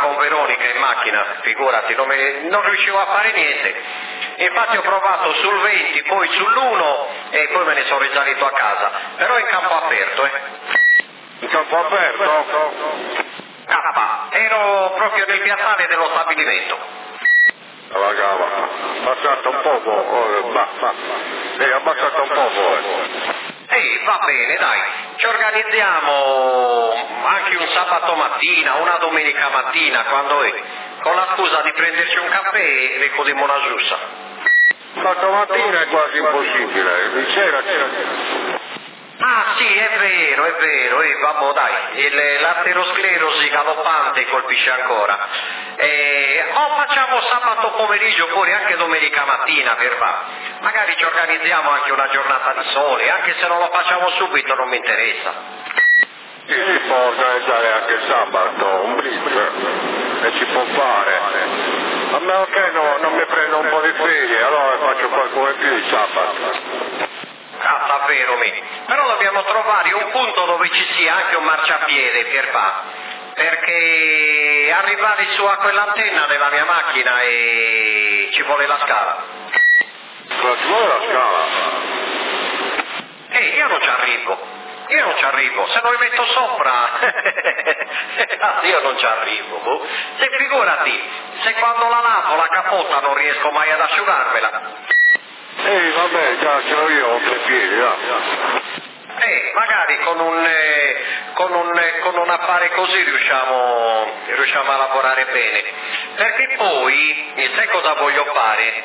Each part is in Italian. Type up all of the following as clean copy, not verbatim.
con Veronica in macchina, figurati, non riuscivo a fare niente. Infatti ho provato sul 20, poi sull'1 e poi me ne sono risalito a casa, però in campo aperto. In campo aperto? Ero proprio nel piazzale dello stabilimento. La cava, abbassate un poco, abbassate un poco. Va bene, dai, ci organizziamo anche un sabato mattina, una domenica mattina, quando è, con la scusa di prenderci un caffè e le codiamo una giusta. Sabato mattina è quasi impossibile, di sera c'è. Ah sì, è vero, vabbè dai, l'arterosclerosi galoppante colpisce ancora. O facciamo sabato pomeriggio oppure anche domenica mattina per fare. Magari ci organizziamo anche una giornata di sole, anche se non lo facciamo subito non mi interessa. Sì, si può organizzare anche sabato, un blitz, e si può fare. A meno che non mi prendo un po' di ferie, allora faccio qualcuno in più di sabato. Davvero, però dobbiamo trovare un punto dove ci sia anche un marciapiede, Pierpa, perché arrivare su a quell'antenna della mia macchina e ci vuole la scala. Ma ci vuole la scala? Io non ci arrivo, se non mi metto sopra, io non ci arrivo. Se figurati, se quando la lavo la capota non riesco mai ad asciugarmela. Vabbè, già ce l'ho io, oltre i piedi, va. Magari con un affare così riusciamo a lavorare bene. Perché poi, sai cosa voglio fare?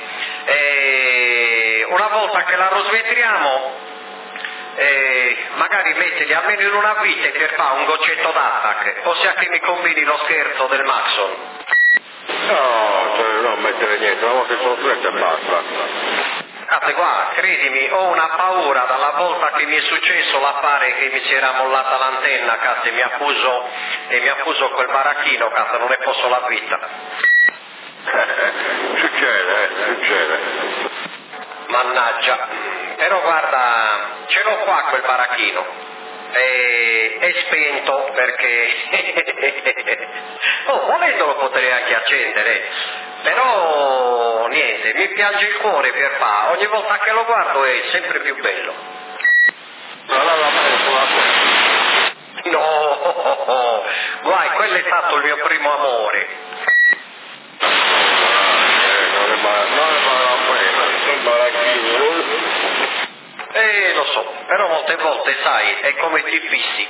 Una volta che la rosvetriamo, magari mettergli almeno in una vite per fare un goccetto d'attack, ossia che mi combini lo scherzo del Maxon. No, non mettere niente, una volta che sono freddo e basta. Guarda, credimi, ho una paura dalla volta che mi è successo l'affare che mi si era mollata l'antenna, cazzo, e mi affuso quel baracchino, cazzo, non ne posso la vita. Succede. Mannaggia, però guarda, ce l'ho qua quel baracchino, è spento perché, volendo lo potrei anche accendere. Però niente, mi piange il cuore per fa, ogni volta che lo guardo è sempre più bello. No, guai, quello è stato il mio primo amore. Lo so, però molte volte sai, è come ti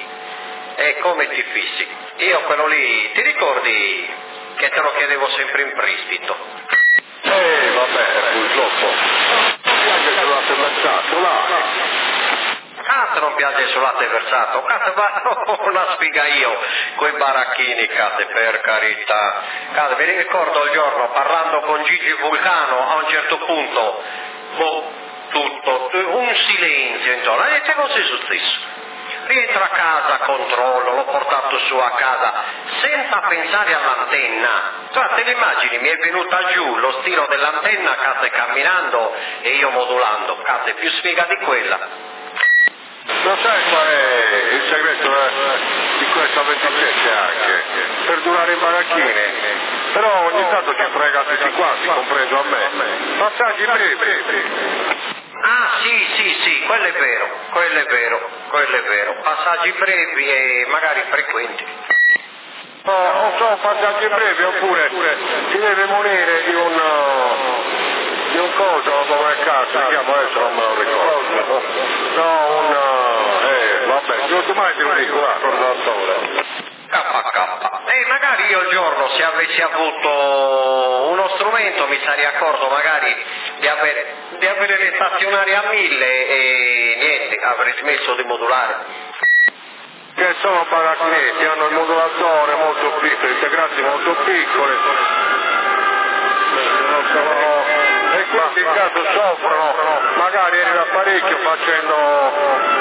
fissi. Io quello lì, ti ricordi che te lo chiedevo sempre in prestito? Vabbè, purtroppo. Piange sul latte versato, là. Cazzo non piange sul latte versato, cazzo, ma una sfiga io, quei baracchini, cazzo, per carità. Cazzo, mi ricordo il giorno, parlando con Gigi Vulcano, a un certo punto, tutto, un silenzio intorno, e che cosa è successo? Rientro a casa, controllo, l'ho portato su a casa, senza pensare all'antenna. Cioè, te l'immagini, mi è venuta giù lo stilo dell'antenna, cazzo, camminando e io modulando, cazzo, è più sfiga di quella. Lo sai qual è il segreto di questa 27 anche? Per durare i baracchini. Però ogni tanto ci frega tutti quanti, compreso a me. Passaggi brevi. Ah sì, quello è vero, passaggi brevi e magari frequenti. Non so, passaggi brevi oppure si deve munire di un coso, come cazzo si chiama adesso, non me lo ricordo. Vabbè, domani te lo dico, va, cordatore. KK. E magari io il giorno, se avessi avuto uno strumento, mi sarei accorto magari di avere le stazionarie a 1000 e niente, avrei smesso di modulare. Che sono baracchinetti, hanno il modulatore molto piccolo, integrati molto piccoli. E quindi in caso soffrono, magari arriva parecchio facendo...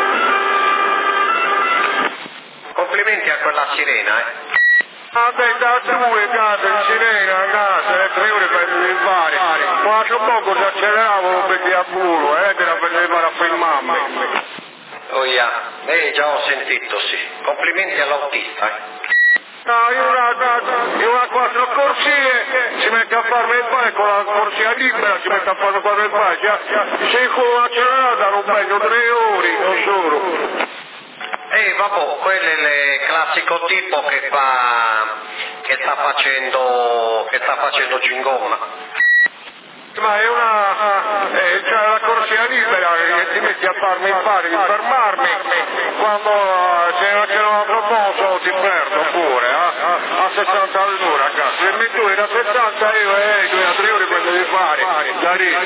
Complimenti a quella sirena, Vabbè, da 2 case in sirena, a casa, 3 ore per il vari. Ma c'è un poco si acceleravano perché a culo, per fare a filmarmi. Oh yeah, già ho sentito, sì. Complimenti all'autista, No, io una quattro corsie, si mette a farmi il pane con la corsia libera, si mette a farmi quattro il pane, se con l'accelerata non vengo 3 ore, non solo. Vabbè, quello è il classico tipo che sta facendo cingomma. Ma è c'è la corsia libera che ti metti a farmi il pane, di fermarmi, quando c'è anche un altro posto ti perdo pure, a 60 all'ora, cazzo, se mi duri da 70 io a 3 ore prendo di fare, da lì.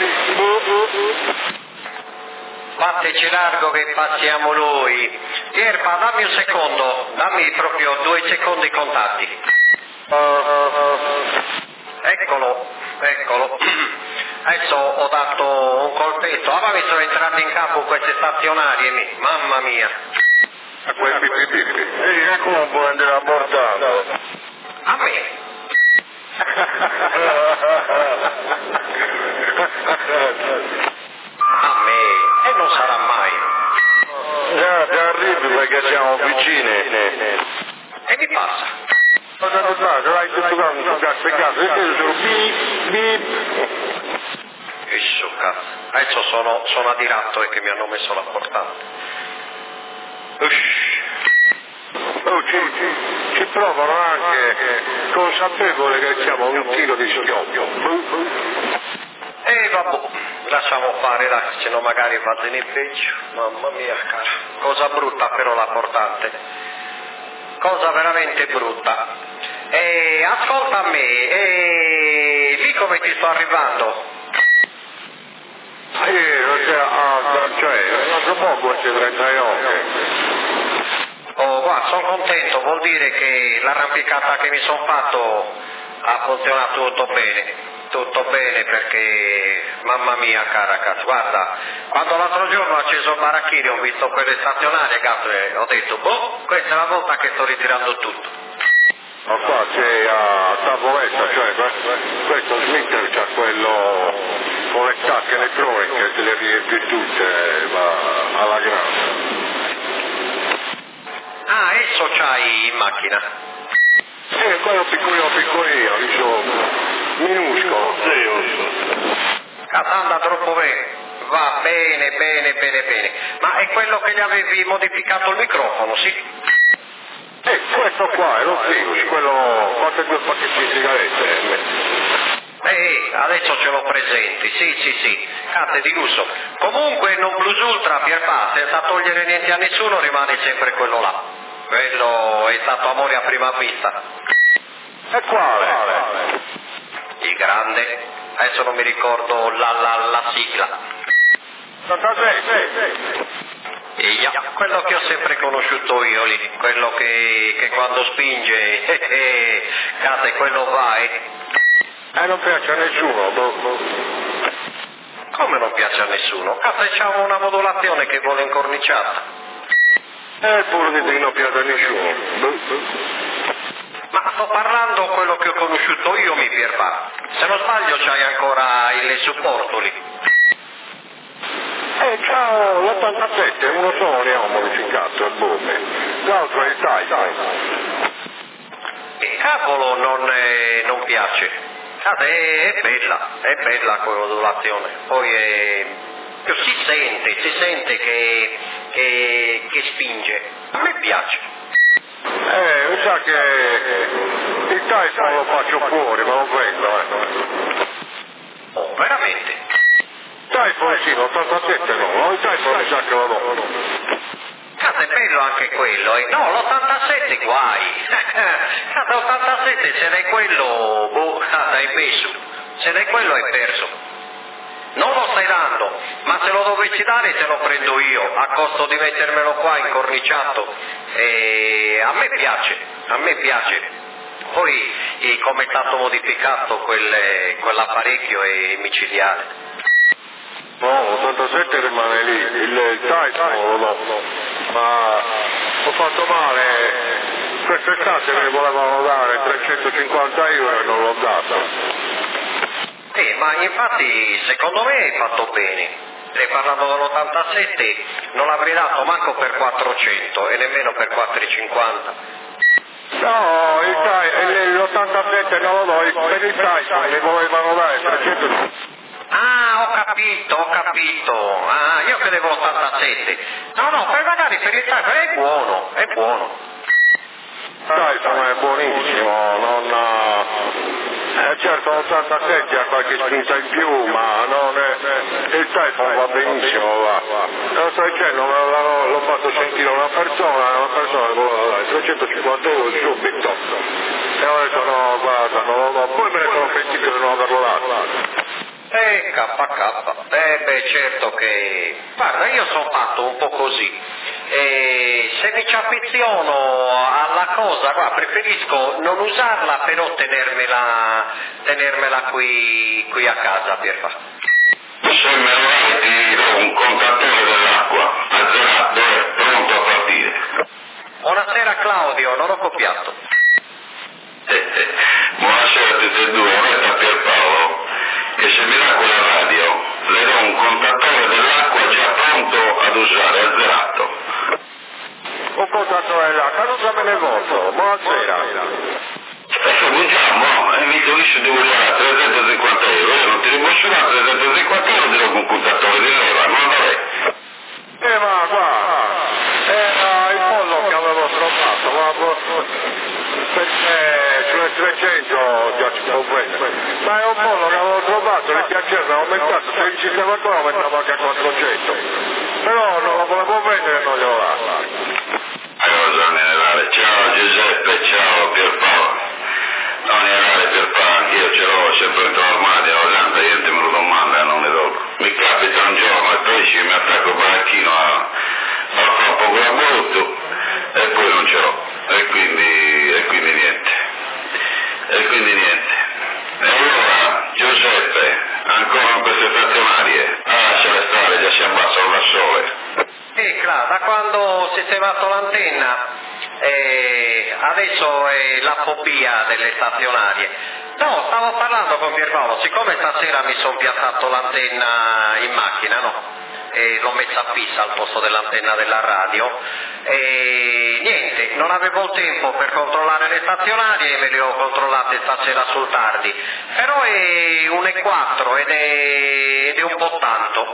Fateci largo che passiamo noi. Pierpa, dammi un secondo, dammi proprio 2 secondi contatti. Eccolo. Adesso ho dato un colpetto, ma mi sono entrati in campo queste stazionarie, mamma mia. A quel pipi. E come può andare a portarlo? A me? A me? E non sarà mai. Ti arrivi perché siamo vicini. E mi passa? Cosa ti fa? L'hai tutto quanto, cazzo, io sono bip. Cazzo. Adesso sono adirato e che mi hanno messo la portata. Ci provano anche consapevole che siamo un tiro di schioppo. Vabbè, lasciamo fare, dai, se no magari va bene peggio. Mamma mia, cara. Cosa brutta però la portante. Cosa veramente brutta. Ascolta a me, lì come ti sto arrivando? Un altro poco c'è 38. Oh, guarda, sono contento, vuol dire che l'arrampicata che mi sono fatto ha funzionato tutto bene perché, mamma mia cara cazzo, guarda, quando l'altro giorno ho acceso il baracchino ho visto quelle stazionarie, cazzo, e ho detto, questa è la volta che sto ritirando tutto. Ma qua c'è a tavoletta, cioè questo Smith c'ha quello con le scacche elettroniche, te le riempie tutte, va alla grande. Esso c'hai in macchina? Quello piccolino, insomma, minuscolo. Anda troppo bene, va bene. Ma è quello che gli avevi modificato il microfono, sì? Questo qua è lo Zeus, quello quante 2 pacchetti di sigarette. Adesso ce l'ho presenti, sì, carte di lusso. Comunque non plus ultra, Pierpa, senza togliere niente a nessuno rimane sempre quello là. Quello è stato amore a prima vista. E quale? Il grande, adesso non mi ricordo la sigla. 86. Quello che ho sempre conosciuto io lì, quello che quando spinge, cade quello va, non piace a nessuno, Come non piace a nessuno? C'ha una modulazione che vuole incorniciata. Pure di non piace a nessuno. Ma sto parlando quello che ho conosciuto io, mi Pierpa. Se non sbaglio c'hai ancora il supporto lì. Ciao, l'87, uno solo ne ho modificato, il boom. L'altro è il Titan. Cavolo, non piace. È bella come modulazione. Poi si sente che spinge. A me piace. Mi sa che il Titan lo faccio fuori, ma lo prendo, Oh, veramente? Typhoon sì, l'87 no, il Typhoon mi sa che lo do. È bello anche quello, no, l'87 guai. L'87 se ne è quello, hai perso. Se ne è quello hai perso. Non lo stai dando, ma se lo dovessi dare te lo prendo io, a costo di mettermelo qua incorniciato. A me piace. Poi come è stato modificato quell'apparecchio è micidiale. No, l'87 rimane lì, il Titan lo do, ma ho fatto male, quest'estate me ne volevano dare 350 euro e non l'ho dato. Ma infatti secondo me hai fatto bene. Stai parlando dell'87, non l'avrei dato manco per 400 e nemmeno per 4,50. No, l'87 non lo do, per il Tyson mi volevano dare 300. Ah, ho capito. Ah, io credevo 87. No, poi magari per il Tyson è buono. Tyson è buonissimo, certo 87 ha qualche spinta in più, ma non è, il Tyson va benissimo, va. Non sto dicendo, l'ho fatto sentire una persona 350 euro subito. E ho detto no, guarda, non lo do, poi me ne sono pentito di non averlo dato. KK, certo che... Guarda, io sono fatto un po' così. Se mi ci affeziono alla cosa, guarda, preferisco non usarla, però tenermela qui a casa, Pierpa. Se me lo hai un contatore dell'acqua, azzerato è pronto a partire. Buonasera Claudio, non ho copiato. Buonasera a tutti e due, ho detto a Pierpaolo che se mi dà quella radio le do un contatore dell'acqua già pronto ad usare, azzerato. Un contatore dell'acqua, non sapete vostro, buonasera. Cominciamo, mi dice di usare 350 euro, io non ti rimborso 350 euro, ti do un contatore di leva, non dovrei. Ma guarda, era il pollo che avevo trovato, perché sulle 300 già ci può prendere, ma è un pollo che avevo trovato, le piacere è aumentato, se ci stava qua aumentava anche a 400, però non lo volevo vendere e non glielo dà. Hai ragione generale, ciao Giuseppe, ciao Pierpaolo. No, generale Pierpaolo, anch'io ce l'ho sempre dentro l'armadio, la gente me lo domanda e non ne do. Mi capita un giorno e poi mi attacco il baracchino a troppo con la brutto e poi non ce l'ho. E quindi niente. E allora, Giuseppe, ancora in queste stazionarie, lasciale stare, già si abbassano da sole. Claro, da quando si è levato l'antenna, adesso è la fobia delle stazionarie. No, stavo parlando con Pierpaolo, siccome stasera mi sono piazzato l'antenna in macchina, no? E l'ho messa fissa al posto dell'antenna della radio e niente, non avevo il tempo per controllare le stazionarie e me le ho controllate stasera sul tardi, però è 1:04 ed è un po' tanto.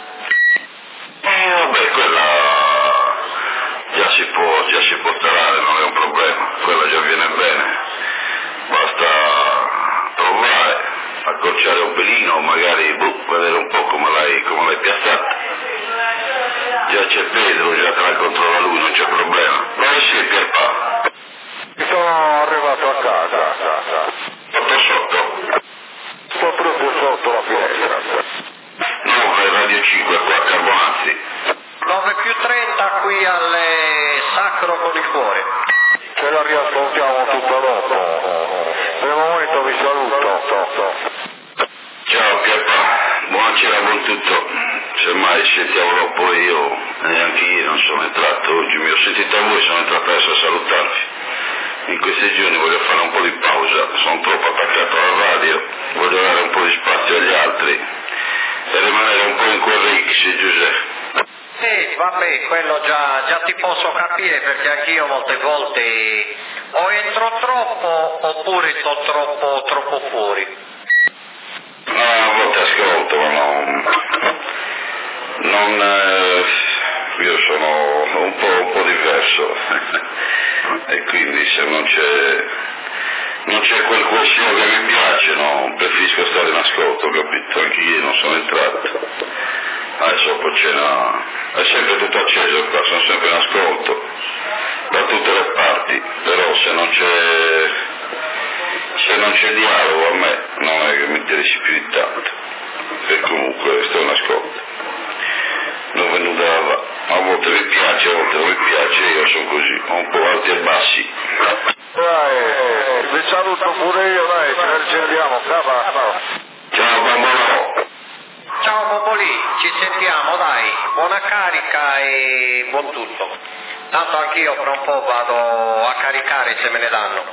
Vabbè, quella già si può tarare, non è un problema, quella già viene bene, basta provare, accorciare un pelino, magari vedere un po' come l'hai piazzata. Già c'è Pedro, già te la controlla lui, non c'è problema. Dove sei Pierpaolo? Sono arrivato a casa. Sotto? Sto proprio sotto la finestra. No, è Radio 5 qua a Carbonazzi. 9+30 qui al Sacro con il Cuore. Ce la riascoltiamo tutta dopo. Per il momento vi saluto. Ciao Pierpaolo, buonasera, buon tutto. Semmai sentiamo dopo io, neanche ieri non sono entrato oggi, mi ho sentito a voi, sono entrato adesso a salutarvi. In questi giorni voglio fare un po' di pausa, sono troppo attaccato alla radio, voglio dare un po' di spazio agli altri e rimanere un po' in quel rix, Giuseppe. Vabbè, quello già ti posso capire perché anch'io molte volte o entro troppo oppure sto troppo fuori. No, a volte ascolto, ma io sono un po' diverso e quindi se non c'è quel qualsiasi che mi piace, no, preferisco stare in ascolto, capito? Anche ieri non sono entrato, adesso dopo cena è sempre tutto acceso qua, sono sempre in ascolto da tutte le parti, però se non c'è dialogo a me non è che mi interessi più di tanto, e comunque sto in ascolto. Non venuto a volte mi piace, a volte non mi piace, io sono così, un po' alti e bassi. Dai, vi saluto pure io, dai, ci risentiamo, Ciao bambino. Ciao Popoli, ci sentiamo, dai, buona carica e buon tutto. Tanto anch'io fra un po' vado a caricare se me ne danno.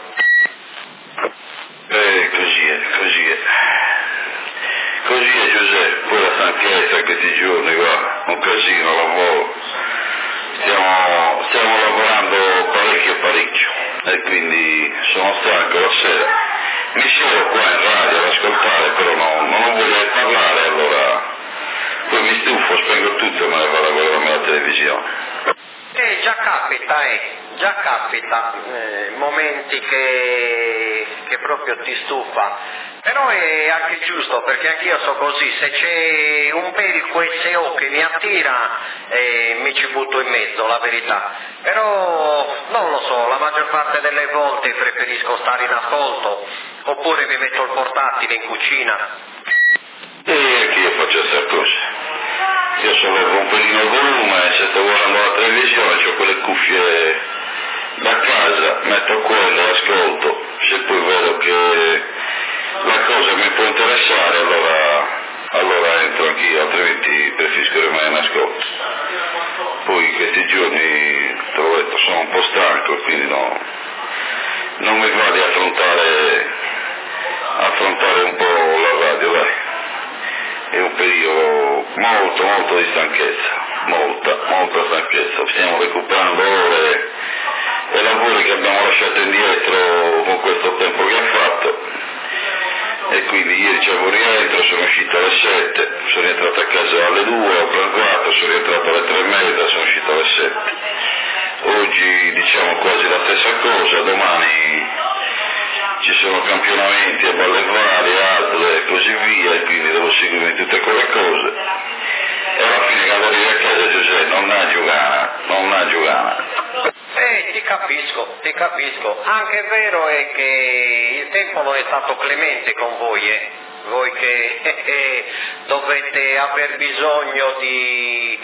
Così è Giuseppe, poi la stanchezza questi giorni qua, un casino, lavoro, stiamo lavorando parecchio e quindi sono stanco la sera, mi dicevo qua in radio ad ascoltare, però non voglio parlare, allora poi mi stufo, spengo tutto e me ne vado a guardare la televisione. Già capita, momenti che proprio ti stufa, però è anche giusto, perché anch'io so così, se c'è un bel QSO che mi attira mi ci butto in mezzo, la verità, però non lo so, la maggior parte delle volte preferisco stare in ascolto, oppure mi metto il portatile in cucina. E anche io faccio queste cose. Io sono un pelino il volume, se sto guardando la televisione ho quelle cuffie da casa, metto quello, ascolto, se poi vedo che la cosa mi può interessare allora entro anch'io, altrimenti preferisco rimanere in ascolto. Poi questi giorni, te l'ho detto, sono un po' stanco e quindi non mi va di affrontare un po' la radio, dai. È un periodo molto di stanchezza, molta stanchezza, stiamo recuperando ore e lavori che abbiamo lasciato indietro con questo tempo che ha fatto, e quindi ieri c'avevo un rientro, sono uscito alle 7, sono rientrato a casa alle 2, ho pranzato, sono rientrato alle 3:30, sono uscito alle 7. Oggi diciamo quasi la stessa cosa, domani ci sono campionamenti a balle varie, altre e così via, e quindi devo seguire tutte quelle cose. E alla fine quando arrivi a casa, Giuseppe, non ha giugana. Ti capisco. Anche è vero è che il tempo non è stato clemente con voi, voi che dovete aver bisogno di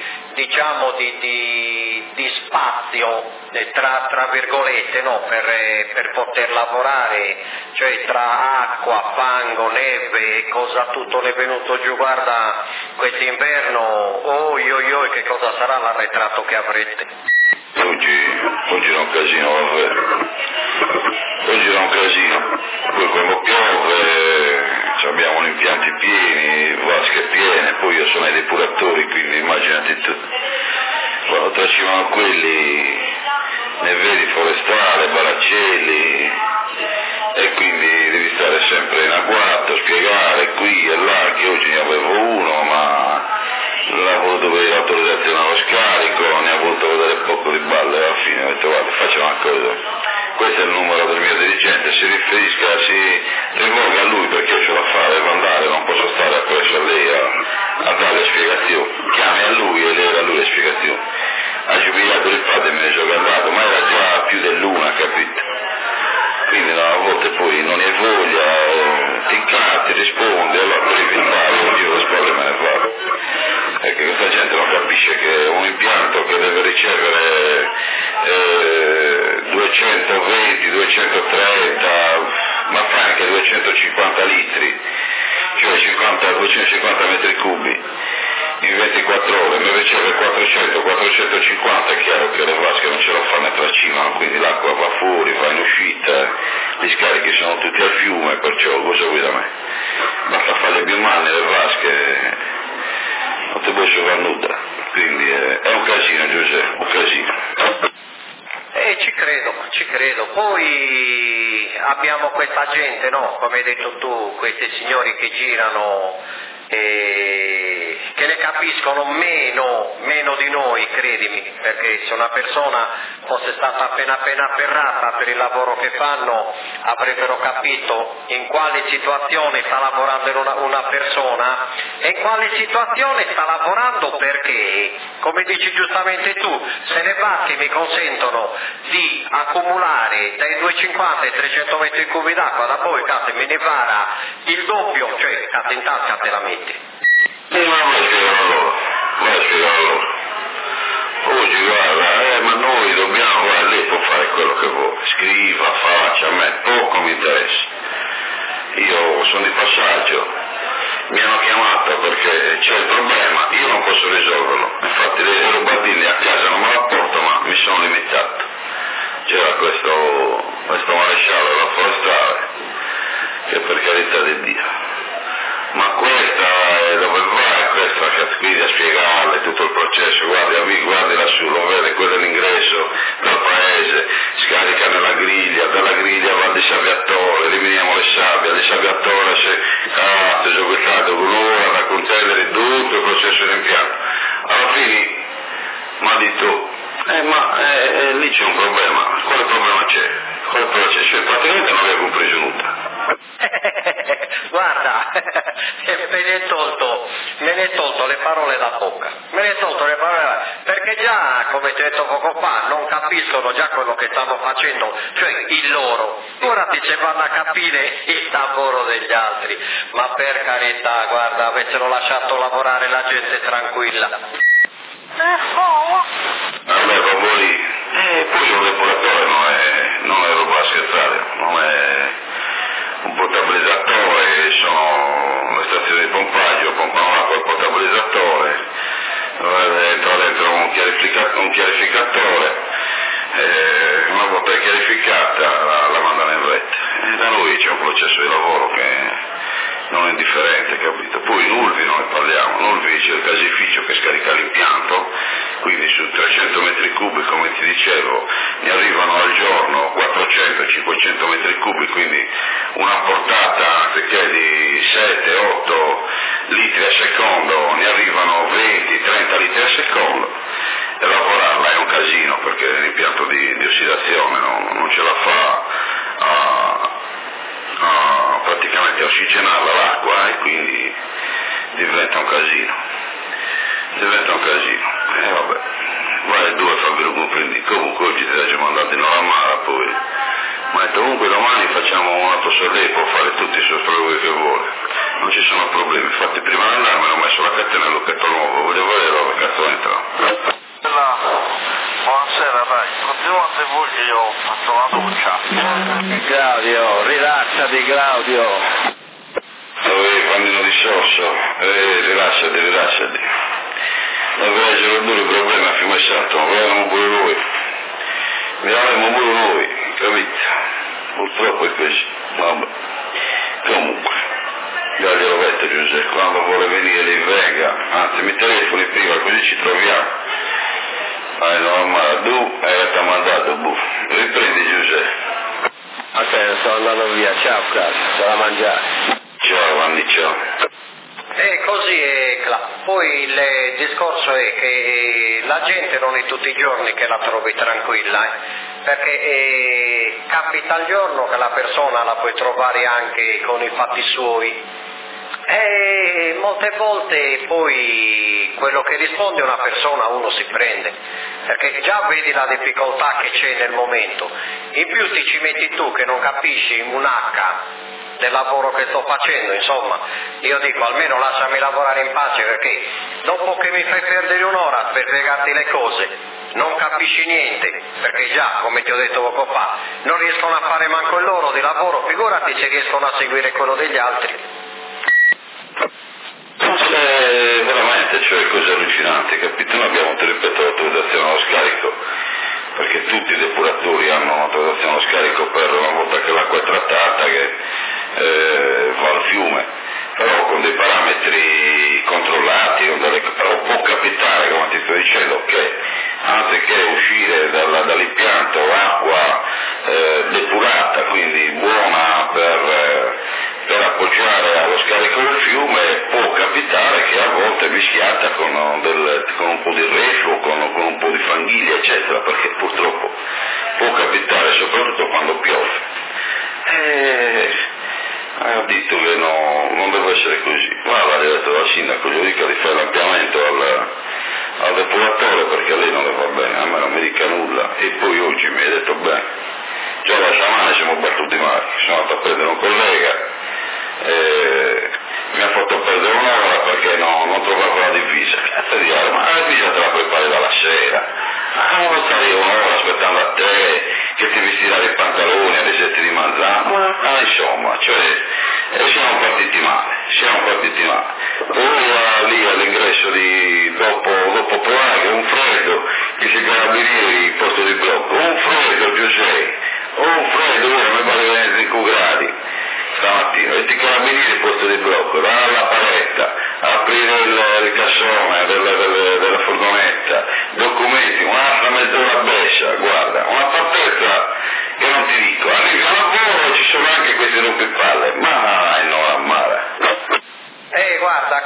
spazio, tra virgolette, no? per poter lavorare, cioè tra acqua, fango, neve e cosa tutto ne è venuto giù. Guarda, quest'inverno, che cosa sarà l'arretrato che avrete? Oggi è un casino, davvero. Oggi è un casino. Poi quando piove abbiamo gli impianti pieni, vasche piene, poi io sono ai depuratori, quindi immaginati tu. Quando tracimano quelli ne vedi forestale, baraccelli, e quindi devi stare sempre in agguato, spiegare qui e là, che oggi ne avevo uno, ma l'ha voluto vedere l'autorizzazione allo scarico, ne ha voluto vedere poco di balle, alla fine ho detto guarda, facciamo una cosa, questo è il numero del mio dirigente, si rivolga a lui perché ce la fa, devo andare, non posso stare appresso a lei a dare le spiegazioni, chiami a lui e lei a lui le spiegazioni. Ha giubilato il padre e me ne sono andato, ma era già più dell'una, capito? Quindi a volte poi non hai voglia, ti incazzi, rispondi, allora devi andare, un giro di spalle me ne vado. Perché questa gente non capisce che un impianto che deve ricevere 220, 230, ma fa anche 250 litri, cioè 250 metri cubi in 24 ore, ne riceve 400, 450, è chiaro che le vasche non ce la fanno e tracimano, quindi l'acqua va fuori, va in uscita, gli scarichi sono tutti al fiume, perciò cosa vuoi da me? Basta fare le biomane, le vasche, non ti puoi sovrar nuda, quindi è un casino, Giuseppe, un casino. Ci credo. Poi abbiamo questa gente, no? Come hai detto tu, questi signori che girano che ne capiscono meno di noi, credimi, perché se una persona fosse stata appena afferrata per il lavoro che fanno avrebbero capito in quale situazione sta lavorando una persona e in quale situazione sta lavorando, perché, come dici giustamente tu, se le vasche mi consentono di accumulare dai 250 ai 300 metri cubi d'acqua, da poi me ne vara il doppio, cioè in tasca te la metti. Ma vai a spiegare loro. Oggi guarda, ma noi dobbiamo, guarda, lei può fare quello che vuole, scriva, faccia, a me poco mi interessa. Io sono di passaggio, mi hanno chiamato perché c'è il problema, io non posso risolverlo, infatti le rubardine a casa non me la porto, ma mi sono limitato. C'era questo maresciallo della forestale, che per carità di Dio, ma questa è dove va, questa quindi a spiegarle tutto il processo, guardi lassù, lo vede, quello è l'ingresso dal paese, scarica nella griglia, dalla griglia va di Sabbiatore, eliminiamo le sabbie, le c'è un problema. Quale problema c'è? Cioè, praticamente non avevo compreso nulla. Guarda, me ne hai tolto le parole da bocca, perché già, come ti ho detto poco fa, non capiscono già quello che stanno facendo, cioè il loro. Ora ti ci vanno a capire il lavoro degli altri, ma per carità, guarda, avessero lasciato lavorare la gente tranquilla. Vabbè, proprio lì. Poi un depuratore non è roba da scherzare, non è un potabilizzatore, sono le stazioni di pompaggio, pompano l'acqua al potabilizzatore, entra dentro un chiarificatore, una volta chiarificata la mandano in rete. E da noi c'è un processo di lavoro che non è indifferente, capito? Poi in Ulvi noi parliamo, in Ulvi c'è il caseificio che scarica l'impianto, quindi su 300 metri cubi, come ti dicevo, ne arrivano al giorno 400-500 metri cubi, quindi una portata anziché di 7-8 litri a secondo, ne arrivano 20-30 litri a secondo, e lavorarla è un casino perché l'impianto di ossidazione non ce la fa praticamente a ossigenarla l'acqua, e quindi diventa un casino. E vabbè, vai il 2 Fabio comprendi. Comunque oggi ti ho mandato in Oramara, poi ma ha detto comunque domani facciamo un altro lei può fare tutti i suoi problemi che vuole, non ci sono problemi. Infatti prima di andare me l'ho messo la catena e il lucchetto nuovo, voglio vedere dove cazzo entra. Buonasera, dai, continuate voi che io ho fatto la doccia. Claudio, rilassati Claudio. Bambino di Sosso, rilassati. Dove c'erano due problemi a Fiumesato, ma avevamo pure noi, capito? Purtroppo è così, vabbè. Comunque, glielo detto Giuseppe, quando vuole venire venga, anzi mi telefoni prima così ci troviamo. No, ma tu ti ha mandato, riprendi Giuseppe. Ok, sto andando via, ciao Claudio, c'è da mangiare. Ciao Vanni, ciao. E così è, poi il discorso è che la gente non è tutti i giorni che la trovi tranquilla, perché capita il giorno che la persona la puoi trovare anche con i fatti suoi, e molte volte poi quello che risponde una persona uno si prende, perché già vedi la difficoltà che c'è nel momento, in più ti ci metti tu che non capisci un H del lavoro che sto facendo, insomma, io dico almeno lasciami lavorare in pace, perché dopo che mi fai perdere un'ora per spiegarti le cose non capisci niente, perché già, come ti ho detto poco fa, non riescono a fare manco il loro di lavoro, figurati se riescono a seguire quello degli altri. Veramente, cioè cose allucinanti, capito? Noi abbiamo, ti ripeto, l'autorizzazione allo scarico, perché tutti i depuratori hanno l'autorizzazione allo scarico per una volta che l'acqua è trattata, che va al fiume, però con dei parametri controllati, però può capitare, come ti sto dicendo, che anziché uscire dall'impianto acqua depurata, quindi buona per appoggiare allo scarico del fiume, può capitare che a volte mischiata con un po' di refluo, con un po' di fanghiglia, eccetera, perché purtroppo può capitare soprattutto quando piove. Ho detto che non deve essere così. Guarda, gli ho detto al sindaco, gli dica di fare l'ampliamento al depuratore perché lei non le va bene, a me non mi dica nulla. E poi oggi mi ha detto bene, già la settimana siamo battuti male, sono andato a prendere un collega, mi ha fatto perdere un'ora perché non trovavo la divisa. Cazzo di arma, la divisa te la prepari dalla sera. Non stare un'ora aspettando a te che ti vestirai i pantaloni alle 7 di mazzana, insomma, cioè siamo partiti male. Poi lì all'ingresso dopo Praga, un freddo, che si carabinieri il posto di blocco, un freddo Giuseppe, mi pare 25 gradi stamattina, e ti carabinieri il posto di blocco, dalla paletta, aprire il cassone della furgonetta, documenti, un'altra mezz'ora bescia, guarda, una pappetta che non ti dico, arrivi al lavoro ci sono anche questi rompipalle, ma no, ammara. Guarda,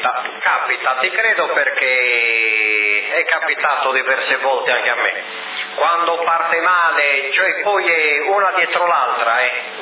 capita, ti credo perché è capitato diverse volte anche a me. quando parte male, cioè poi è una dietro l'altra,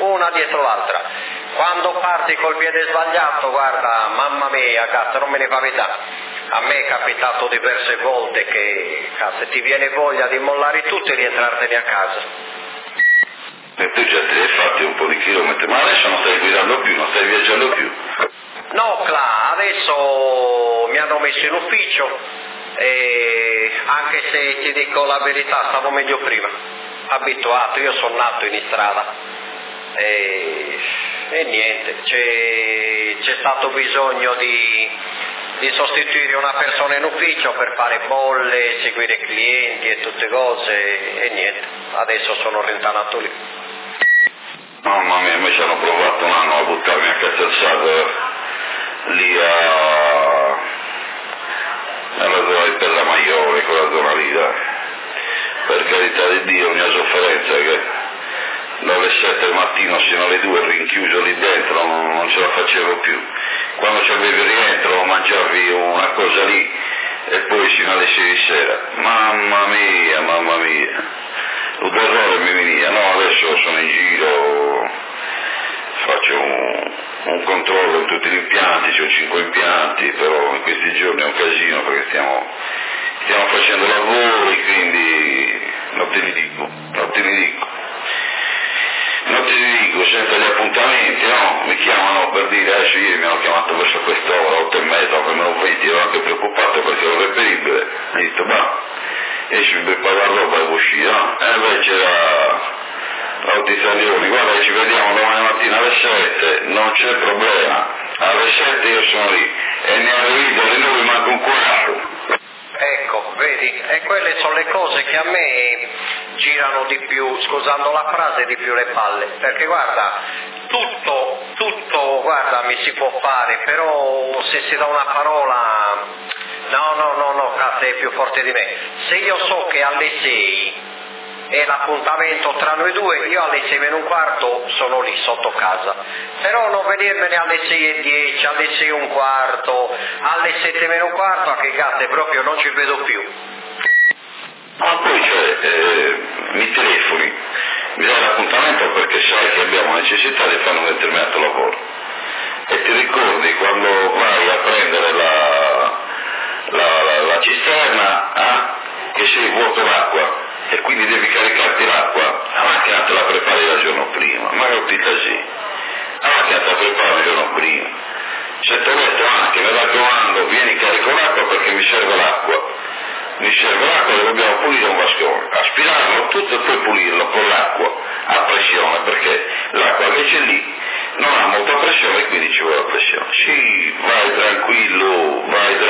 quando parti col piede sbagliato, guarda, mamma mia, cazzo, non me ne fa metà. A me è capitato diverse volte che, cazzo, ti viene voglia di mollare tutto e rientrartene a casa. E tu già ti hai fatti un po' di chilometri, ma adesso non stai guidando più, non stai viaggiando più. No, adesso mi hanno messo in ufficio e anche se ti dico la verità stavo meglio prima, abituato, io sono nato in strada e niente, c'è stato bisogno di sostituire una persona in ufficio per fare bolle, seguire clienti e tutte cose e niente, adesso sono rintanato lì. Mamma mia, mi ci hanno provato un anno a buttarmi a Casalsato lì nella zona di Perramaioli, quella zona lì, per carità di Dio, mia sofferenza che dalle 7 del mattino sino alle 2 rinchiuso lì dentro, non ce la facevo più. Quando c'avevi il rientro mangiavi una cosa lì e poi sino alle 6 di sera. Mamma mia, un terrore mi veniva. No, adesso sono in giro, faccio un controllo in tutti gli impianti, ho 5 impianti, però in questi giorni è un casino perché stiamo facendo lavori, quindi non ti dico, senza gli appuntamenti, no? Mi chiamano per dire, adesso ieri mi hanno chiamato verso quest'ora, 8:30, per meno 20, ero anche preoccupato perché ero reperibile, ho detto, esci per preparare roba e uscire, no? E invece Lautizalioni, guarda ci vediamo domani mattina alle 7, non c'è problema, alle 7 io sono lì, e ne arrivo alle 9 manco un quarto. Ecco, vedi, e quelle sono le cose che a me girano di più, scusando la frase, di più le palle, perché guarda, tutto, guarda, mi si può fare, però se si dà una parola, no, cazzo, è più forte di me. Se io so che alle 6 è l'appuntamento tra noi due, io alle 6:15 sono lì sotto casa, però non venirmene alle 6:10, alle 6:15, alle 7:15, che cazzo, proprio non ci vedo più. Ma poi mi telefoni, mi dai l'appuntamento perché sai che abbiamo necessità di fare un determinato lavoro e ti ricordi quando vai a prendere la cisterna che sei vuoto d'acqua e quindi devi caricarti l'acqua, la macchina te la prepari il giorno prima, ma è tutto così, la macchina te la prepari il giorno prima. Se ti ho detto anche, mi raccomando, vieni carico l'acqua perché mi serve l'acqua e dobbiamo pulire un vascone, aspirarlo tutto e poi pulirlo con l'acqua a pressione, perché l'acqua che c'è lì non ha molta pressione e quindi ci vuole la pressione. Sì, vai tranquillo,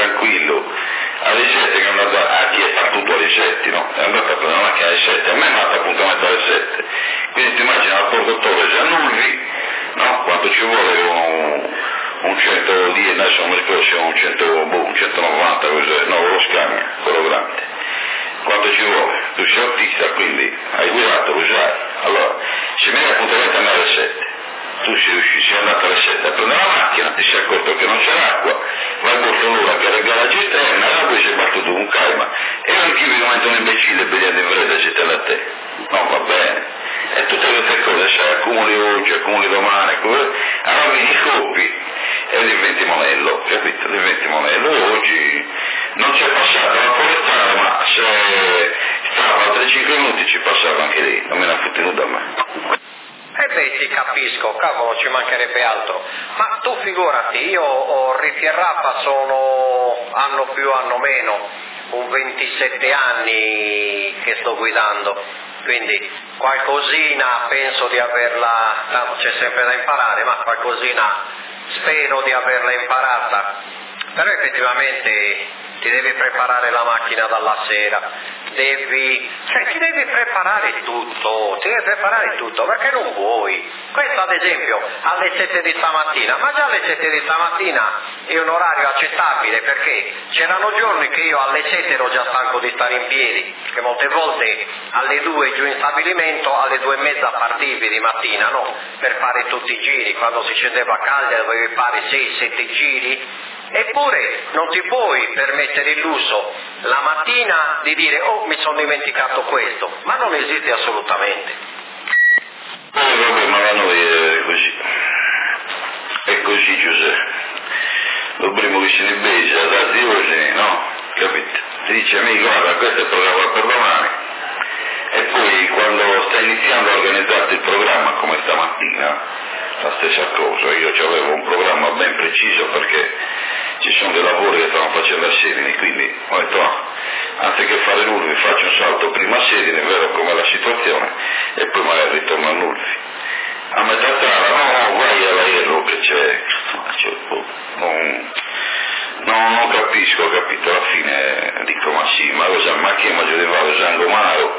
alle 7 che è andata, chi è partito alle 7, no? È andata a prendere la macchina alle 7, a me è andata appuntamento alle 7, quindi ti immagini al portatore se annulli, no? Quanto ci vuole un 110, adesso non mi ricordo se è un 190, no, lo Scania, quello grande. Quanto ci vuole? Tu sei autista, quindi hai guidato, lo sai. Allora, se mi hai appuntamento a me alle 7, tu sei andato alle 7 a prendere la macchina, ti sei accorto che non c'è l'acqua, vai con l'ora che regga la cisterna, e poi sei battuto un calma, e anche io divento un imbecille vedendo in fretta se te la te. No, va bene. E tutte queste cose, sai, accumuli oggi, accumuli domani, allora vieni coppi e diventi monello, capito? Diventi monello. E oggi non c'è passato la forestale, ma se stava altri 5 minuti ci passava anche lì, non me ne ha fottuto da me. Ti capisco, cavolo, ci mancherebbe altro. Ma tu figurati, io ho Rifierrappa, sono anno più, anno meno, un 27 anni che sto guidando, quindi qualcosina penso di averla, tanto c'è sempre da imparare, ma qualcosina spero di averla imparata. Però effettivamente ti devi preparare la macchina dalla sera, ti devi preparare tutto, perché non vuoi. Questo ad esempio alle 7 di stamattina, ma già alle 7 di stamattina è un orario accettabile, perché c'erano giorni che io alle 7 ero già stanco di stare in piedi, che molte volte alle 2 giù in stabilimento, alle 2:30 partivi di mattina, no? Per fare tutti i giri, quando si scendeva a Cagliari dovevi fare 6-7 giri, Eppure non ti puoi permettere il lusso la mattina di dire oh mi sono dimenticato questo, ma non esiste assolutamente. Vabbè, ma da noi è così Giuseppe, lo primo che se ne besa da Diogene, no? Capito? Ti dice amico guarda questo è il programma per domani e poi quando stai iniziando a organizzarti il programma come stamattina la stessa cosa, io avevo un programma ben preciso perché ci sono dei lavori che stavano facendo a Sedini, quindi ho detto anziché fare Nulvi faccio un salto prima a Sedini, vedo com'è la situazione e poi magari ritorno a Nulvi. A metà strada, no, vai all'aereo che c'è, non capisco, capito, alla fine dico ma sì, ma cosa, ma che mi aggiungeva il Sangomaro,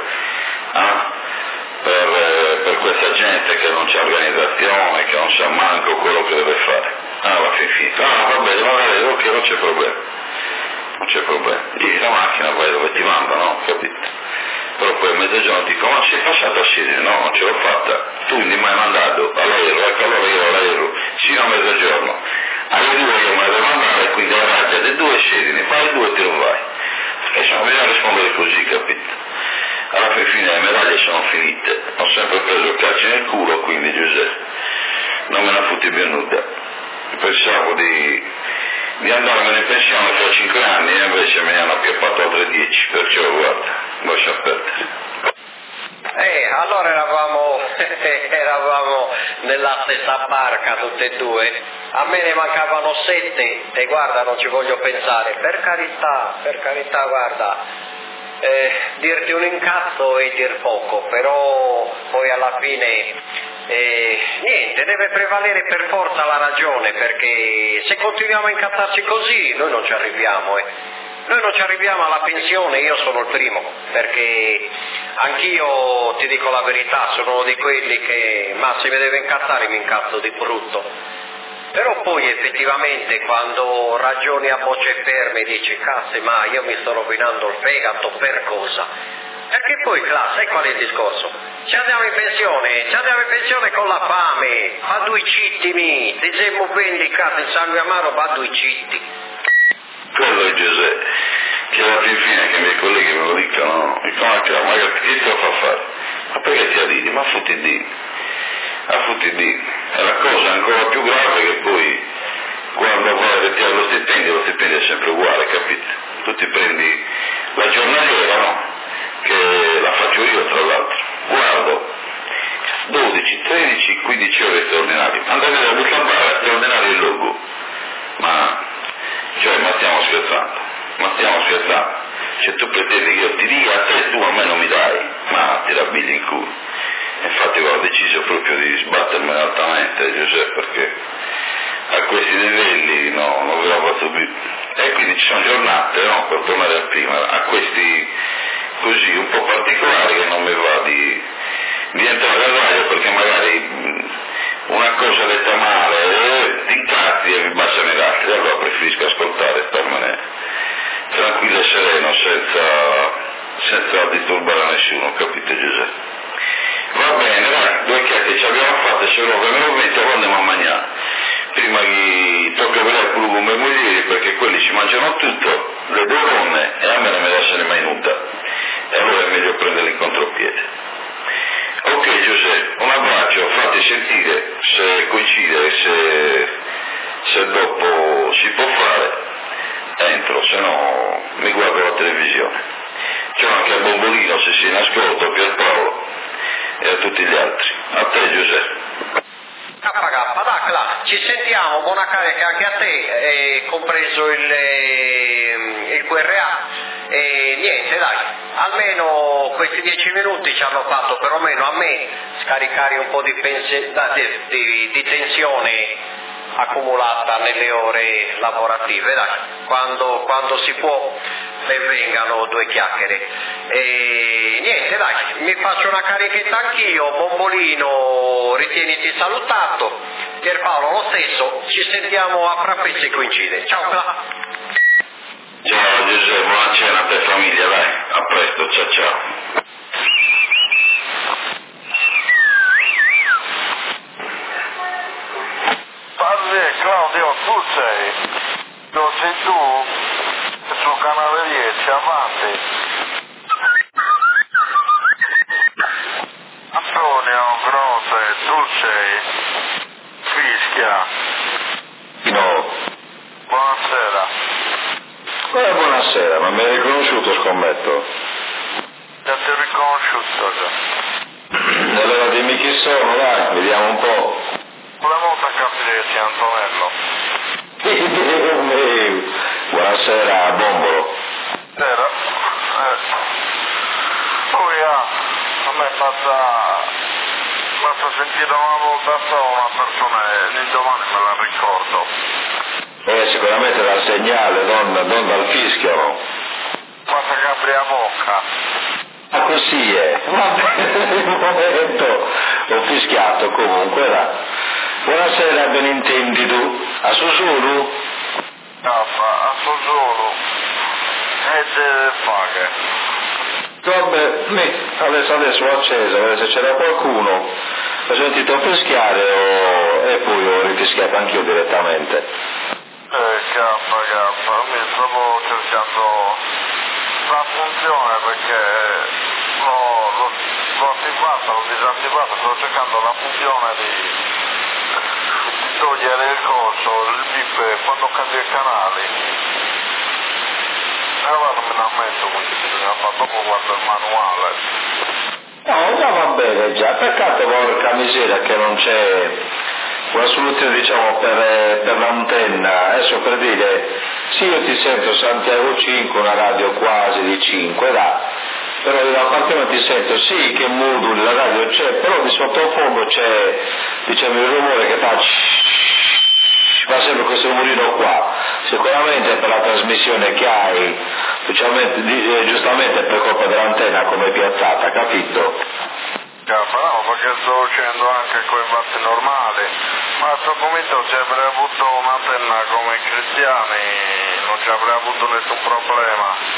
per questa gente che non c'è organizzazione, che non sa manco quello che deve fare. Alla fine, va bene, magari ok, non c'è problema, gli la macchina vai dove ti manda, no? Capito? Però poi a mezzogiorno dico, ma sei passato a Sedini? No, non ce l'ho fatta, tu mi hai mandato all'aereo, ecco allora io all'aereo, sino a mezzogiorno, alle 2 io me la devo mandare, quindi la raggio delle 2 Sedini, fai 2 e ti non vai. E sono venuto a rispondere così, capito? Alla fine le medaglie sono finite, ho sempre preso il calcio nel culo, quindi Giuseppe, non me ne fotti più nulla. Pensavo di andarmene in pensione tra 5 anni e invece me ne hanno appioppato altre 10, perciò guarda, lascia perdere. Allora eravamo nella stessa barca tutte e due, a me ne mancavano 7 e guarda non ci voglio pensare, per carità guarda, dirti un incazzo e dir poco, però poi alla fine niente, deve prevalere per forza la ragione, perché se continuiamo a incazzarci così noi non ci arriviamo, Noi non ci arriviamo alla pensione, io sono il primo, perché anch'io ti dico la verità, sono uno di quelli che, ma se mi deve incazzare mi incazzo di brutto. Però poi effettivamente quando ragioni a voce ferme dici cazzo ma io mi sto rovinando il fegato per cosa? Perché poi sai qual è il discorso? Ci andiamo in pensione con la fame, a 2 cittimi, ti siamo vendi cazzo in sangue amaro, va 2 citti. Quello è Giuseppe, che alla fine che i miei colleghi me lo dicono, mi dicono ma che te lo fa fare? Ma perché ti arrivi? Ma fotti di. È la cosa ancora più grave che poi quando vai a ritirare lo stipendio è sempre uguale, capito? Tu ti prendi la giornaliera, no? Che la faccio io tra l'altro, guardo 12, 13, 15 ore straordinarie, andare a buttare straordinario il logo, ma stiamo scherzando, se tu pretendi che io ti dia a te tu a me non mi dai, ma ti rabbilli in culo. Infatti ho deciso proprio di sbattermene altamente Giuseppe, perché a questi livelli non ve la faccio più. E quindi ci sono giornate, no, per tornare a prima, a questi così un po' particolari che non mi va di entrare al radio, perché magari una cosa detta male ti incazzi e mi baciano i gatti, allora preferisco ascoltare e starmene tranquillo e sereno senza disturbare nessuno, capite Giuseppe? Va bene, dai, 2 chiacchiere ci abbiamo fatte, se no vengono 20 andiamo a mangiare. Prima che tocca vedere quello come moglie, perché quelli ci mangiano tutto, le 2 donne, e a me non me lasciano mai nulla. E allora è meglio prenderli in contropiede. Ok Giuseppe, un abbraccio, fate sentire se coincide, se dopo si può fare, entro, se no mi guardo la televisione. C'è anche a Bombolino se si in ascolto, Pierpaolo e a tutti gli altri. A te Giuseppe. Dacla, ci sentiamo, buona carica anche a te, compreso il QRA, e niente dai, almeno questi 10 minuti ci hanno fatto perlomeno a me scaricare un po' di tensione accumulata nelle ore lavorative, dai, quando si può vengano 2 chiacchiere. E niente dai, mi faccio una carichetta anch'io, Bombolino ritieniti salutato, Pierpaolo lo stesso, ci sentiamo a fra se coincide. Ciao Cla. Ciao Giuseppe, buona cena a te famiglia, dai, a presto, ciao. Padre Claudio, tu sei? Lo sei tu? Sul canale 10, avanti. Antonio Grote, tu sei? Fischia. No. Buonasera. Buonasera, ma mi hai riconosciuto, scommetto? Già ti ho riconosciuto già. Allora dimmi chi sono, dai, vediamo un po'. Una volta capiresti, Antonello. Buonasera, Bombolo. Era? Poi a me basta sentire una volta solo una persona e l'indomani me la ricordo. Sicuramente dal segnale, non dal fischio, no? Basta che apri la bocca. Ah, così è. Va bene, un momento. Ho fischiato comunque, là. Buonasera, ben intendi tu? A Susulu? A Susulu. E te faghe. Vabbè, adesso ho acceso, a vedere se c'era qualcuno. Ho sentito fischiare e poi ho rifischiato anch'io direttamente. Mi stavo cercando la funzione perché l'ho attivata, l'ho disattivata, stavo cercando la funzione di togliere il coso, il bip quando cambia i canali. E allora non me ne ammento, quindi bisogna fare, dopo guardo il manuale. No, già va bene, già. Peccato, porca miseria, che non c'è una soluzione, diciamo, per l'antenna. Adesso per dire, sì, io ti sento Santiago 5, una radio quasi di 5, là. Però da parte non ti sento, sì, che moduli, la radio c'è, però di sottofondo c'è, diciamo, il rumore che fa sempre questo rumorino qua. Sicuramente per la trasmissione che hai, giustamente per colpa dell'antenna come è piazzata, capito? No, perché sto facendo anche con i fatti normali, ma a questo momento se avrei avuto un'antenna come i cristiani non ci avrei avuto nessun problema.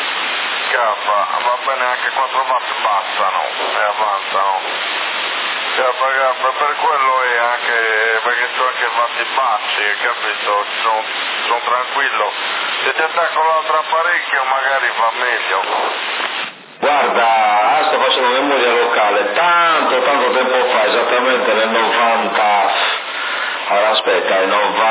Va bene anche 4 watt bastano e avanzano. Per quello è anche perché sono anche fatti bassi, capito? Sono tranquillo. Se ti attacco l'altro apparecchio magari va meglio. Guarda, sto facendo memoria locale, tanto tempo fa, esattamente nel 90, allora aspetta, nel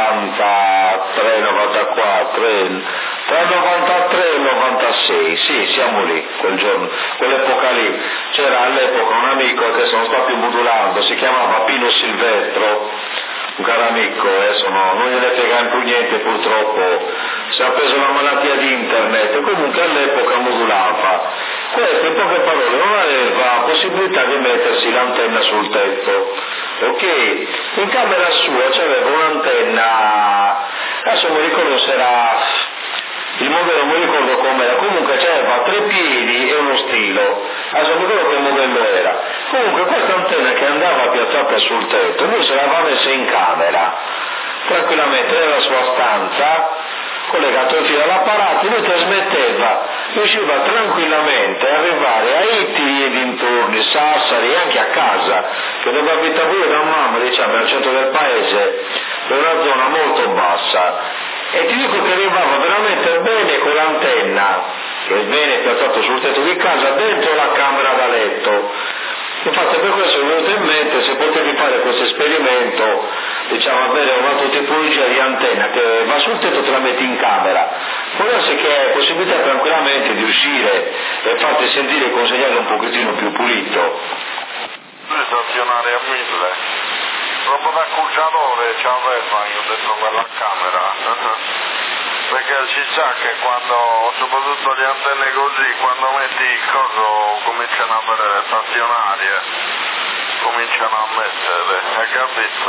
93, 94, tra il 93 e il 96, sì, siamo lì, quel giorno, quell'epoca lì. C'era all'epoca un amico che sono stato modulando, si chiamava Pino Silvestro, un caro amico, adesso non gliene frega più niente purtroppo, si è preso una malattia di internet e comunque all'epoca modulava. Questo, in poche parole, non aveva possibilità di mettersi l'antenna sul tetto, ok? In camera sua c'aveva un'antenna, adesso mi ricordo se era, il modello non mi ricordo com'era, comunque c'aveva 3 piedi e uno stilo, adesso mi ricordo che modello era. Comunque questa antenna che andava piazzata sul tetto, lui se l'aveva messa in camera, tranquillamente nella sua stanza, collegato il filo all'apparato, lui trasmetteva, riusciva tranquillamente ad arrivare a Itti e dintorni, Sassari e anche a casa, che dove abitavo io da mamma, diciamo, al centro del paese, in una zona molto bassa, e ti dico che arrivava veramente bene con l'antenna, che è bene piazzato sul tetto di casa, dentro la camera da letto. Infatti per questo mi è venuto in mente se potevi fare questo esperimento, diciamo, avere un'altra tipologia di antenna che va sul tetto e te la metti in camera, può darsi che hai possibilità tranquillamente di uscire e farti sentire con un segnale un pochettino più pulito. Stazionare a 1000, proprio da cucciatore ci aveva io dentro quella camera. Perché si sa che quando, soprattutto le antenne così, quando metti il coso cominciano a avere le stazionarie, cominciano a mettere, hai capito?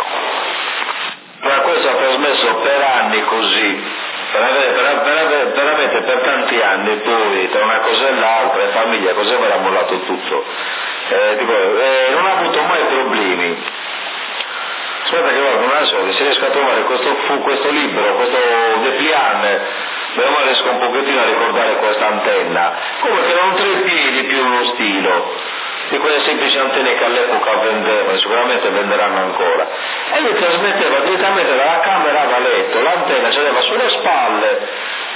Ma questo ha trasmesso per anni così, veramente per tanti anni, poi tra una cosa e l'altra, in famiglia, così era mollato tutto. Non ha avuto mai problemi. Aspetta che guarda, non so, se riesco a trovare questo libro, questo Deplian, meno male riesco un pochettino a ricordare questa antenna, come che erano 3 piedi più uno stilo, di quelle semplici antenne che all'epoca vendevano, sicuramente venderanno ancora, e lui trasmetteva direttamente dalla camera da letto, l'antenna ce l'aveva sulle spalle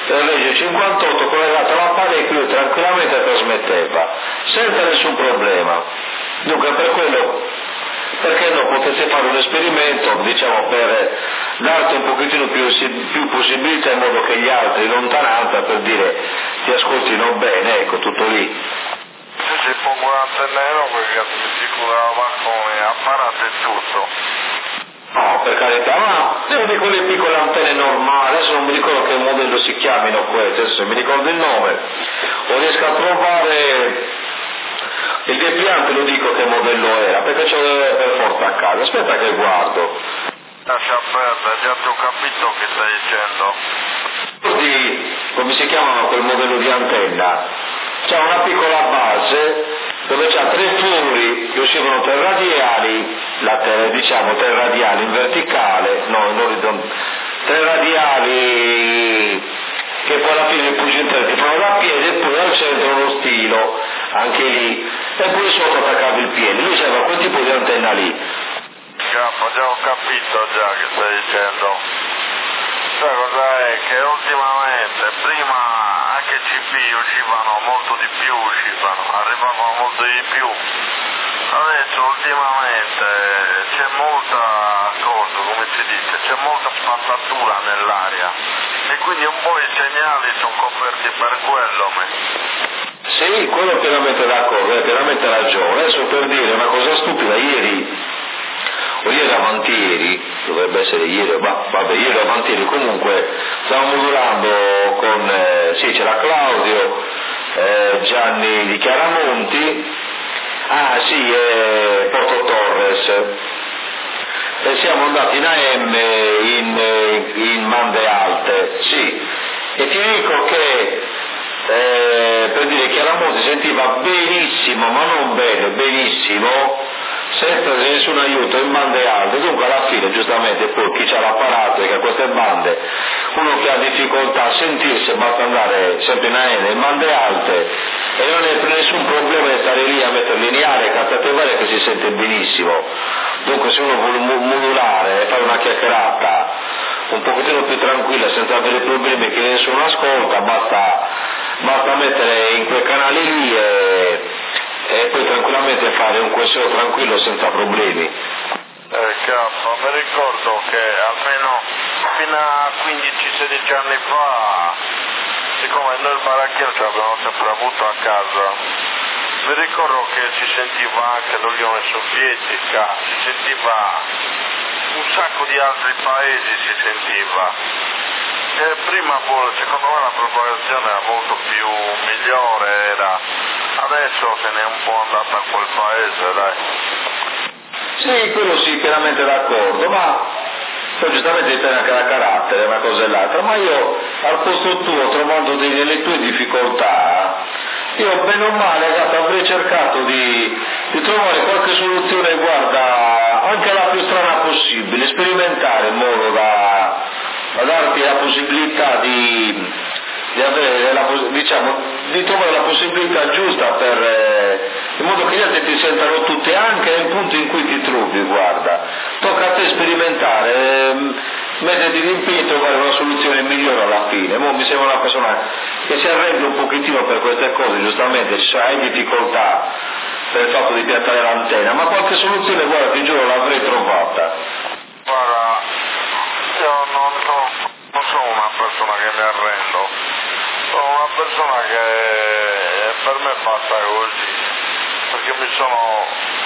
Regio 58 collegato alla parete, lui tranquillamente trasmetteva, senza nessun problema. Dunque per quello, perché non potesse fare un esperimento, diciamo, per darti un pochettino più possibilità in modo che gli altri in lontananza, per dire, ti ascoltino bene, ecco, tutto lì. Se pongo l'antenna perché si curava con apparato e tutto. No, per carità, ma io di quelle piccole antenne normali, adesso non mi ricordo che modello si chiamino queste, adesso mi ricordo il nome, o riesco a trovare il depliante, lo dico che modello era, perché c'ho per forza a casa, aspetta che guardo. Lascia perdere, già ti ho capito che stai dicendo. Così, come si chiama quel modello di antenna? C'è una piccola base dove c'ha 3 furi che uscivano 3 radiali, diciamo 3 radiali in verticale, no, in orizzontale, 3 radiali che poi alla fine i punti ti fanno da piede e poi al centro uno stilo, anche lì, e poi sotto attaccavi il piede. Lui aveva quel tipo di antenna lì. Già ho capito già che stai dicendo. Sai cosa è? Che ultimamente, prima anche CP uscivano molto di più, arrivavano molto di più. Adesso ultimamente c'è molta cosa, come si dice, c'è molta spazzatura nell'aria e quindi un po' i segnali sono coperti per quello. Sì, quello è pienamente d'accordo, hai pienamente ragione. Adesso per dire una cosa stupida, ieri avantieri, dovrebbe essere ieri, ieri avantieri, comunque stavamo modulando con, c'era Claudio, Gianni di Chiaramonti, Porto Torres, e siamo andati in AM in Mande Alte, sì, e ti dico che per dire Chiaramonti sentiva benissimo, ma non bene, benissimo, senza nessun aiuto in bande alte. Dunque alla fine giustamente poi chi c'ha l'apparato e che ha queste bande, uno che ha difficoltà a sentirsi, basta andare sempre in AM in bande alte e non è nessun problema di stare lì a mettere lineare, cazzate varie, che si sente benissimo. Dunque se uno vuole modulare e fare una chiacchierata un pochettino più tranquilla senza avere problemi che nessuno ascolta, basta mettere in quei canali lì e poi tranquillamente fare un quesito tranquillo senza problemi. Mi ricordo che almeno fino a 15-16 anni fa, siccome noi il baracchiere ce l'abbiamo sempre avuto a casa, mi ricordo che si sentiva anche l'Unione Sovietica, si sentiva un sacco di altri paesi, si sentiva. E prima, secondo me, la propagazione era molto più migliore, adesso se ne è un po' andata a quel paese, dai. Sì, quello sì, pienamente d'accordo, ma poi giustamente dipende anche da carattere, una cosa e l'altra, ma io al posto tuo, trovando delle tue difficoltà, io bene o male avrei cercato di trovare qualche soluzione, guarda, anche la più strana possibile, sperimentare in modo da darti la possibilità di avere di trovare la possibilità giusta in modo che gli altri ti sentano tutti, anche nel punto in cui ti trovi, guarda, tocca a te sperimentare, metterti d'impegno e trovare una soluzione migliore alla fine. Mi sembra una persona che si arrende un pochettino per queste cose, giustamente hai difficoltà per il fatto di piantare l'antenna, ma qualche soluzione, guarda, ti giuro, l'avrei trovata. Guarda, io non sono una persona che mi arrendo, sono una persona che per me basta così, perché mi sono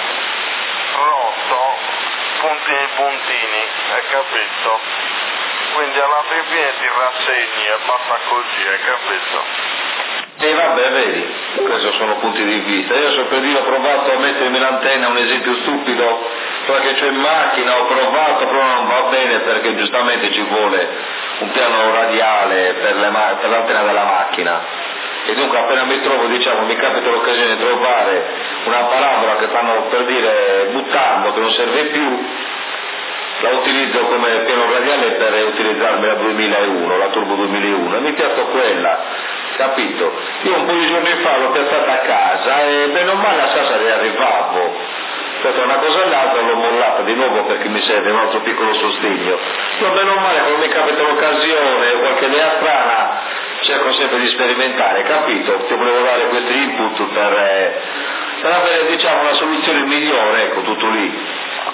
rotto puntini, hai capito? Quindi alla fine ti rassegni e basta così, hai capito? E vabbè, vedi, questi sono punti di vista. Io per dire ho provato a mettermi l'antenna, un esempio stupido, perché c'ho in macchina, ho provato, però non va bene perché giustamente ci vuole un piano radiale per l'antenna della macchina. E dunque appena mi trovo, mi capita l'occasione di trovare una parabola che stanno per dire buttando, che non serve più, la utilizzo come piano radiale per utilizzarmi la 2001, la Turbo 2001, e mi piazzo quella, capito? Io un po' di giorni fa l'ho piazzata a casa e bene o male a Sassari ne arrivavo. Tra una cosa e l'altra l'ho mollata di nuovo perché mi serve un altro piccolo sostegno. Ma bene o male quando mi capita l'occasione, qualche idea strana, cerco sempre di sperimentare, capito? Ti volevo dare questi input per avere, diciamo, una soluzione migliore, ecco, tutto lì.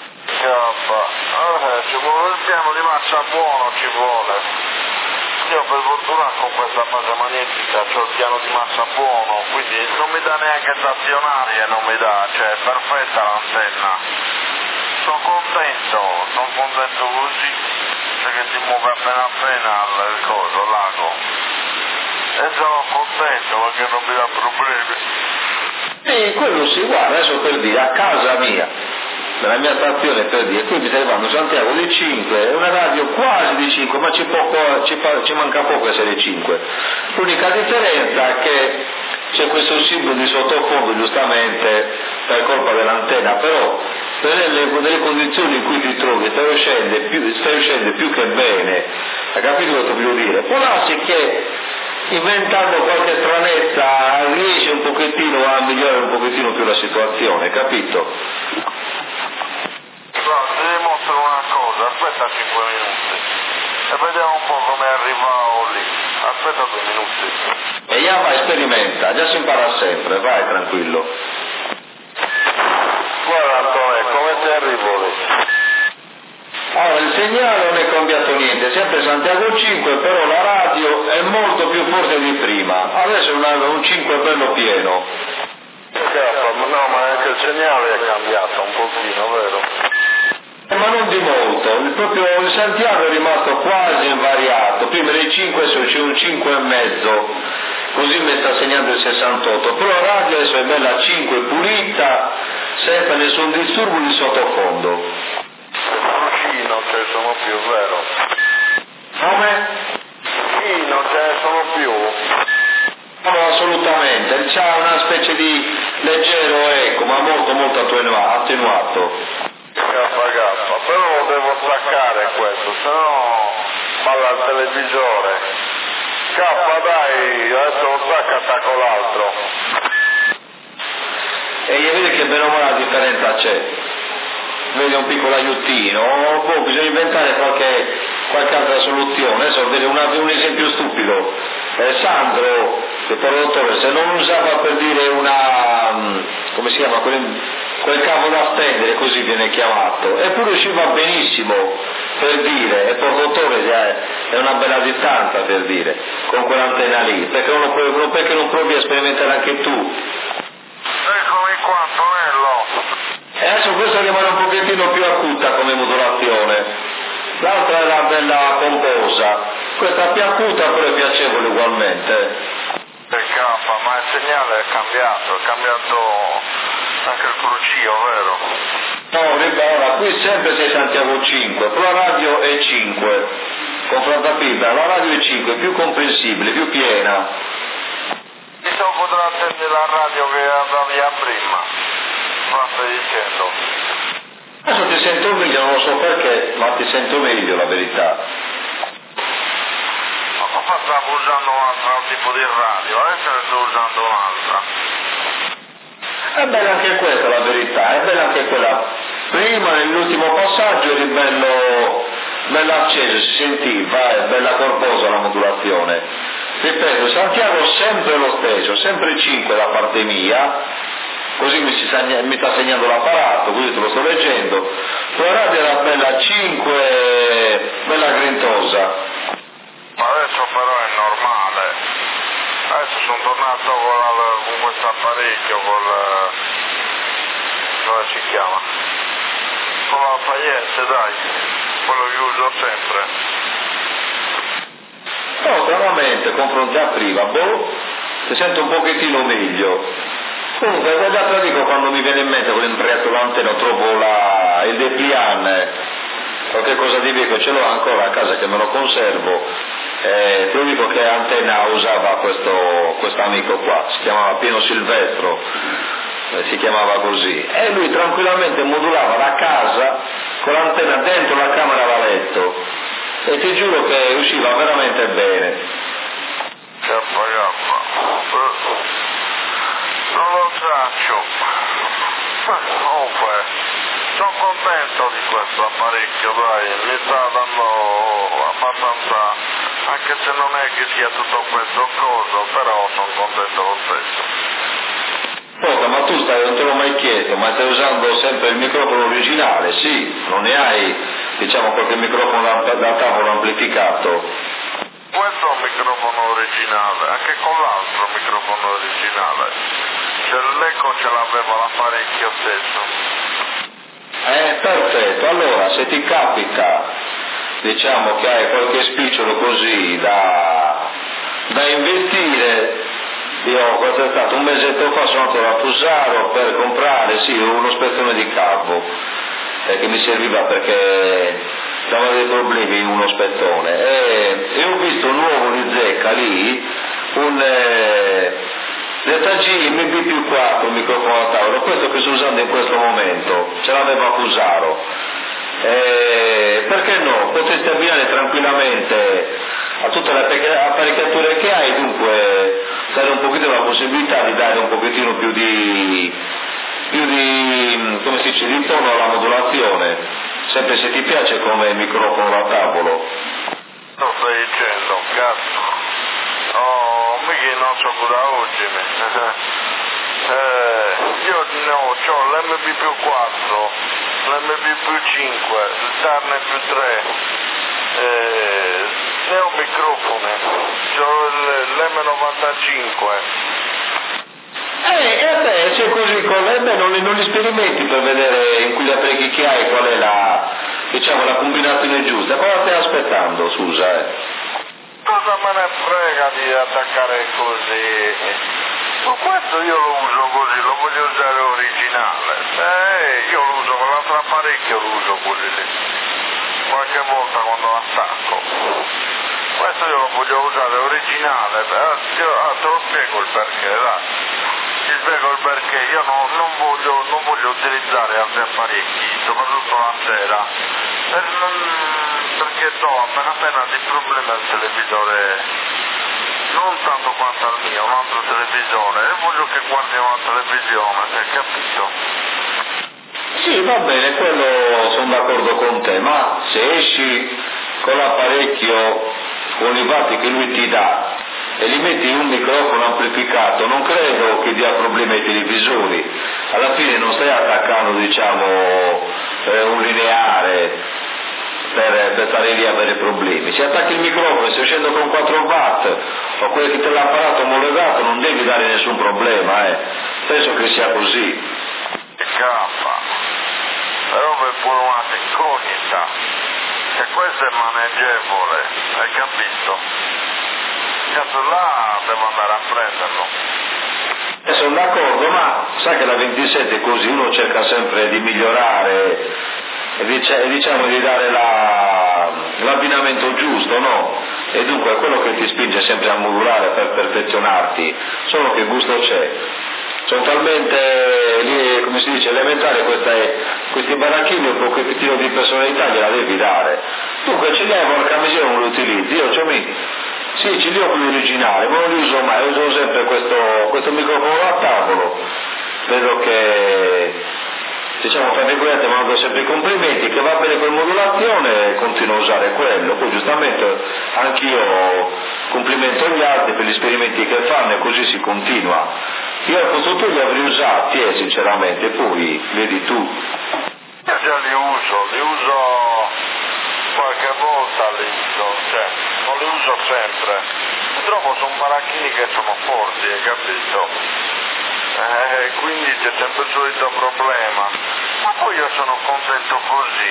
Ci vuole il piano di massa buono, ci vuole. Io per fortuna con questa base magnetica ho il piano di massa buono, quindi non mi dà neanche stazionarie, non mi dà, cioè è perfetta l'antenna. Sono contento così, perché si muove appena il coso, il lago. E sono contento perché non mi dà problemi. E quello si guarda, adesso per dire, a casa mia, nella mia stazione, per dire, qui mi stai arrivando Santiago di 5, è una radio quasi di 5, ma ci manca poco essere 5. L'unica differenza è che c'è questo simbolo di sottofondo, giustamente, per colpa dell'antenna, però nelle condizioni in cui ti trovi stai uscendo più che bene, hai capito cosa voglio dire? Può darsi che inventando qualche stranezza riesce un pochettino a migliorare un pochettino più la situazione, capito? Ti dimostro una cosa, aspetta 5 minuti e vediamo un po' come arrivavo lì. Aspetta 2 minuti. E già vai, sperimenta, già si impara sempre, vai tranquillo. Guarda Antonio, come ti arrivo lì? Allora, il segnale non è cambiato niente, sempre Santiago 5, però la radio è molto più forte di prima, adesso è un 5 bello pieno. No, ma anche il segnale è cambiato un pochino, vero? Ma non di molto, il Santiago è rimasto quasi invariato, prima dei 5 adesso c'è un 5,5, così mi sta segnando il 68, però la radio adesso è bella 5 pulita, senza nessun disturbo di sottofondo. Sì, non ce ne sono più, vero? Come? Sì, non ce ne sono più. No, assolutamente, c'ha una specie di leggero eco, ma molto attenuato. Però lo devo staccare questo, sennò balla il televisore. Dai, adesso lo stacca, attacco l'altro. E vedi che bene o male la differenza c'è. Vedi un piccolo aiutino, bisogna inventare qualche altra soluzione. Adesso vedi un esempio stupido. Sandro, il produttore, se non usava per dire come si chiama, quel cavo da stendere, così viene chiamato, eppure usciva benissimo, per dire, e il produttore è una bella distanza, per dire, con quell'antenna lì, perché non provi a sperimentare anche tu? Eccomi qua, Antonello. E adesso questa rimane un pochettino più acuta come modulazione, l'altra era bella composa, questa più acuta però è piacevole ugualmente. Ma il segnale è cambiato anche il crucio, vero? No, ora qui sempre sei Santiago 5, però la radio è 5, confronta Pibra, la radio è 5, più comprensibile, più piena. Mi sono potuto attendere la radio che andavi a prima, ma stai dicendo? Adesso ti sento meglio, non lo so perché, ma ti sento meglio la verità. Ma stavo usando un altro tipo di radio, adesso ne sto usando un'altra. È bella anche questa la verità, è bella anche quella. Prima nell'ultimo passaggio eri bello acceso, si sentiva, è bella corposa la modulazione. Ripeto, Santiago sempre lo stesso, sempre 5 da parte mia, così mi sta segnando l'apparato, così te lo sto leggendo. La radio era bella 5, bella grintosa. Ma adesso però è normale. Adesso sono tornato con questo apparecchio, come si chiama? Con la Faiense, dai, quello che uso sempre. No, stranamente, confronti a prima, ti sento un pochettino meglio. Comunque, già te lo dico, quando mi viene in mente quell'impresso l'antenna, trovo il Deplian, qualche cosa di vecchio ce l'ho ancora a casa che me lo conservo. Te lo dico che antenna usava questo amico qua, si chiamava Pieno Silvestro, si chiamava così, e lui tranquillamente modulava la casa con l'antenna dentro la camera da letto, e ti giuro che usciva veramente bene. Non lo traccio. Comunque, sono contento di questo apparecchio, dai, mi sta dando abbastanza anche se non è che sia tutto questo coso, però sono contento lo stesso. Ascolta, ma tu non te l'ho mai chiesto, ma stai usando sempre il microfono originale? Sì, non ne hai, diciamo, qualche microfono da tavolo amplificato? Questo è un microfono originale, anche con l'altro microfono originale. L'eco ce l'aveva l'apparecchio stesso. Perfetto, allora se ti capita, diciamo che hai qualche spicciolo così da investire, io questo è stato un mesetto fa, sono andato a Fusaro per comprare uno spezzone di cavo che mi serviva perché aveva dei problemi in uno spezzone e ho visto un nuovo di zecca lì, un ZG MB+4, un microfono a tavolo, questo che sto usando in questo momento, ce l'aveva a Fusaro. Perché no? Potresti abbinare tranquillamente a tutte le apparecchiature che hai, dunque dare un pochino la possibilità di dare un pochettino più di come si dice, di tono alla modulazione, sempre se ti piace come microfono da tavolo. Lo stai dicendo, cazzo. Oh, mica non so da oggi. Io ho l'MB+4, l'MB+5, il Turner +3, ne ho microfoni, ho l'M95. Se così con l'M non li sperimenti per vedere in quegli apparecchi che hai qual è la combinazione giusta. Cosa stai aspettando, scusa? Cosa me ne frega di attaccare così? Su questo io lo uso così, lo voglio usare originale. Io lo uso con l'altro apparecchio, lo uso così lì. Qualche volta quando attacco. Questo io lo voglio usare originale, te lo spiego il perché, dai. Ti spiego il perché, io non voglio utilizzare altri apparecchi, soprattutto la sera, perché do appena dei problemi al televisore, non tanto quanto al mio, un altro televisore, e voglio che guardiamo la televisione, hai capito? Sì, va bene, quello sono d'accordo con te, ma se esci con l'apparecchio con i vatti che lui ti dà e li metti in un microfono amplificato, non credo che dia problemi ai televisori. Alla fine non stai attaccando, diciamo, un lineare per stare lì a avere problemi. Se attacchi il microfono e stai uscendo con 4 watt o quello che te l'ha apparato omologato, non devi dare nessun problema, penso che sia così. Però per pure una incognita, che questo è maneggevole, hai capito? Cazzo, là devo andare a prenderlo. Sono d'accordo, ma sai che la 27 è così, uno cerca sempre di migliorare e diciamo di dare l'abbinamento giusto, no? E dunque è quello che ti spinge sempre a modulare per perfezionarti, solo che gusto c'è. Sono talmente, come si dice, elementari questi baracchini, un pochettino di personalità gliela devi dare. Dunque ce li hai, porca miseria, non li utilizzi, sì, ce li ho quelli originali, ma non li uso mai, uso sempre questo microfono a tavolo. Vedo che, diciamo, tra virgolette, mi hanno sempre i complimenti, che va bene per modulazione, continuo a usare quello. Poi giustamente anch'io complimento gli altri per gli esperimenti che fanno e così si continua. Io al posto tu li avrei usati, sinceramente, poi vedi tu. Io già li uso qualche volta, non li uso sempre. Purtroppo sono baracchini che sono forti, hai capito? Quindi c'è sempre il solito problema. Ma poi io sono contento così,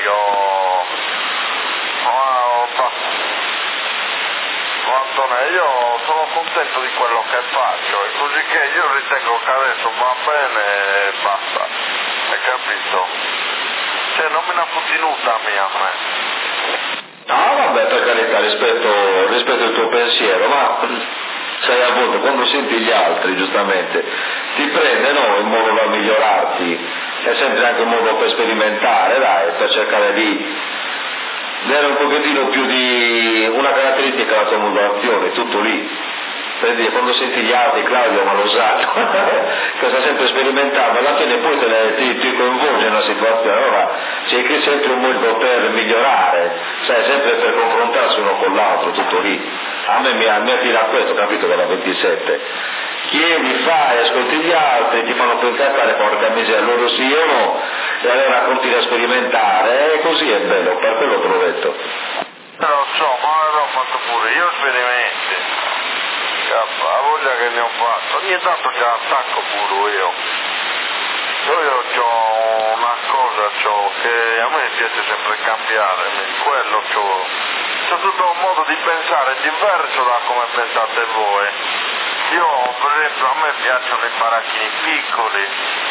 Antonio, io sono contento di quello che faccio, e così che io ritengo che adesso va bene e basta, hai capito? Cioè non me ne fotti nuda a me. No, vabbè, per carità, rispetto il tuo pensiero, ma sai, a volte quando senti gli altri, giustamente, ti prende, no, in modo da migliorarti, è sempre anche un modo per sperimentare, dai, per cercare di dare un pochettino più di una caratteristica alla tua modulazione, tutto lì. Per dire, quando senti gli altri, Claudio, ma lo sai, che sta sempre sperimentando, alla fine poi ti coinvolge nella situazione, allora c'è sempre un modo per migliorare, sai, sempre per confrontarsi uno con l'altro. quell'altro, tutto lì. A me mi attira questo, capito, dalla 27. Chiedi, fai, ascolti gli altri, ti fanno poi incazzare, porca miseria, loro sì, io no, e allora continui a sperimentare, e così è bello, per quello te l'ho detto. Lo so, ma l'ho fatto pure, io esperimenti, la voglia che ne ho fatto, ogni tanto ce l'attacco pure io ho una cosa che a me piace sempre cambiare, quello c'ho tutto un modo di pensare diverso da come pensate voi. Io per esempio a me piacciono i baracchini piccoli,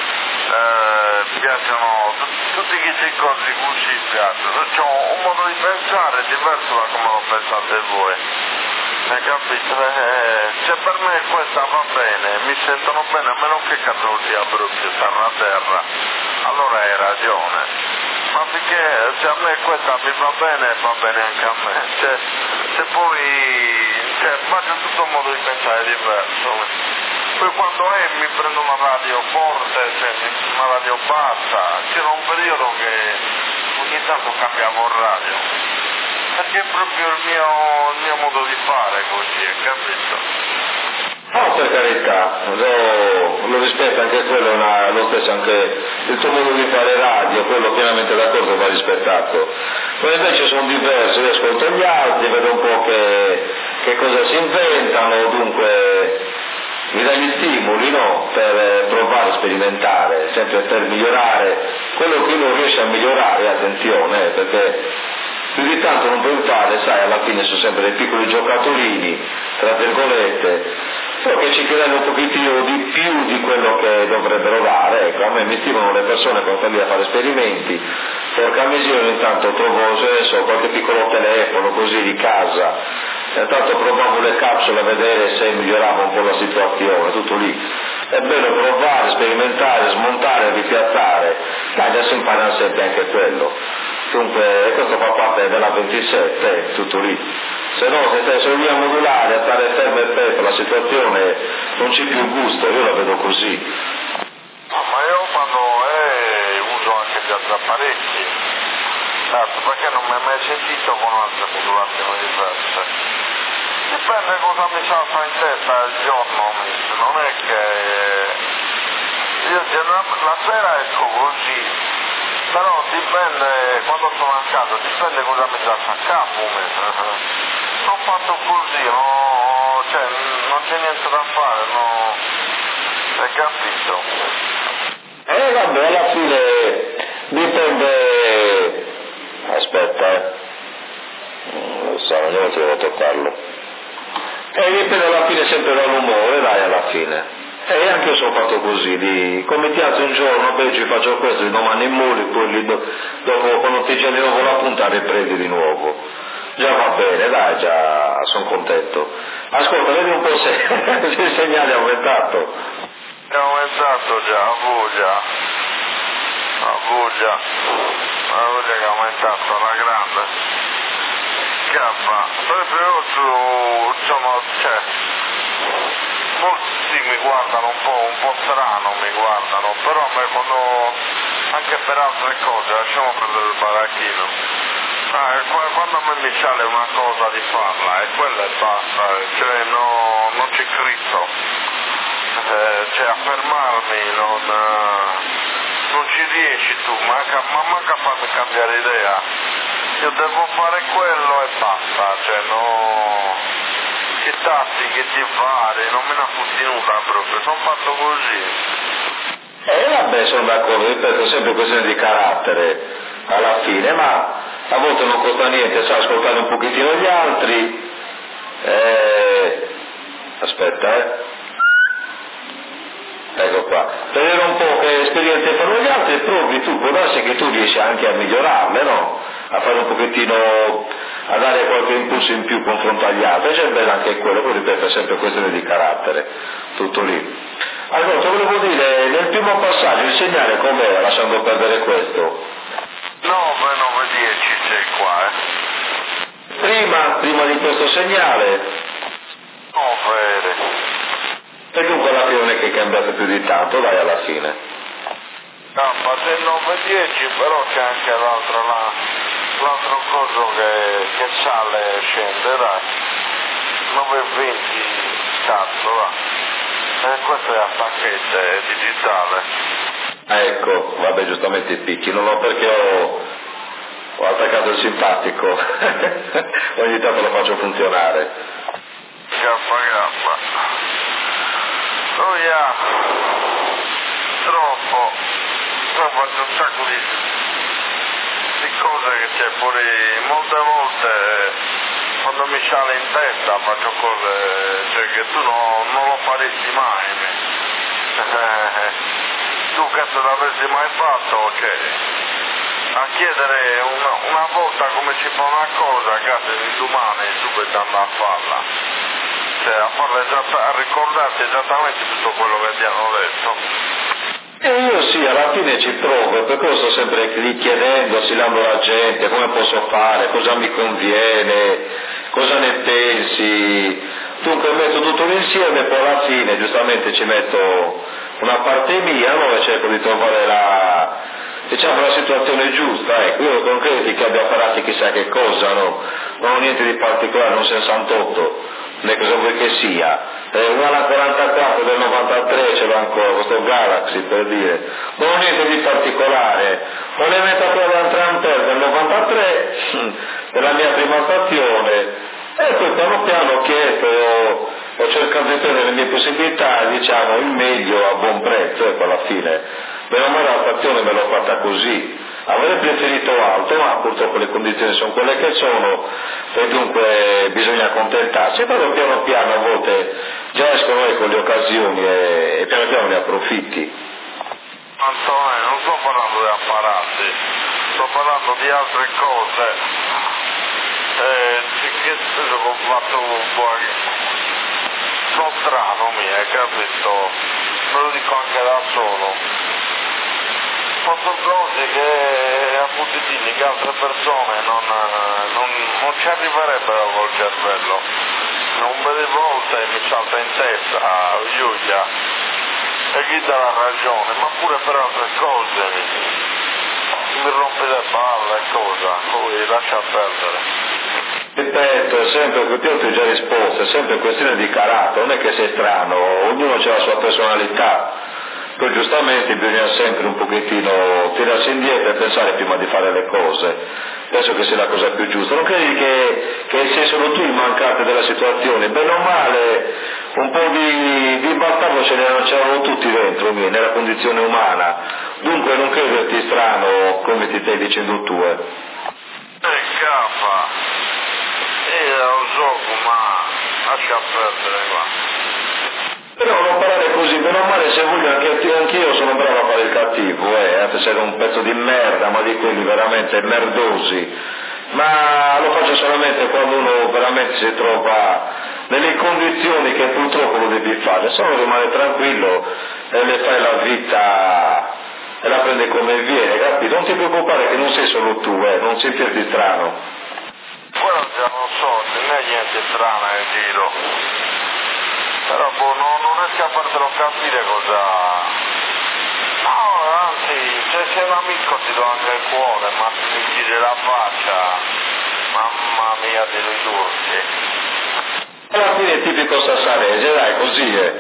piacciono tutti questi cose così piacciono, c'ho un modo di pensare diverso da come lo pensate voi. Hai capito? Se per me questa va bene, mi sentono bene, a meno che cazzo sia proprio terra, allora hai ragione. Ma finché se a me questa mi va bene anche a me. Se poi faccio tutto un modo di pensare diverso. Poi quando mi prendo una radio forte, una radio bassa, c'era un periodo che ogni tanto cambiavo radio. Perché è proprio il mio modo di fare così, capito? No, per carità, lo rispetto anche quello, lo stesso anche il tuo modo di fare radio, quello pienamente d'accordo, va rispettato. Poi invece sono diverso, io ascolto gli altri, vedo un po' che cosa si inventano, dunque mi dà gli stimoli, no? Per provare, sperimentare, sempre per migliorare quello che uno riesce a migliorare, attenzione, perché più di tanto non puoi fare, sai, alla fine sono sempre dei piccoli giocattolini, tra virgolette, però che ci creano un pochettino di più di quello che dovrebbero dare. Ecco, a me mi stimolano le persone quando stanno lì a fare esperimenti, porca miseria, ogni tanto trovo, qualche piccolo telefono così di casa, intanto provavo le capsule a vedere se migliorava un po' la situazione, tutto lì. È bello provare, sperimentare, smontare, ripiazzare, adesso imparano sempre anche quello. Dunque questo fa parte della 27, tutto lì. Se no, se stai solo lì a modulare, a stare fermo e fermo, la situazione non c'è più gusto, io la vedo così. No, ma io quando uso anche gli altri apparecchi, perché non mi è mai sentito con altre modulazioni diverse. Dipende cosa mi salta in testa il giorno, non è che io la sera esco così, però dipende quando sono a casa, dipende cosa mi salta a capo. Sono fatto così, non c'è niente da fare, no, hai capito? Vabbè, alla fine dipende, aspetta, non lo so, non devo toccarlo. Dipende alla fine sempre dall'umore, dai, alla fine. E anche io sono fatto così, come ti alzi un giorno, beh, ci faccio questo, domani in muli, poi dopo quando ti giri di nuovo la punta riprendi di nuovo. Già va bene, dai, già sono contento. Ascolta, vedi un po' se il segnale è aumentato. È aumentato già, a voglia che è aumentato alla grande. Scappa, proprio molti mi guardano un po' strano, però a me anche per altre cose, lasciamo perdere il baracchino. Quando a me mi sale una cosa di farla, e quella e basta, non ci scritto, affermarmi, non ci riesci tu, manca a farmi cambiare idea, io devo fare quello e basta, che tattiche, che vari, non me ne ha fotti nulla proprio, sono fatto così. Vabbè, sono d'accordo, ripeto, sempre questione di carattere alla fine, ma a volte non costa niente, sai, ascoltare un pochettino gli altri. Aspetta, ecco qua, vedere un po' che esperienze fanno gli altri e provi tu, può darsi che tu riesci anche a migliorarle, no? A fare un pochettino, a dare qualche impulso in più confronto agli altri, c'è bello anche quello, poi ripeto, è sempre questione di carattere, tutto lì. Allora, ti volevo dire, nel primo passaggio il segnale com'era, lasciando perdere questo? 910 c'è qua, Prima di questo segnale? No, vero. E dunque alla fine non è che cambiate più di tanto, dai, alla fine. Ma se 910 però c'è anche l'altra là, l'altro coso che sale e scende, dai. 9,20 cazzo, va. Questo è a pacchetto, è digitale. Ecco, vabbè, giustamente i picchi, non ho perché ho attaccato il simpatico, ogni tanto lo faccio funzionare. Gaffa. Oh yeah, troppo. Poi faccio un sacco di cose che c'è pure, molte volte quando mi sale in testa faccio cose, cioè che tu non lo faresti mai. Tu che te l'avresti mai fatto, cioè, a chiedere una volta come si fa una cosa, cazzo, di domani subito andare a farla, cioè a ricordarti esattamente tutto quello che ti hanno detto. E io sì, alla fine ci provo, e per quello sto sempre lì chiedendo, oscillando la gente, come posso fare, cosa mi conviene, cosa ne pensi. Dunque metto tutto insieme e poi alla fine giustamente ci metto una parte mia, no? E cerco di trovare la situazione giusta, ecco. Io non credo che abbia apparato chissà che cosa, no? Non ho niente di particolare, non 68, né cosa vuoi che sia. Un ala 44 del 93 ce l'ho ancora, questo Galaxy per dire, non ho niente di particolare. Ho l'ementatura Ampere del 93 della mia prima stazione, e poi piano piano ho chiesto, ho cercato di prendere le mie possibilità, diciamo il meglio a buon prezzo, ecco alla fine. Meno male la stazione me l'ho fatta così. Avrei preferito alto, ma purtroppo le condizioni sono quelle che sono e dunque bisogna accontentarsi. E poi piano piano a volte già escono le occasioni e piano piano ne approfitti. Antonio, non sto parlando di apparati, sto parlando di altre cose. Che ho fatto un po', sono strano capito? Me lo dico anche da solo. Sono cose che a puntini che altre persone non ci arriverebbero col cervello. Non vede volte mi salta in testa, Giulia, e chi dà la ragione, ma pure per altre cose mi rompe le palle e cosa, poi lascia perdere. Ripeto, è sempre, ti ho già risposto, è sempre questione di carattere, non è che sei strano, ognuno ha la sua personalità, poi giustamente bisogna sempre un pochettino tirarsi indietro e pensare prima di fare le cose, penso che sia la cosa più giusta. Non credi che sei solo tu il mancante della situazione? Bene o male un po' di battaglia c'erano tutti dentro nella condizione umana, dunque non crederti strano come ti stai dicendo tu. Caffa, io lo so, ma lascia perdere qua. Però non parlare così, bene o male se voglio anch'io sono bravo a fare il cattivo, anche se ero un pezzo di merda, ma di quelli veramente merdosi, ma lo faccio solamente quando uno veramente si trova nelle condizioni che purtroppo lo devi fare, se no rimane tranquillo e le fai la vita e la prende come viene, capito? Non ti preoccupare che non sei solo tu, non sentirti strano. Quello già lo so, non è niente strano in giro, però non riesco a fartelo capire cosa. No, anzi, se sei un amico ti do anche il cuore, ma mi giri la faccia, mamma mia di ridurti. Alla fine è tipico sassarese, dai, così è.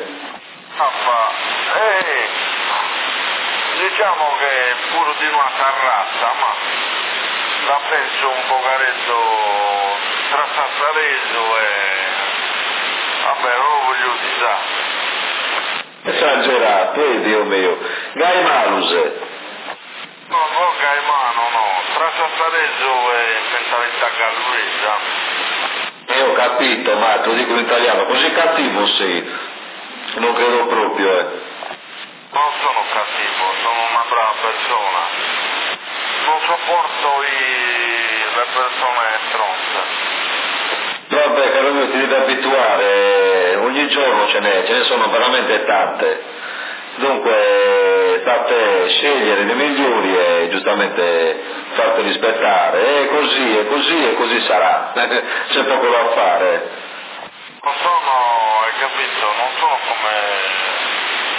Diciamo che pure di una carrazza, ma la penso un pocaretto tra Sassareso e vabbè, non lo voglio dire. Esagerato, Dio mio. Gai Maluse. No, Gaimano, no, tra Sassareso e mentalità galluesa. Ho capito, ma te lo dico in italiano, così cattivo sei. Non credo proprio, Non sono cattivo, sono una brava persona. Non sopporto le persone stronze. Vabbè, caro mio, ti devi abituare, ogni giorno ce ne sono veramente tante. Dunque, sta a te scegliere le migliori e giustamente farti rispettare. E così sarà. C'è poco da fare. Non sono, hai capito, non sono come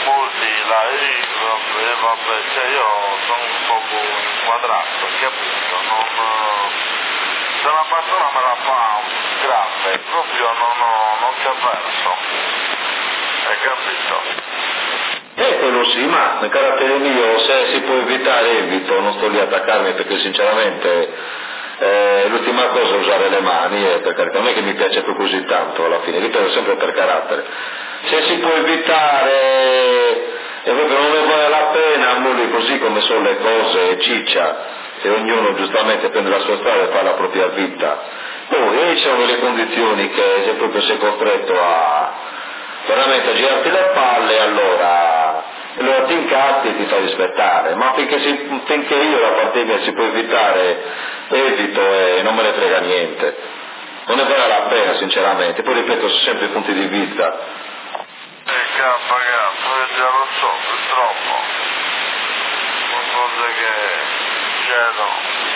Mozilla, vabbè, cioè io sono un poco inquadrato, capito? Se una persona me la fa grave, proprio non c'è verso, hai capito? Quello sì, ma nel carattere mio, se si può evitare, evito, non sto lì a attaccarmi perché sinceramente l'ultima cosa è usare le mani, perché a me che mi piace più così tanto alla fine, ripeto sempre per carattere. Se si può evitare e proprio non ne vale la pena, amore, così come sono le cose, ciccia, e ognuno giustamente prende la sua strada e fa la propria vita. Poi ci sono le condizioni che se proprio sei costretto a veramente a girarti le palle, allora ti incazzi e ti fai rispettare, ma finché io da parte mia si può evitare, evito e non me ne frega niente. Non ne vale la pena sinceramente, poi ripeto, sono sempre i punti di vista. Gaffa, già lo so, purtroppo. Sono cose che succedono.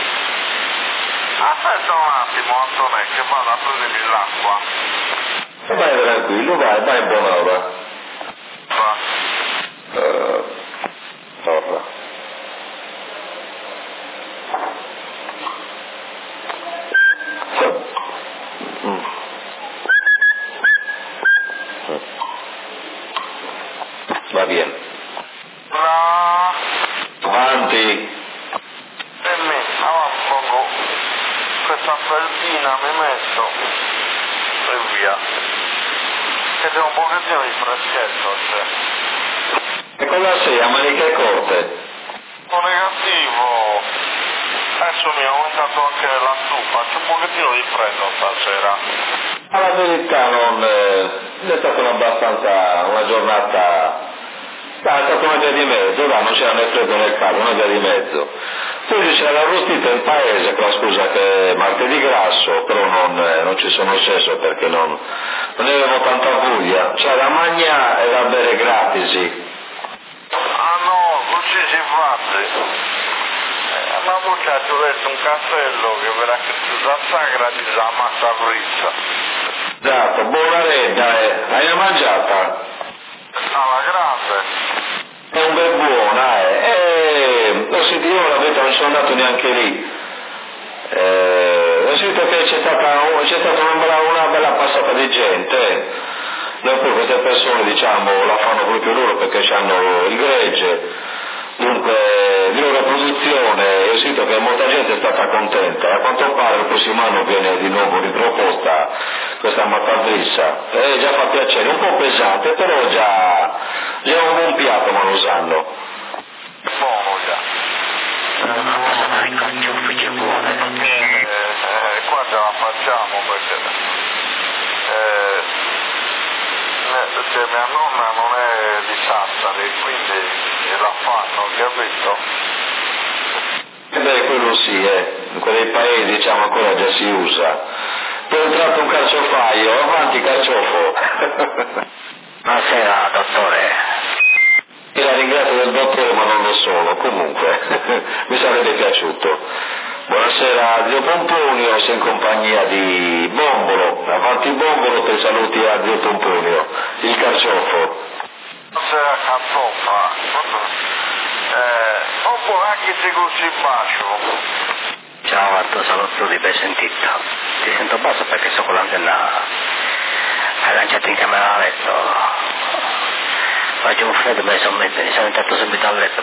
Aspetta un attimo, Antonè, che vado a prendermi l'acqua. Vai tranquillo, vai in buona ora. Ora. Va bene. Avanti. Pongo questa felpina, mi metto e via. Che c'è un pochettino di freschetto, cioè. E cosa sei, a maniche corte? Sono negativo. Adesso mi ha aumentato anche la stufa, c'è un pochettino di freddo stasera. Ma la verità non è stata una giornata, è stata una via di mezzo, non c'era né freddo né caldo, una via di mezzo. Poi c'era l'arrostita in paese, con la scusa che è martedì grasso, però non ci sono sceso perché non ne avevo tanta voglia, cioè la magna e da bere gratis. Ah no, così si fa. Ma muchacho, ho detto un castello che verrà che si sagra di la massa frizza. Esatto, buona redda, hai mangiata? Alla grande. È un bel buona, lo senti, io la verità non sono andato neanche lì. Ho sentito che c'è stata una bella passata di gente. Noi poi queste persone, diciamo, la fanno proprio loro perché hanno il gregge. Dunque, di loro produzione, ho sentito che molta gente è stata contenta. A quanto pare il prossimo anno viene di nuovo riproposta questa mattardrissa. Già fa piacere, un po' pesante, però già è un buon piatto, ma lo sanno. Buono già. Qua ce la facciamo perché mia nonna non è di Sassari, quindi la fanno, capito? Beh, quello sì, in quei paesi diciamo ancora già si usa. Poi è entrato un carciofaio, avanti carciofo. Buonasera, dottore. Io la ringrazio del dottore, ma non lo sono, comunque, mi sarebbe piaciuto. Buonasera zio Pomponio, sei in compagnia di Bombolo, avanti Bombolo, te saluti a zio Pomponio, il carciofo. Buonasera carciofa, un po' anche se così bacio. Ciao Arto, saluto di ben sentito. Ti sento basso perché sto con l'antenna. Hai lanciato in camera da letto. Faccio un freddo, mi sono entrato subito a letto,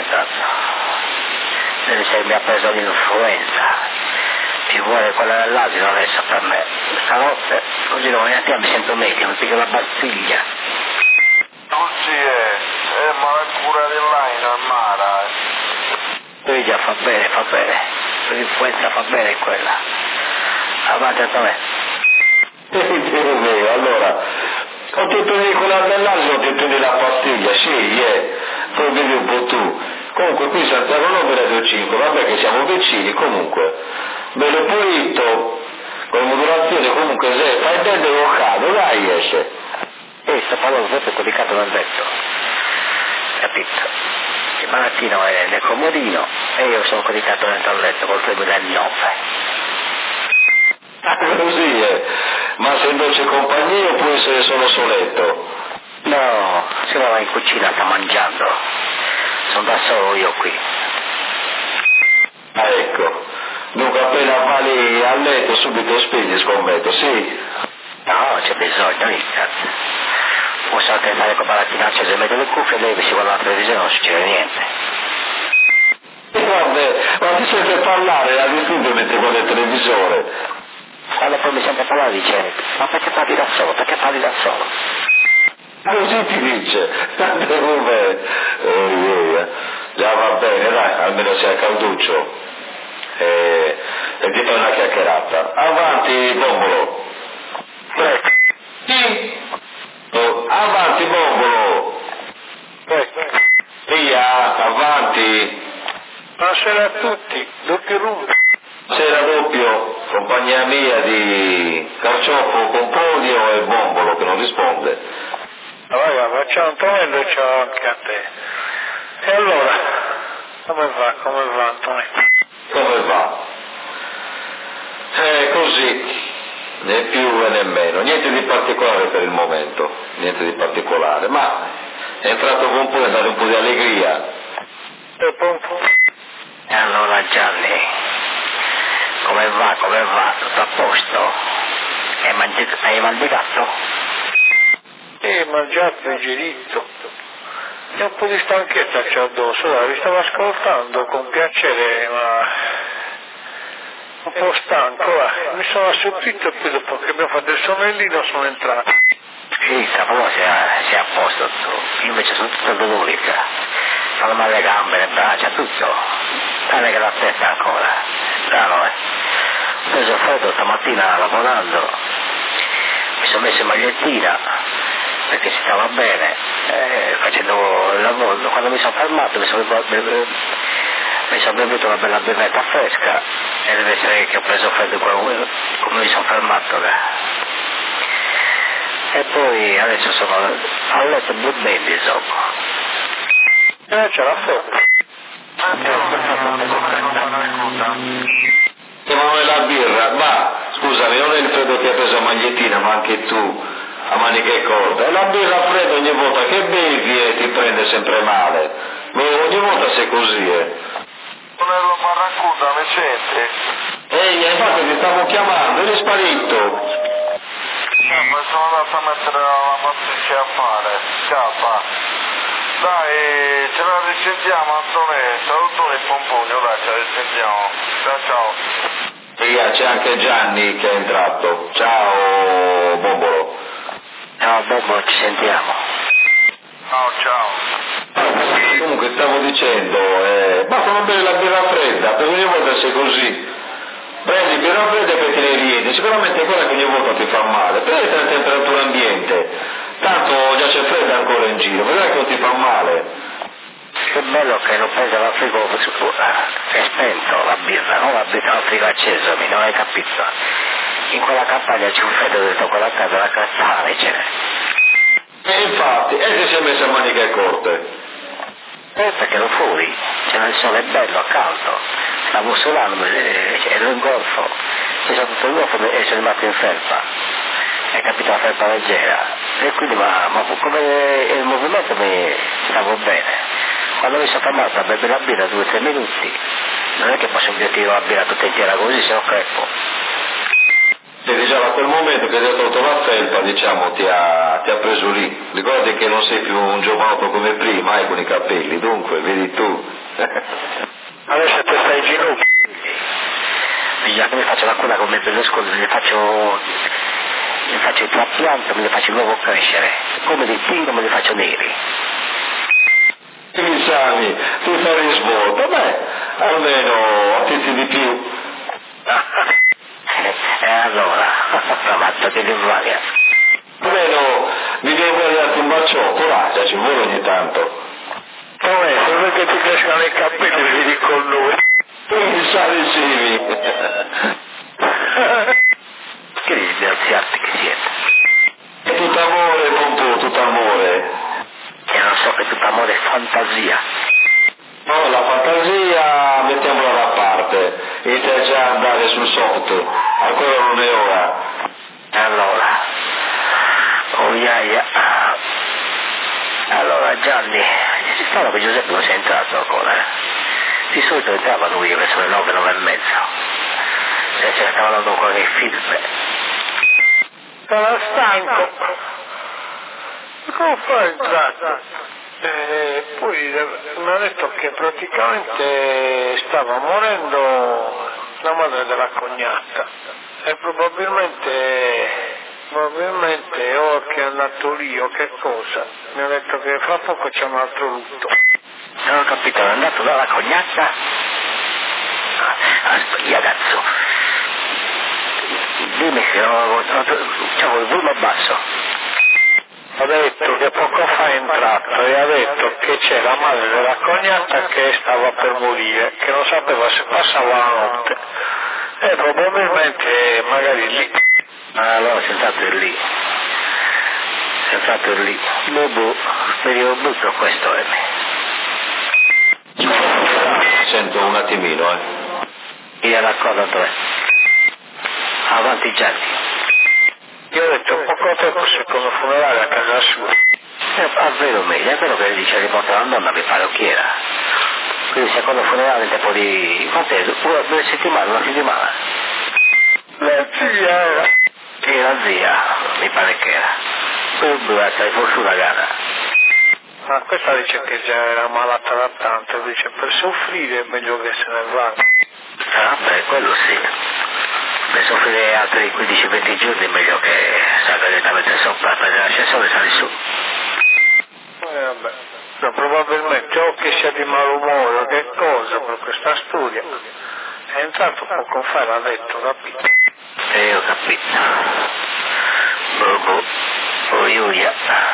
mi ha preso l'influenza, ci vuole quella dell'asilo adesso per me. Stanotte, così domani mattina mi sento meglio, mi piglio la pastiglia. Così ma la cura dell'aina è mara. Già fa bene, per l'influenza fa bene quella. Avanti a me. Dio mio, allora, o ti prendi quella dell'asilo o ti prendi la pastiglia, scegli, poi vedi un po' tu. Comunque qui Santiago Nobile Radio 5, vabbè che siamo vicini, comunque, bello pulito, con modulazione, comunque se fai bene vocale, dai esce. Sto parlando proprio codicato dal letto, capito? Il mattino è nel comodino e io sono codicato dentro al letto col freddo del 9. Così ma se invece compagnia può essere solo soletto? No, No, se no va in cucina, sta mangiando. Sono da solo io qui. Ah, ecco. Dunque appena va lì a letto subito spegni, scommetto, sì? No, c'è bisogno, mica. Posso anche fare con la tinaccia, se mette le cuffie e lei si guarda la televisione non succede niente. Guarda, ma ti sente parlare a disturbo mentre guarda il televisore. Quando poi mi sente parlare dice, ma perché parli da solo, perché parli da solo? Così ti dice, tante come, già va bene, dai, almeno sia calduccio. E ti fai una chiacchierata. Avanti, Bombolo. Sì. Oh, avanti, Bombolo. Via, avanti. Buonasera a tutti, doppio rumbo. Sera doppio, compagnia mia di Carciofo, Pomponio e Bombolo che non risponde. Allora, facciamo un toello e ciao anche a te. E allora, come va Antonio? Come va? Così, né più né meno, niente di particolare per il momento, niente di particolare, ma è entrato con Pomponio a dare un po' di allegria. E allora Gianni, come va? Tutto a posto? Hai mangiato? Mangiato, ingerito. E un po' di stanchezza c'è addosso, dai, vi stavo ascoltando con piacere, ma un po' stanco, mi sono assopito e poi dopo che abbiamo fatto il sonnellino sono entrato. Sì, sapevo sei a posto tu, io invece sono tutto dolorica, fanno male le gambe, le braccia, tutto, tranne che la testa ancora, strano ho preso freddo stamattina lavorando, mi sono messo in magliettina, perché si stava bene, facendo il lavoro, quando mi sono fermato mi sono bevuto una bella bevetta fresca e deve essere che ho preso freddo come mi sono fermato. E poi adesso sono a letto bene insomma. Ce l'ha fatta. Emanuele la birra, ma scusami, non è il freddo che hai preso a magliettina, ma anche tu a maniche corte. E la birra fredda ogni volta che bevi e ti prende sempre male. Ma ogni volta sei così, Tonello Barracuda, mi sente? Ehi, infatti ti stavo chiamando, eri sparito. Ma sono andato a mettere la matrice a fare. Ciao, dai, ce la risentiamo Antonio, salutone il Pomponio, dai, ce la risentiamo. Ciao. Via, c'è anche Gianni che è entrato. Ciao, Bombolo. Ciao Bobo, ci sentiamo. Ciao. Comunque stavo dicendo, basta non bere la birra fredda, perché ogni volta sei così. Prendi birra fredda e poi te ne rientri, sicuramente è quella che ogni volta ti fa male. Prendi la temperatura ambiente, tanto già c'è fredda ancora in giro, vedrai che non ti fa male. Che bello che l'ho presa la frigo, è spento la birra, non la birra al frigo acceso, non hai capito? In quella campagna c'è un freddo dentro quella casa, la cazzale ce n'è. E infatti, e ti sei messo a maniche corte? Perché ero fuori, c'era il sole bello, caldo, stavo solando, ero in golfo, mi sono tutto il golfo e sono rimasto in felpa, è capito la felpa leggera, e quindi ma come il movimento mi stavo bene. Quando mi sono fermato a bere la birra 2-3 minuti, non è che posso invertire la birra tutta intera così, se no crepo. E diciamo a quel momento che ti ha tolto la felpa, diciamo, ti ha preso lì. Ricordi che non sei più un giovanotto come prima, con i capelli, dunque, vedi tu. Adesso te stai in ginocchio. Bisogna che mi faccio la coda come per le scuole, mi faccio il trapianto, me li faccio nuovo crescere, come dei tigri me li faccio neri. Mi sani, ti fai in svolta, beh, almeno attizi di più. E allora, la matta di l'invaria. Almeno mi devi guardare un bacciotto, là, ci vuole ogni tanto. Come? Non è che ti crescano i capelli e vieni con noi. Mi sani Simi. Che disgraziati che siete. È tutto amore, Pompò, tutto amore. E non so che tutto amore è fantasia. No, la fantasia mettiamola da parte, inizia già ad andare sul soft, ancora non è ora. Allora, oh iaia, Gianni, stava che Giuseppe non si è entrato ancora. Di solito entrava lui verso le 9, 9 e mezzo. Se stava dando qualche film. Era stanco. Come fa a entrare? Poi mi ha detto che praticamente stava morendo la madre della cognata e probabilmente o che è andato lì o che cosa, mi ha detto che fra poco c'è un altro lutto. Non ho capito, è andato dalla cognata? Ragazzo, dimmi che c'è il volume basso. Ha detto che poco fa è entrato e ha detto che c'è la madre della cognata che stava per morire, che non sapeva se passava la notte e probabilmente magari lì. Allora senz'altro è lì. Bobo, speriamo brutto questo è. Sento un attimino, Io d'accordo dov'è? Avanti Gianni. Io ho detto poco tempo secondo funerale a casa sua. È vero che dice che porta la donna, mi pare chi era. Quindi secondo funerale in tempo di... quant'è? 2 settimane, 1 settimana? La zia era. Sì, la zia, mi pare che era. Poi doveva essere forse una gara. Ma questa dice che già era malata da tanto, dice per soffrire è meglio che se ne vada. Ah, beh, quello sì. Per soffrire altri 15-20 giorni è meglio che salga direttamente sopra, prende l'ascensore e sali su. Vabbè. No, probabilmente o che sia di malumore o che cosa per questa storia. È entrato poco fa, l'ha detto, capito? Ho capito. Bobo, Giulia.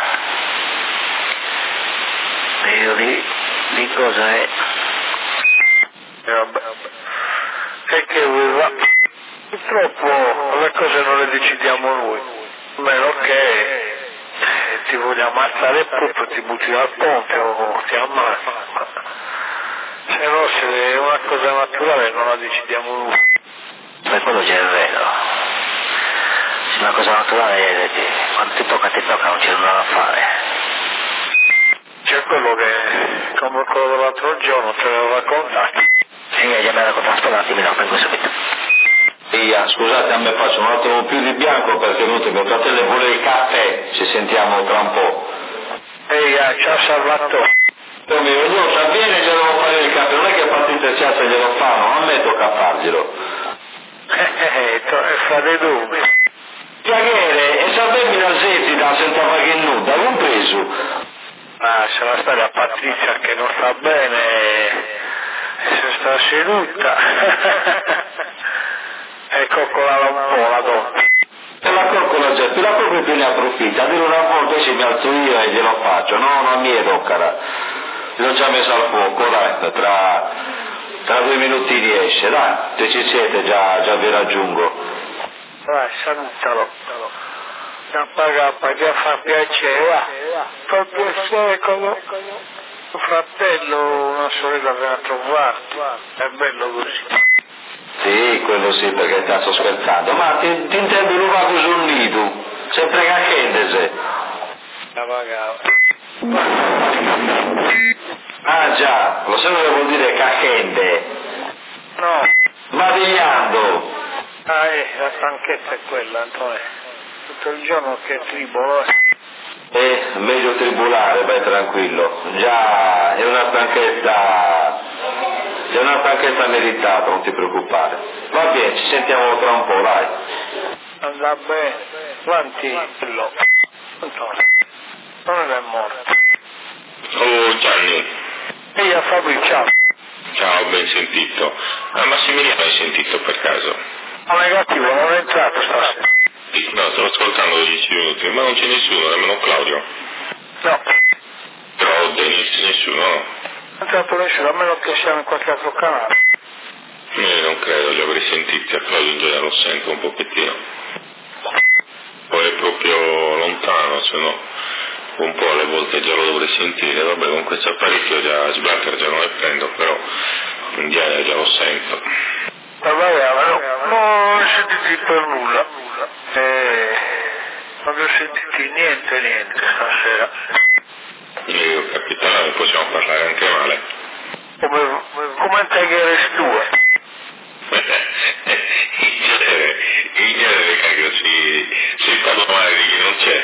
Io di cosa è? Vabbè. E che vuoi va? Purtroppo le cose non le decidiamo noi, a meno che ti voglio ammazzare proprio, ti butti dal ponte o ti ammazzi. Se no, se è una cosa naturale non la decidiamo noi. Per quello c'è vero. Se una cosa naturale quando ti tocca, non c'è nulla da fare. C'è quello che, come quello dell'altro giorno, te l'ho raccontato. Sì, già me l'ha raccontato, un attimo, lo prendo subito. Scusate, a me faccio un attimo più di bianco perché è venuto mio fratello e vuole il caffè, ci sentiamo tra un po'. Ciao Salvatore. Io Sabine gli devo fare il caffè, non è che Patrizia Ciazza glielo fanno, a me tocca farglielo. Fate dove? Chiaghere, e sapere Minasetti da senza fare nuda, compreso. Se la sta la Patrizia che non sta bene e se sta seduta e coccolava un po' la donna. E la coccola già, tu la proprio più ne approfitta, a dire una volta se mi alzo io e glielo faccio, no, non mi toccherà. L'ho già messo al fuoco, dai, tra 2 minuti esce, dai, se ci siete già vi raggiungo. Vai, salutalo. Da pagare, già fa piacere, va. Fa piacere con un fratello, una sorella che ha trovato. È bello così. Sì, quello sì, perché ti sto scherzando. Ma ti intendi rubato sul nido? Sempre cacchende, La pagava. Ah già, lo sai cosa vuol dire cacchende? No. Badigliando. La stanchezza è quella, Antonio. Tutto il giorno che tribolo. Meglio tribulare, vai tranquillo. Già è una stanchezza meritata, non ti preoccupare. Va bene, ci sentiamo tra un po', dai. Andrà bene. Quanti? Antonio. Non è morto. Oh Gianni. Ehi, Fabio, ciao. Ciao, ben sentito. Massimiliano hai sentito per caso? Negativo, non è entrato stasera. No, stavo ascoltando 10 minuti, ma non c'è nessuno, nemmeno Claudio. No. Però Denis, nessuno. Non è entrato nessuno, a meno che sia in qualche altro canale. Non credo, li avrei sentiti, a Claudio in genere lo sento un pochettino. Poi è proprio lontano, se no un po' alle volte già lo dovrei sentire, vabbè con questo apparecchio già sbatter già non le prendo, però in genere già lo sento. Vabbè, non ho sentito per nulla. Non ho sentito niente stasera. Io capitano, possiamo parlare anche male. Come te che eri tu? In genere che si parla male di chi non c'è.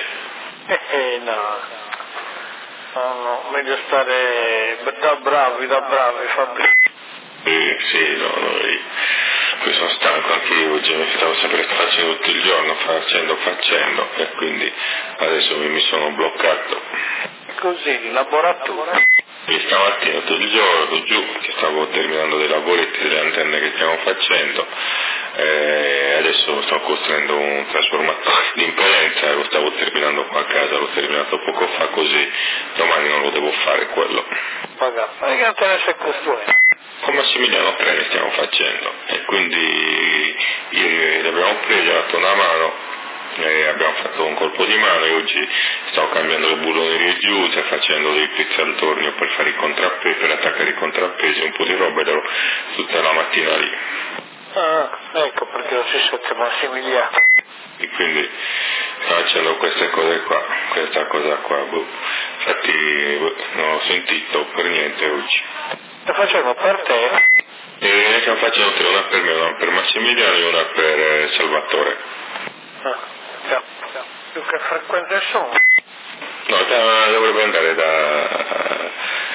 No, meglio stare da bravi, Fabio. Sì, no, poi sono stanco anche io, oggi mi stavo sempre facendo tutto il giorno, facendo, e quindi adesso mi sono bloccato. Così, il laboratorio. E stamattina tutto il giorno giù, che stavo terminando dei lavoretti delle antenne che stiamo facendo, adesso sto costruendo un trasformatore di impedenza, lo stavo terminando qua a casa, l'ho terminato poco fa, così domani non lo devo fare quello. Ma che antenne sei costruendo? Con Massimiliano Treni stiamo facendo, e quindi ieri l'abbiamo preso, gli ho dato una mano, abbiamo fatto un colpo di mano e oggi stavo cambiando le bullonerie giù, stai facendo dei pezzi al tornio per fare i contrappesi, per attaccare i contrappesi, un po' di roba, ed ero tutta la mattina lì. Ah, ecco perché lo si sotto Massimiliano. E quindi sto facendo queste cose qua, questa cosa qua, infatti non ho sentito per niente oggi. Lo facciamo per te? E ne stiamo facendo tre, una per me, una per Massimiliano e una per Salvatore. Già. Più che frequente sono? No, dovrebbe andare da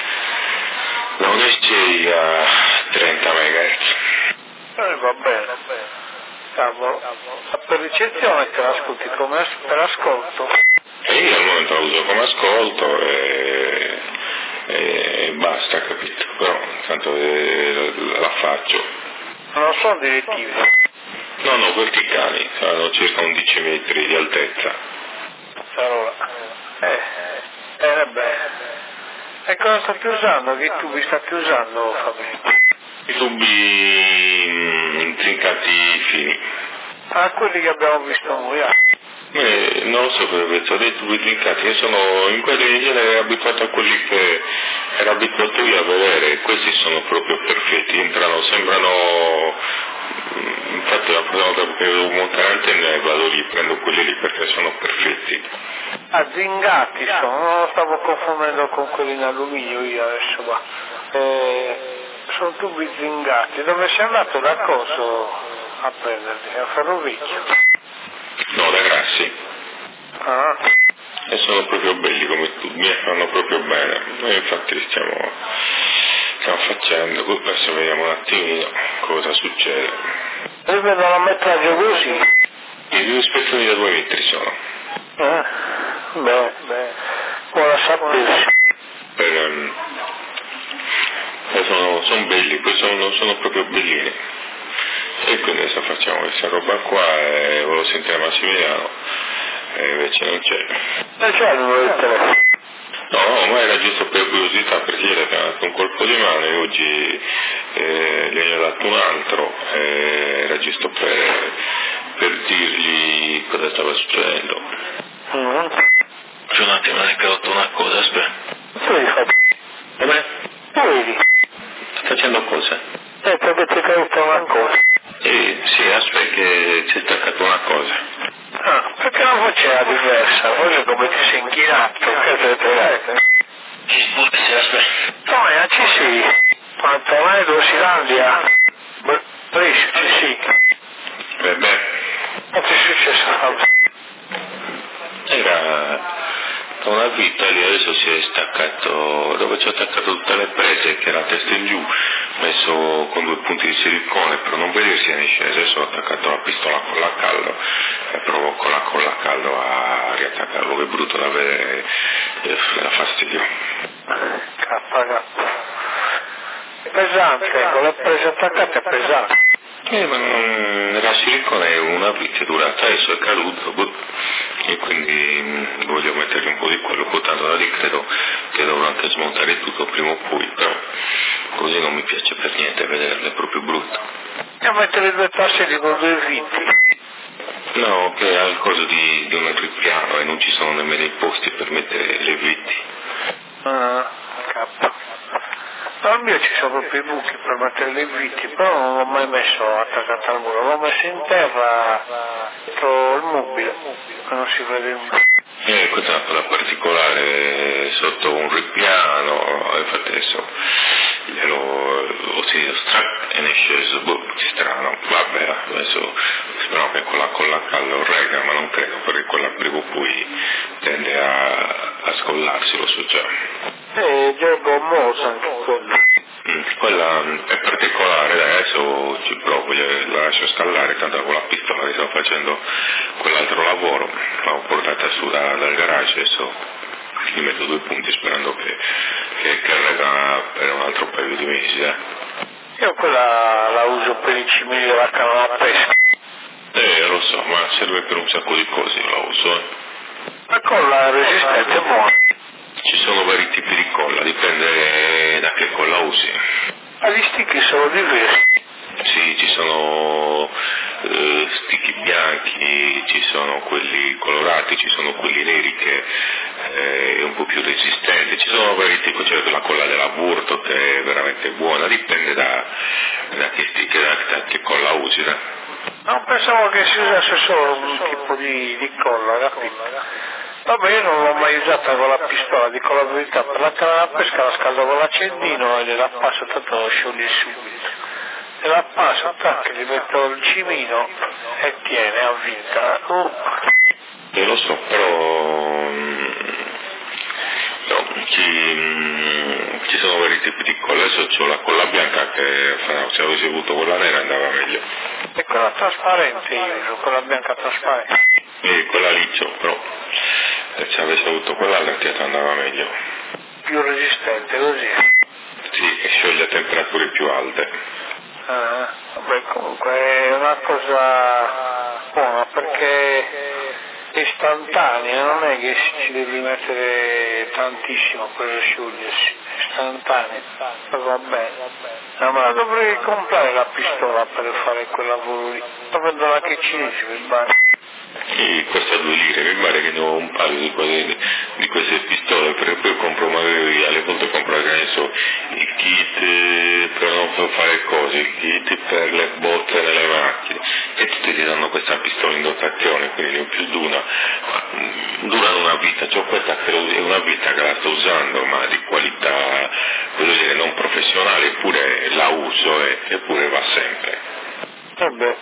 1,6 a 30 MHz. Va bene. Cavolo. Ma per ricezione te l'ascolti come per ascolto? E io al momento la uso come ascolto e basta, capito? Però tanto la faccio. Non sono direttivi. No, verticali, saranno circa 11 metri di altezza. Allora, bene. E cosa state usando? Che tubi state usando, Fabio? I tubi intrincati fini. Ah, quelli che abbiamo visto noi. Non lo so per penso dei tubi trincati, io sono in quelli in genere abituato a quelli che ero abituato io a vedere, questi sono proprio perfetti, sembrano, infatti la prima volta che devo montare antenne vado lì, prendo quelli lì perché sono perfetti. Ah, zingati sono, non lo stavo confondendo con quelli in alluminio io adesso qua. Sono tubi zingati, dove sei andato da coso a prenderli? A Ferrovicchio? No, da Grassi. Ah. E sono proprio belli come tubi, mi fanno proprio bene. Noi infatti stiamo facendo, adesso vediamo un attimino cosa succede. Io vedo la metraggio così. I due spezzoni da 2 metri sono. Beh, buona sapersi. Sono belli, poi sono proprio bellini. E quindi adesso facciamo questa roba qua e volevo sentire Massimiliano e invece non c'è. Non c'è il numero di telefono? No, ma era giusto per curiosità, perché ieri abbiamo dato un colpo di mano e oggi gli ho dato un altro, era giusto per dirgli cosa stava succedendo. C'è un attimo, mi è caduto una cosa, aspetta. Come? Sto facendo cosa? Perché ti è caduta una cosa. Sì, aspetta che ci è staccata una cosa. Ah, perché la voce era diversa? Forse come ti sei inchinato, che te te aspetta. No, ci sì. Quanto mai Dosilandia? Ci sì. Beh. Cosa è successo? Era una vita lì, adesso si è staccato, dove ci ho attaccato tutte le prese, che era a testa in giù, messo con 2 punti di silicone per non vedersi in scesa, adesso ho attaccato la pistola con la caldo e provo con la colla a caldo a riattaccarlo, che è brutto da vedere, da fastidio. K. È pesante, ecco, l'ho presa attaccata, è pesante. Ma la silicone è una vita durata, adesso è caduto, e quindi voglio mettergli un po' di quello, tanto da lì credo che dovrò anche smontare tutto prima o poi, però così non mi piace per niente vederle, è proprio brutto. E a mettere 2 tasselli con 2 viti? No, che è al coso di un metro di piano e non ci sono nemmeno i posti per mettere le viti. Ah, K. Al mio ci sono proprio i buchi per mettere le viti, però non l'ho mai messo attaccato al muro, l'ho messo in terra dentro il mobile, che non si vede il muro. Questa è una cosa particolare sotto un ripiano, infatti adesso ho sentito e ne è sceso, strano, vabbè, adesso spero che con la colla a caldo regga, ma non credo, perché quella prima o poi tende a scollarsi, lo so già. Già gommosa anche quella. Quella è particolare, adesso ci provo, la lascio scaldare, tanto con la pistola che sto facendo quell'altro lavoro, l'ho portata su dal garage, adesso gli metto 2 punti sperando che regga per un altro paio di mesi. Io quella la uso per i cimini della canna da pesca. Lo so, ma serve per un sacco di cose, io la uso. La colla resistente è buona. Ci sono vari tipi di colla, dipende da che colla usi. Gli sticchi sono diversi. Sì, ci sono sticchi bianchi, ci sono quelli colorati, ci sono quelli neri che è un po' più resistente, ci sono vari tipi, c'è la colla della Burto che è veramente buona, dipende da che sticchi, da che colla usi. Non pensavo che si usasse solo un tipo di colla, capito? Vabbè, io non l'ho mai usata con la pistola, dico la verità, per la canna da pesca la scaldo con l'accendino e gliela passo, tanto lo scioglie subito. E la passo, tac, gli metto il cimino e tiene a vita. Io lo so, però ci sono vari tipi di colla, adesso c'ho la colla bianca che se avessi avuto quella nera andava meglio. E quella trasparente io uso, quella bianca trasparente. E quella lì c'ho, però se avessi avuto quella allargata andava meglio. Più resistente, così. Sì, e scioglie a temperature più alte. Vabbè, comunque è una cosa buona perché è istantanea, non è che ci devi mettere tantissimo per sciogliersi, è istantanea, va bene. No, ma dovrei comprare la pistola per fare quel lavoro lì, la vendono anche i cinesi, mi pare. Sì, costa 2 lire, mi pare che ne ho un paio di queste pistole, perché poi compro magari, alle volte compro il kit per non so fare cose, il kit per le botte nelle macchine, e tutti ti danno questa pistola in dotazione, quindi ne ho più di una, durano una vita, c'ho questa che è una vita che la sto usando, ma di qualità, voglio dire, non professionale, eppure la uso eppure va sempre. Vabbè,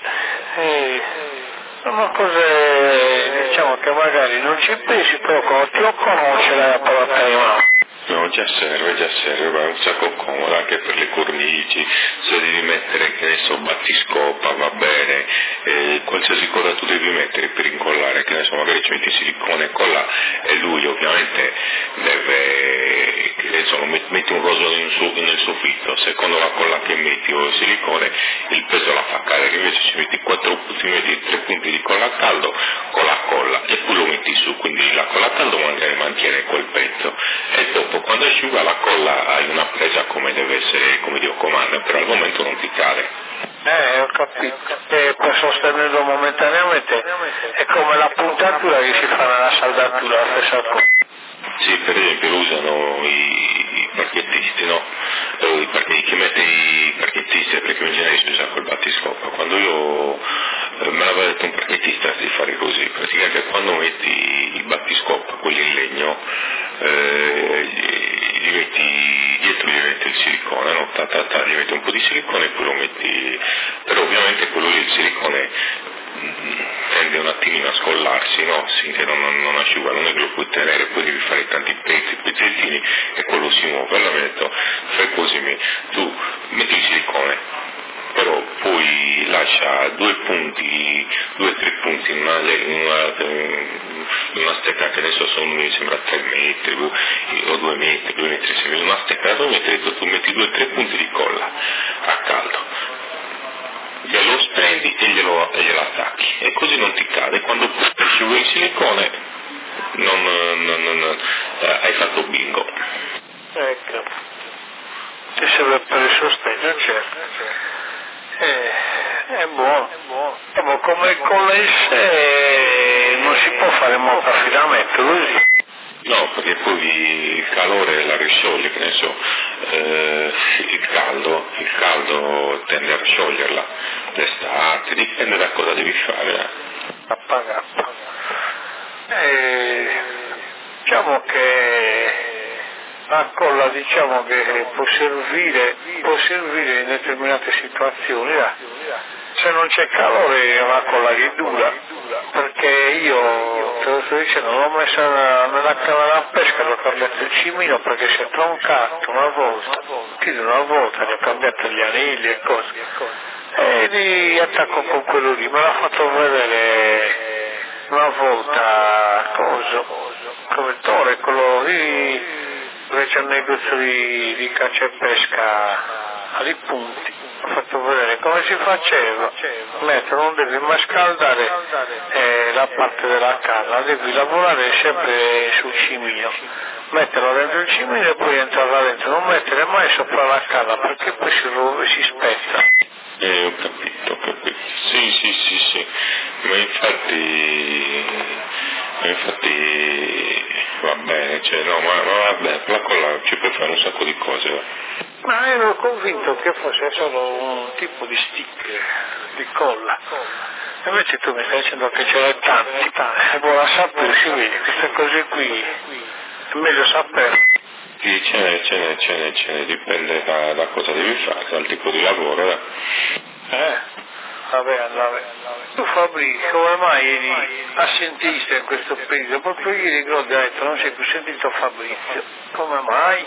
sono cose, diciamo, che magari non ci pensi, però quando ti occorrono ce l'hai a portata in mano. No, già serve, va un sacco comodo anche per le cornici, se devi mettere, che ne so, battiscopa, va bene, qualsiasi cosa tu devi mettere per incollare, che ne so, magari ci metti silicone e colla, e lui ovviamente deve, che ne so, metti un rosolo nel soffitto, secondo la colla che metti o il silicone, il peso la fa cadere, invece ci metti 3 punti di colla a caldo con la colla, e poi lo metti su, quindi la colla a caldo mantiene quel pezzo, e dopo quando asciuga la colla hai una presa come deve essere, come Dio comanda, però al momento non ti cade. Ho capito. E per sostenerlo momentaneamente è come la puntatura che si fa nella saldatura, la stessa cosa. Sì, per esempio lo usano i parchettisti, no? Chi mette i parchettisti, perché in genere si usa col battiscopa. Quando io me l'aveva detto un parchettista di fare così, praticamente quando metti i battiscopa, quelli in legno, gli metti dietro, gli metti il silicone, no? Gli metti un po' di silicone e poi lo metti, però ovviamente quello lì, il silicone tende un attimino a scollarsi, no? Sì, che non asciuga, non è che lo puoi tenere, poi devi fare tanti pezzettini e quello si muove. Allora mi ha detto, fai così, tu metti il silicone, però poi lascia 2 o 3 punti in una stecca, che adesso mi sembra 3 metri o 2 metri, 2 metri, se vedi una stecca, tu metti 2 o 3 punti di colla a caldo, glielo spendi e glielo attacchi, e così non ti cade. Quando asciuga il silicone hai fatto bingo. Ecco, e serve per il sostegno, certo. È buono. Ma come con l'S non si può fare molto affidamento così. No, perché poi il calore la riscioglie, che ne so, il caldo tende a scioglierla, l'estate, dipende da cosa devi fare. A pagare. diciamo che la colla può servire in determinate situazioni, se non c'è calore è una colla che dura, perché io te lo sto dicendo, l'ho messa nella canna da pesca, l'ho cambiato il cimino perché si è troncato una volta, gli ho cambiato gli anelli e cose, e li attacco con quello lì, me l'ha fatto vedere una volta come Tore, quello lì dove c'è un negozio di caccia e pesca ai punti, ho fatto vedere come si faceva, non devi mai scaldare la parte della canna, devi lavorare sempre sul cimino, metterlo dentro il cimino e poi entrare dentro, non mettere mai sopra la canna perché poi si spezza. Ho capito. Sì, ma infatti va bene, ma vabbè, la colla ci puoi fare un sacco di cose. Ma ero convinto che fosse solo un tipo di stick, di colla. Invece tu mi stai dicendo che ce n'è tanti. È buona sapere, si vede, queste cose qui è meglio sapere. Sì, ce n'è, dipende da cosa devi fare, dal tipo di lavoro. Vabbè. Tu Fabrizio, come mai eri assentista in questo periodo? Proprio ieri che ho detto, non si è più sentito Fabrizio. Come mai?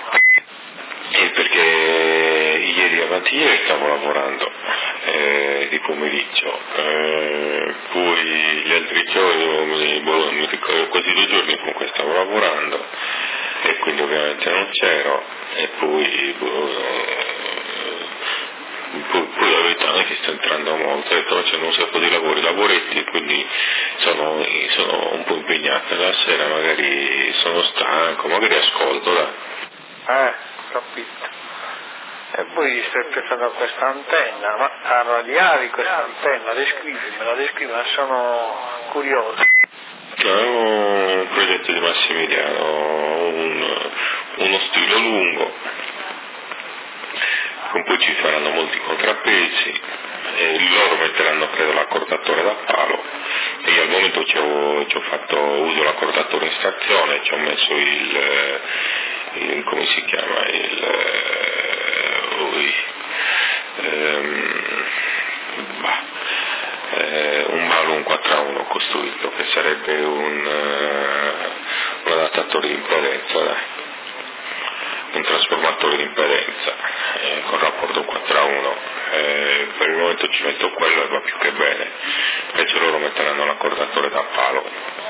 Perché avanti ieri stavo lavorando di pomeriggio, poi gli altri giorni, mi ricordo quasi 2 giorni comunque stavo lavorando e quindi ovviamente non c'ero e poi la verità non è che sta entrando molto, sto facendo un sacco di lavoretti, quindi sono un po' impegnato, la sera magari sono stanco, magari ascolto, capito. E poi stai pensando a questa antenna, ma a radiare questa antenna, descrivimela, sono curioso. È un progetto di Massimiliano, uno stilo lungo, con poi ci faranno molti contrappesi e loro metteranno credo l'accordatore da palo e io al momento uso l'accordatore in stazione, ci ho messo come si chiama, un balloon 4-1 costruito che sarebbe un adattatore di impedenza, un trasformatore di impedenza con rapporto 4-1, per il momento ci metto quello e va più che bene, invece loro metteranno l'accordatore da palo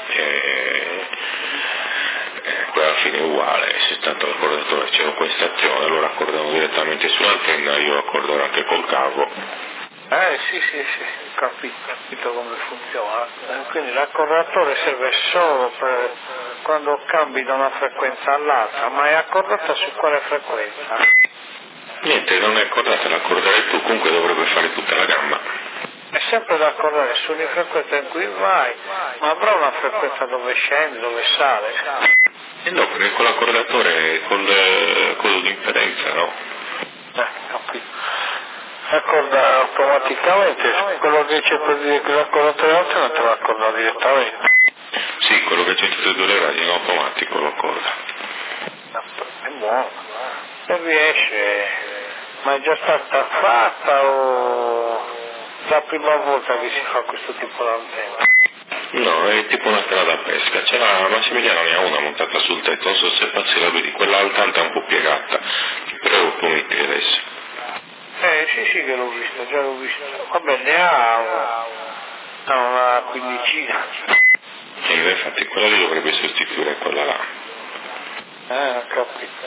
poi alla fine è uguale, se tanto l'accordatore ce l'ho qua in stazione, loro accordano direttamente sull'antenna, io accordo anche col cavo. Sì, capito come funziona. Quindi l'accordatore serve solo per quando cambi da una frequenza all'altra, ma è accordata su quale frequenza? Niente, non è accordata, l'accorderai tu, comunque dovrebbe fare tutta la gamma. È sempre da accordare su ogni frequenza in cui vai, ma avrà una frequenza dove scende, dove sale? No, perché con l'accordatore, quello di impedenza, no? Capito. Accorda automaticamente, quello che c'è per dire che l'accordatore alto non te lo accorda direttamente. Sì, quello che c'è tutte e 2 le radio in automatico lo accorda. È buono. Se riesce, ma è già stata fatta o la prima volta che si fa questo tipo di antenna? No, è tipo una canna da pesca, Massimiliano ne ha una montata sul tetto, non so se passi la vedi, quella alta è un po' piegata, però lo puoi mettere adesso. Sì, che già l'ho visto. Vabbè, ne ha una quindicina. E infatti quella lì dovrebbe sostituire quella là. Ho capito.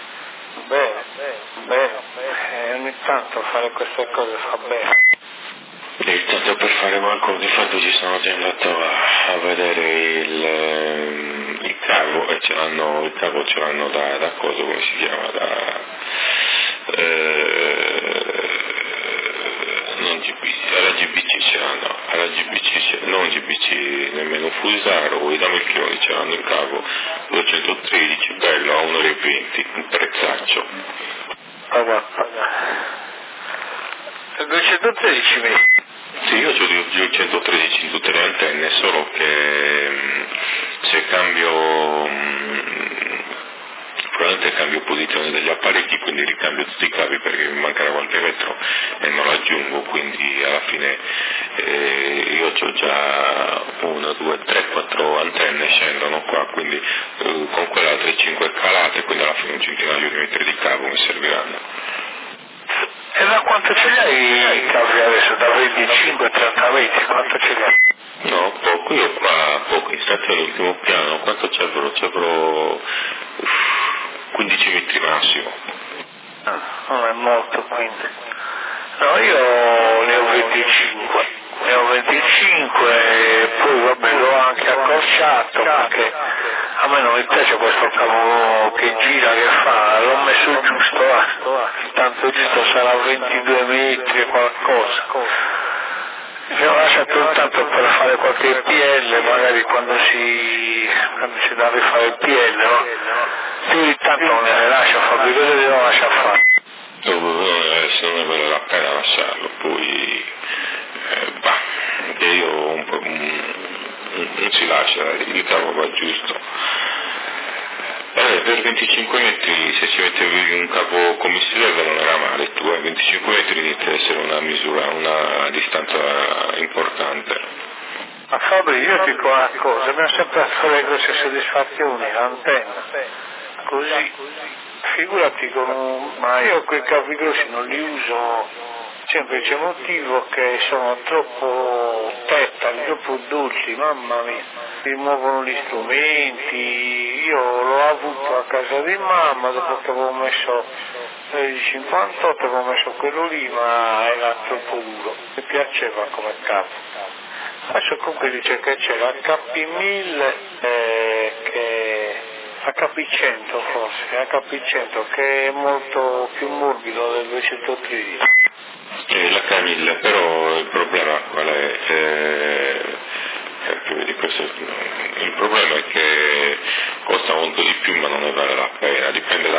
Bene. Ogni tanto fare queste cose fa bene. E tanto per fare qualcosa, di fatto ci sono già andato a vedere il cavo e il cavo ce l'hanno da cosa, come si chiama, non GBC, alla GBC ce l'hanno, non GBC, nemmeno Fusaro, vuoi dammi il chilometro, ce l'hanno il cavo 213, bello, a 1,20 €, un prezzaccio. 213 metri? Sì, io ho 213 in tutte le antenne, solo che se cambio cambio posizione degli apparecchi, quindi ricambio tutti i cavi perché mi mancherà qualche metro e non aggiungo, quindi alla fine io ho già 1, 2, 3, 4 antenne scendono qua, quindi con quella 3-5 calate, quindi alla fine un centinaio di metri di cavo mi serviranno. E da quanto ce li hai i cavi adesso? Da 25 a 30 metri, quanto ce li hai? No, poco, io qua poco, in stazione all'ultimo piano, quanto ci avrò 15 metri massimo. Non è molto quindi. No, io ne ho 25. E poi vabbè l'ho anche accorciato perché a me non mi piace questo cavo che gira, che fa, l'ho messo giusto, tanto giusto sarà 22 metri e qualcosa. Mi ho lasciato tanto per fare qualche PL, magari quando si deve rifare il PL, no? Più di tanto non ne lascia Fabio, cosa devo lasciare fare? Adesso non ne vale la pena lasciarlo, poi che io non si lascia, il cavo va giusto. Per 25 metri se ci mettevi un cavo commissibile non era male, 25 metri inizia ad essere una misura, una distanza importante. Ma Fabio, io ti dico una cosa, mi ha sempre dato le grosse soddisfazioni, l'antenna, così, figurati ma io quei cavi grossi non li uso, semplice motivo che sono troppo tettali, troppo dolci, mamma mia, mi muovono gli strumenti, io l'ho avuto a casa di mamma dopo che avevo messo il 58, avevo messo quello lì, ma era troppo duro, mi piaceva come cavo. Adesso comunque dice che c'è l'HP1000 HP100 forse, HP100 che è molto più morbido del 213. L'H1000, però il problema qual è? Il problema è che costa molto di più ma non ne vale la pena, dipende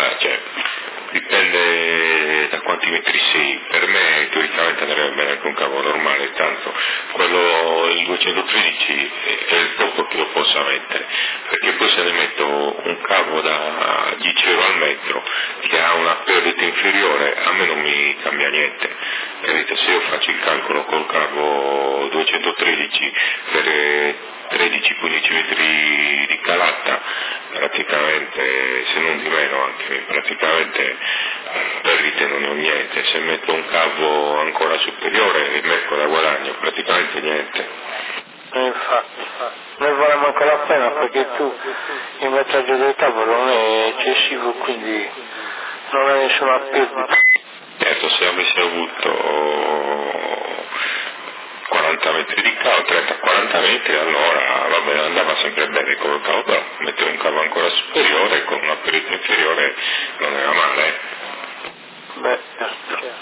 da quanti metri sei. Per me teoricamente andrebbe bene anche un cavo normale, tanto il 213 è il poco che lo possa mettere, perché poi se ne metto un cavo da 10 euro al metro che ha una perdita inferiore, a me non mi cambia niente, capite? Se io faccio il calcolo col cavo 213 per 13-15 metri di calata, praticamente, se non di meno anche, praticamente perdite non ho niente. Se metto un cavo ancora superiore merco da guadagno, praticamente niente. Infatti, non vale manco la pena perché tu il metraggio del cavo non è eccessivo, quindi non hai nessuna perdita. Certo, se avessi avuto 40 metri di cavo, 30-40 metri, allora va bene, andava sempre bene con il cavo, però mettere un cavo ancora superiore con una perdita inferiore non era male. Beh, certo.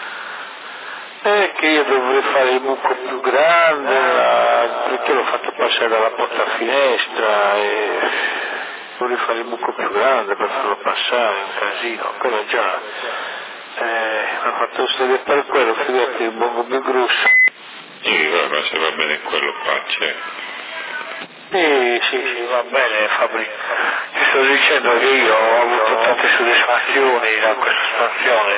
È che io dovrei fare il buco più grande, perché l'ho fatto passare dalla porta a finestra e dovrei fare il buco più grande per farlo passare, è un casino, quello già ho fatto studio per quello, figurati il bongo più grosso. Sì, vabbè, se va bene quello faccia. Sì, va bene Fabrizio. Ti sto dicendo che io ho avuto tante soddisfazioni da questa stazione,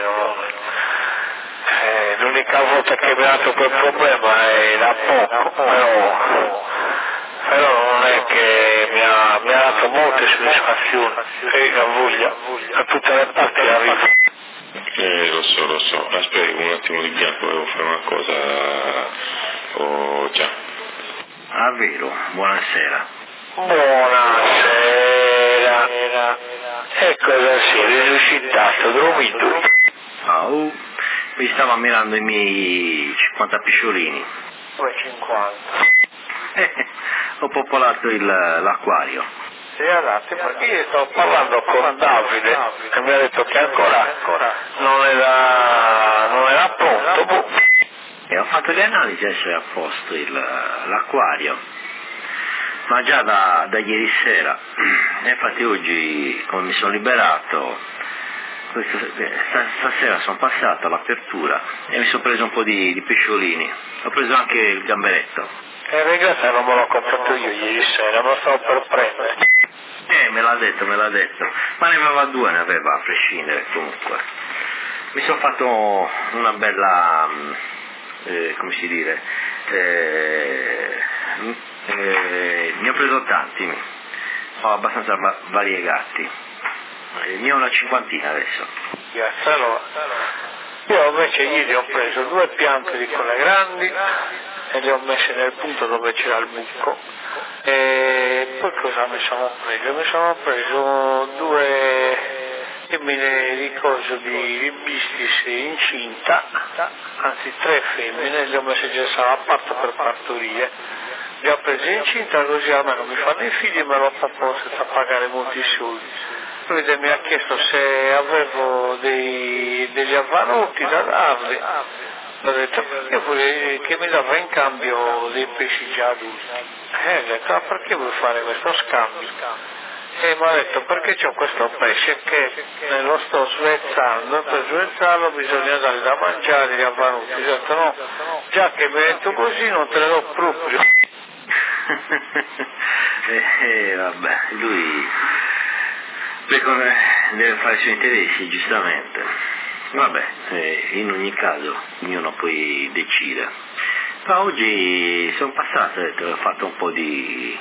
l'unica volta che mi ha dato quel problema era poco, però non è che mi ha dato molte soddisfazioni e la voglia da tutte le parti arriva. Lo so, aspetta un attimo di bianco, devo fare una cosa. Oh già. Ah, vero, buonasera. Buonasera. E cosa sei risuscitato, dormito? Mi stavo ammirando i miei 50 pisciolini. 250. Ho popolato l'acquario. Sì, esatto, perché io stavo parlando con Davide che mi ha detto che ancora non era pronto. E ho fatto le analisi, adesso è a posto l'acquario, ma già da ieri sera. E infatti oggi, come mi sono liberato, stasera sono passato all'apertura e mi sono preso un po' di pesciolini. Ho preso anche il gamberetto. In realtà non me l'ho comprato io ieri sera, ma stavo per prendere. me l'ha detto, ma ne aveva due, ne aveva a prescindere comunque. Mi sono fatto una bella, come si dire, ne ho preso tanti, ho abbastanza variegati, ne ho una cinquantina adesso. Io invece ieri ho preso 2 piante di quelle grandi e le ho messe nel punto dove c'era il buco. E poi cosa mi sono preso? Mi sono preso 2 femmine di coso di bistis incinta, anzi 3 femmine, le ho messe già a parte per partorire. Le ho prese incinta così almeno mi fanno i figli e me lo papò senza pagare molti soldi. Lui mi ha chiesto se avevo degli avvanuti da dargli. Ho detto che mi dava in cambio dei pesci già adulti. Ho detto, perché vuoi fare questo scambio? E mi ha detto, perché c'ho questo pesce che lo sto svezzando, per svezzarlo bisogna dargli da mangiare gli avvanuti. Ho detto, no, già che mi hai detto così non te ne do proprio. Vabbè, lui deve fare i suoi interessi, giustamente. Vabbè, in ogni caso ognuno poi decide. Ma oggi sono passato e ho fatto un po' di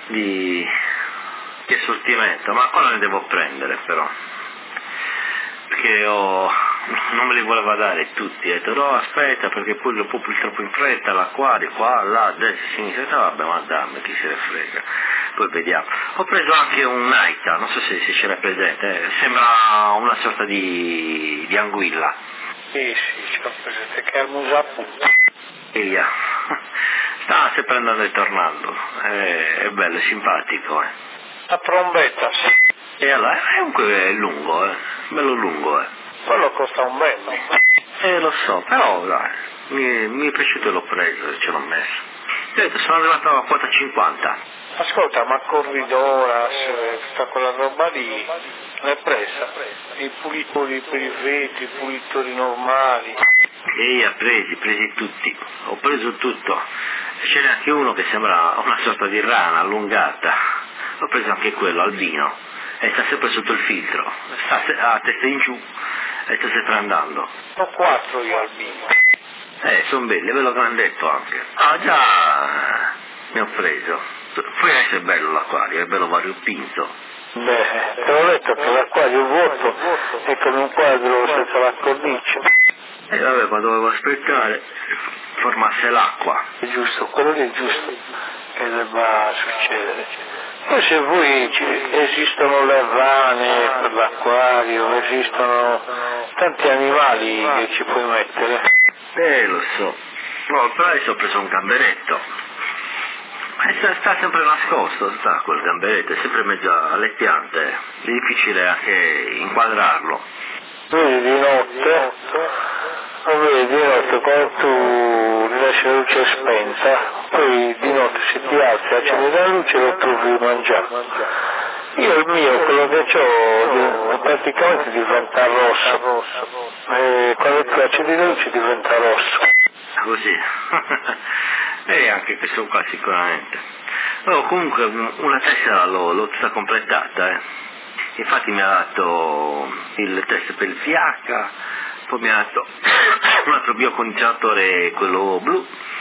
assortimento, ma ancora ne devo prendere però, perché non me li voleva dare tutti, ho detto no aspetta perché poi lo può troppo in fretta, l'acquario qua, là, a destra, a sinistra, vabbè ma dammi, chi se ne frega, poi vediamo. Ho preso anche un naita, non so se ce l'hai presente, sembra una sorta di anguilla. Sì, ce l'ho presente, che è il musapu. Eia, sta sempre andando e tornando, è bello, è simpatico. La trombetta, sì. E allora, comunque è lungo, bello lungo, Quello costa un bello. Lo so, però dai, mi è piaciuto e l'ho preso e ce l'ho messo. Ho detto, sono arrivato a quota 50. Ascolta, ma Corvidoras, tutta quella roba lì, l'hai presa? I pulitori per i vetri, i pulitori normali. Ha presi tutti, ho preso tutto. Ce n'è anche uno che sembra una sorta di rana allungata, ho preso anche quello, albino, e sta sempre sotto il filtro, sta a testa in giù e sta sempre andando. Ho 4 io albini. Sono belli, ve l'ho grandetto anche. Ah già, ne ho preso. Poi è bello l'acquario, è bello variopinto. Beh, te l'ho detto che l'acquario vuoto è come un quadro senza la cornice. E vabbè, ma dovevo aspettare formasse l'acqua. È giusto, quello lì è giusto che debba succedere. Poi se voi esistono le rane per l'acquario, esistono tanti animali che ci puoi mettere. Lo so. No, però adesso ho preso un gamberetto. Sta sempre nascosto, sta quel gamberetto, è sempre in mezzo alle piante, è difficile anche inquadrarlo. Vedi di notte, quando tu lasci la luce spenta, poi di notte se ti alzi, accendi la luce e lo trovi mangiato. Io il mio, quello che ho, praticamente diventa rosso, e quando tu accendi la luce diventa rosso. Così. E anche questo qua sicuramente. Però comunque una tessera l'ho tutta completata, Infatti mi ha dato il test per il pH, poi mi ha dato un altro biocondizionatore, quello blu,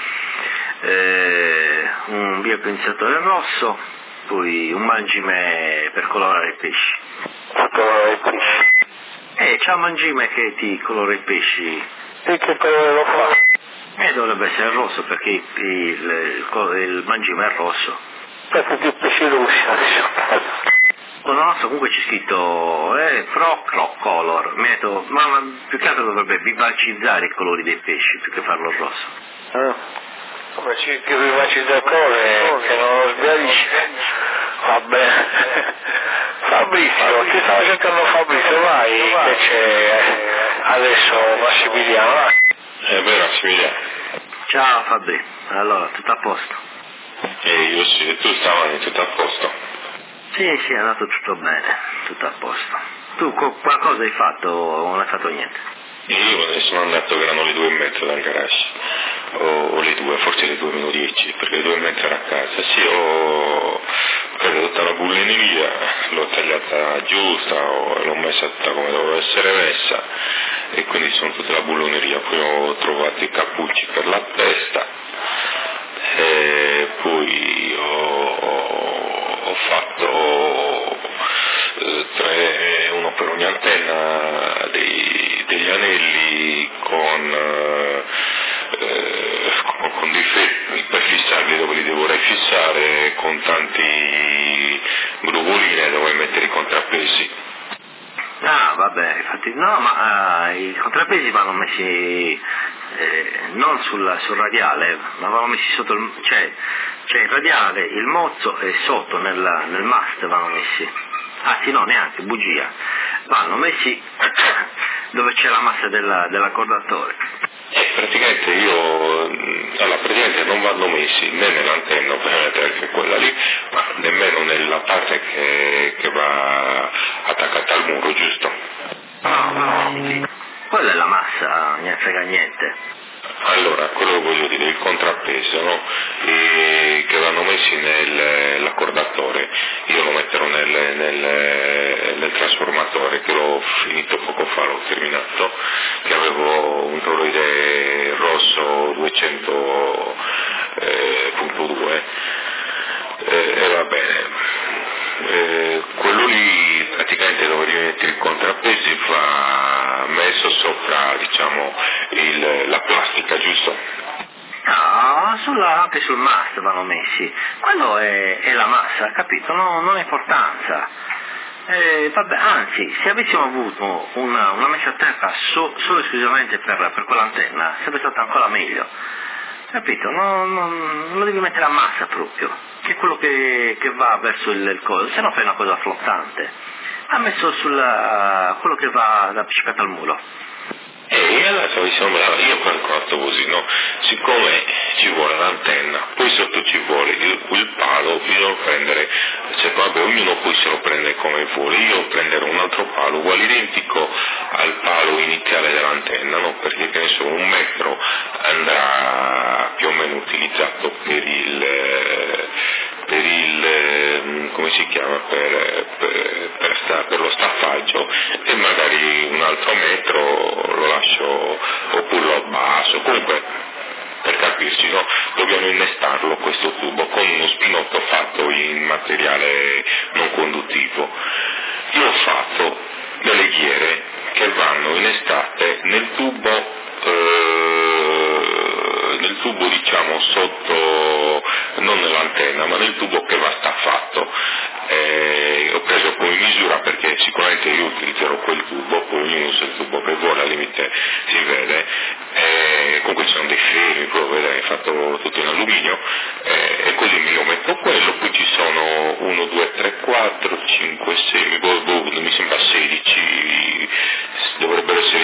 un biocondizionatore rosso, poi un mangime per colorare i pesci. Colorare i pesci? C'è un mangime che ti colora i pesci. E che colore lo fa? Dovrebbe essere rosso perché il mangime è rosso. Perché che pesci rossi adesso? Non so, comunque c'è scritto Pro Color, ma più che altro dovrebbe vivacizzare i colori dei pesci più che farlo rosso. Come ci che vivacizza il colore che non lo sbiadisce. Vabbè. Fabrizio, ti stavo cercando Fabrizio, vai che c'è adesso Massimiliano, vai. È vero Massimiliano. Ciao Fabri, allora tutto a posto? Io sì, e tu stamani tutto a posto? Sì, è andato tutto bene, tutto a posto. Tu qualcosa hai fatto o non hai fatto niente? Io ne sono andato che erano le 2:30 dal garage, o le 2, forse le 2:10, perché le 2:30 ero a casa. Sì, ho preso tutta la bullineria, l'ho tagliata giusta o l'ho messa tutta come doveva essere messa, e quindi sono tutta la bulloneria. Poi ho trovato i cappucci per la testa, e poi ho fatto uno per ogni antenna, degli anelli con dei ferri per fissarli dove li dovrei fissare, con tanti gruvolini dove mettere i contrappesi. Ah, vabbè, infatti, no, ma i contrappesi vanno messi non sul radiale, ma vanno messi sotto c'è il radiale, il mozzo e sotto nel mast vanno messi. Anzi no, neanche, bugia. Vanno messi dove c'è la massa dell'accordatore. Praticamente non vanno messi né nell'antenna, ovviamente che quella lì, ma nemmeno nella parte che va attaccata al muro, giusto? No, quella è la massa, non ne frega niente. Allora, quello che voglio dire, il contrappeso, no? Che vanno messi nell'accordatore, io lo metterò nel trasformatore, che l'ho finito poco fa, l'ho terminato, che avevo un toroide rosso 200.2 e va bene. Quello lì praticamente dove rimetti il contrappesi va messo sopra, diciamo, la plastica, giusto? No, anche sul mast vanno messi. Quello è la massa, capito? Non ha importanza. Vabbè, anzi, se avessimo avuto una messa a terra solo esclusivamente per quell'antenna, sarebbe stato ancora meglio. Capito? Non lo devi mettere a massa proprio, che è quello che va verso il coso, se no fai una cosa flottante. Ha messo quello che va appiccicato al muro. E allora io ho calcolato così, no? Siccome ci vuole l'antenna, poi sotto ci vuole il palo, bisogna prendere, ognuno poi se lo prende come vuole, io prenderò un altro palo uguale identico al palo iniziale dell'antenna, no? Perché che ne so, 1 metro andrà più o meno utilizzato per come si chiama, per lo staffaggio, e magari un altro metro lo lascio oppure lo abbasso. Comunque, per capirci, no? Dobbiamo innestarlo questo tubo con uno spinotto fatto in materiale non conduttivo. Io ho fatto delle ghiere che vanno innestate nel tubo diciamo sotto, non nell'antenna, ma nel tubo che va staffato. Ho preso come misura perché sicuramente io utilizzerò quel tubo, poi ognuno usa il tubo che vuole, al limite si vede. Comunque ci sono dei ferri, proprio vedere, fatto tutto in alluminio, e così io metto quello, poi ci sono 1, 2, 3, 4, 5, 6, mi sembra 16, dovrebbero essere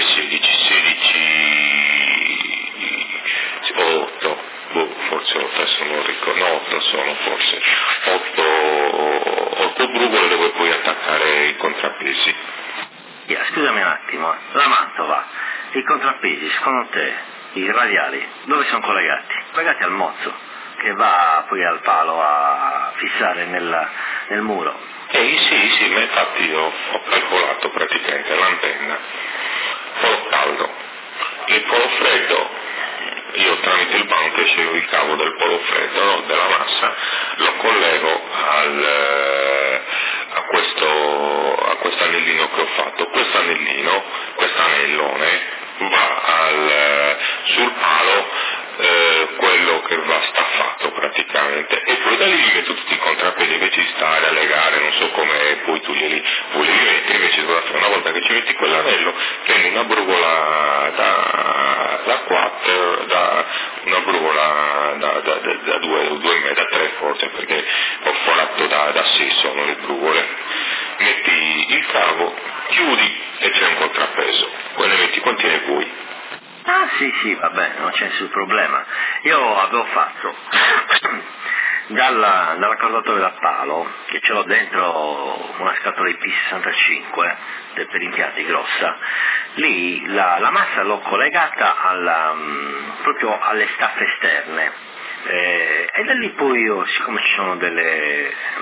8, forse 8, adesso non ricordo, no 8 sono forse, 8 brugole dove puoi attaccare i contrappesi. Scusami un attimo, la mantova, i contrappesi, secondo te, i radiali, dove sono collegati? Collegati al mozzo, che va poi al palo a fissare nel muro. Sì, ma infatti ho calcolato praticamente l'antenna, polo caldo, il polo freddo, io tramite il banco scelgo il cavo del polo freddo, no, della massa, lo collego a questo anellino che ho fatto. Questo anellone va sul palo, quello che va staffato praticamente, e poi da lì gli metto tutti i contrappesi che ci stare a legare, non so come, poi tu li metti, invece una volta che ci metti quell'anello prendi una brugola da 4, una brugola da 2, da 3 forse, perché ho forato da 6 sono le brugole, metti il cavo, chiudi e c'è un contrappeso, poi ne metti quanti ne vuoi. Ah sì, va bene, non c'è nessun problema. Io avevo fatto dall'accordatore da palo, che ce l'ho dentro una scatola IP65 per impianti grossa, lì la massa l'ho collegata proprio alle staffe esterne, e da lì poi io, siccome ci sono dei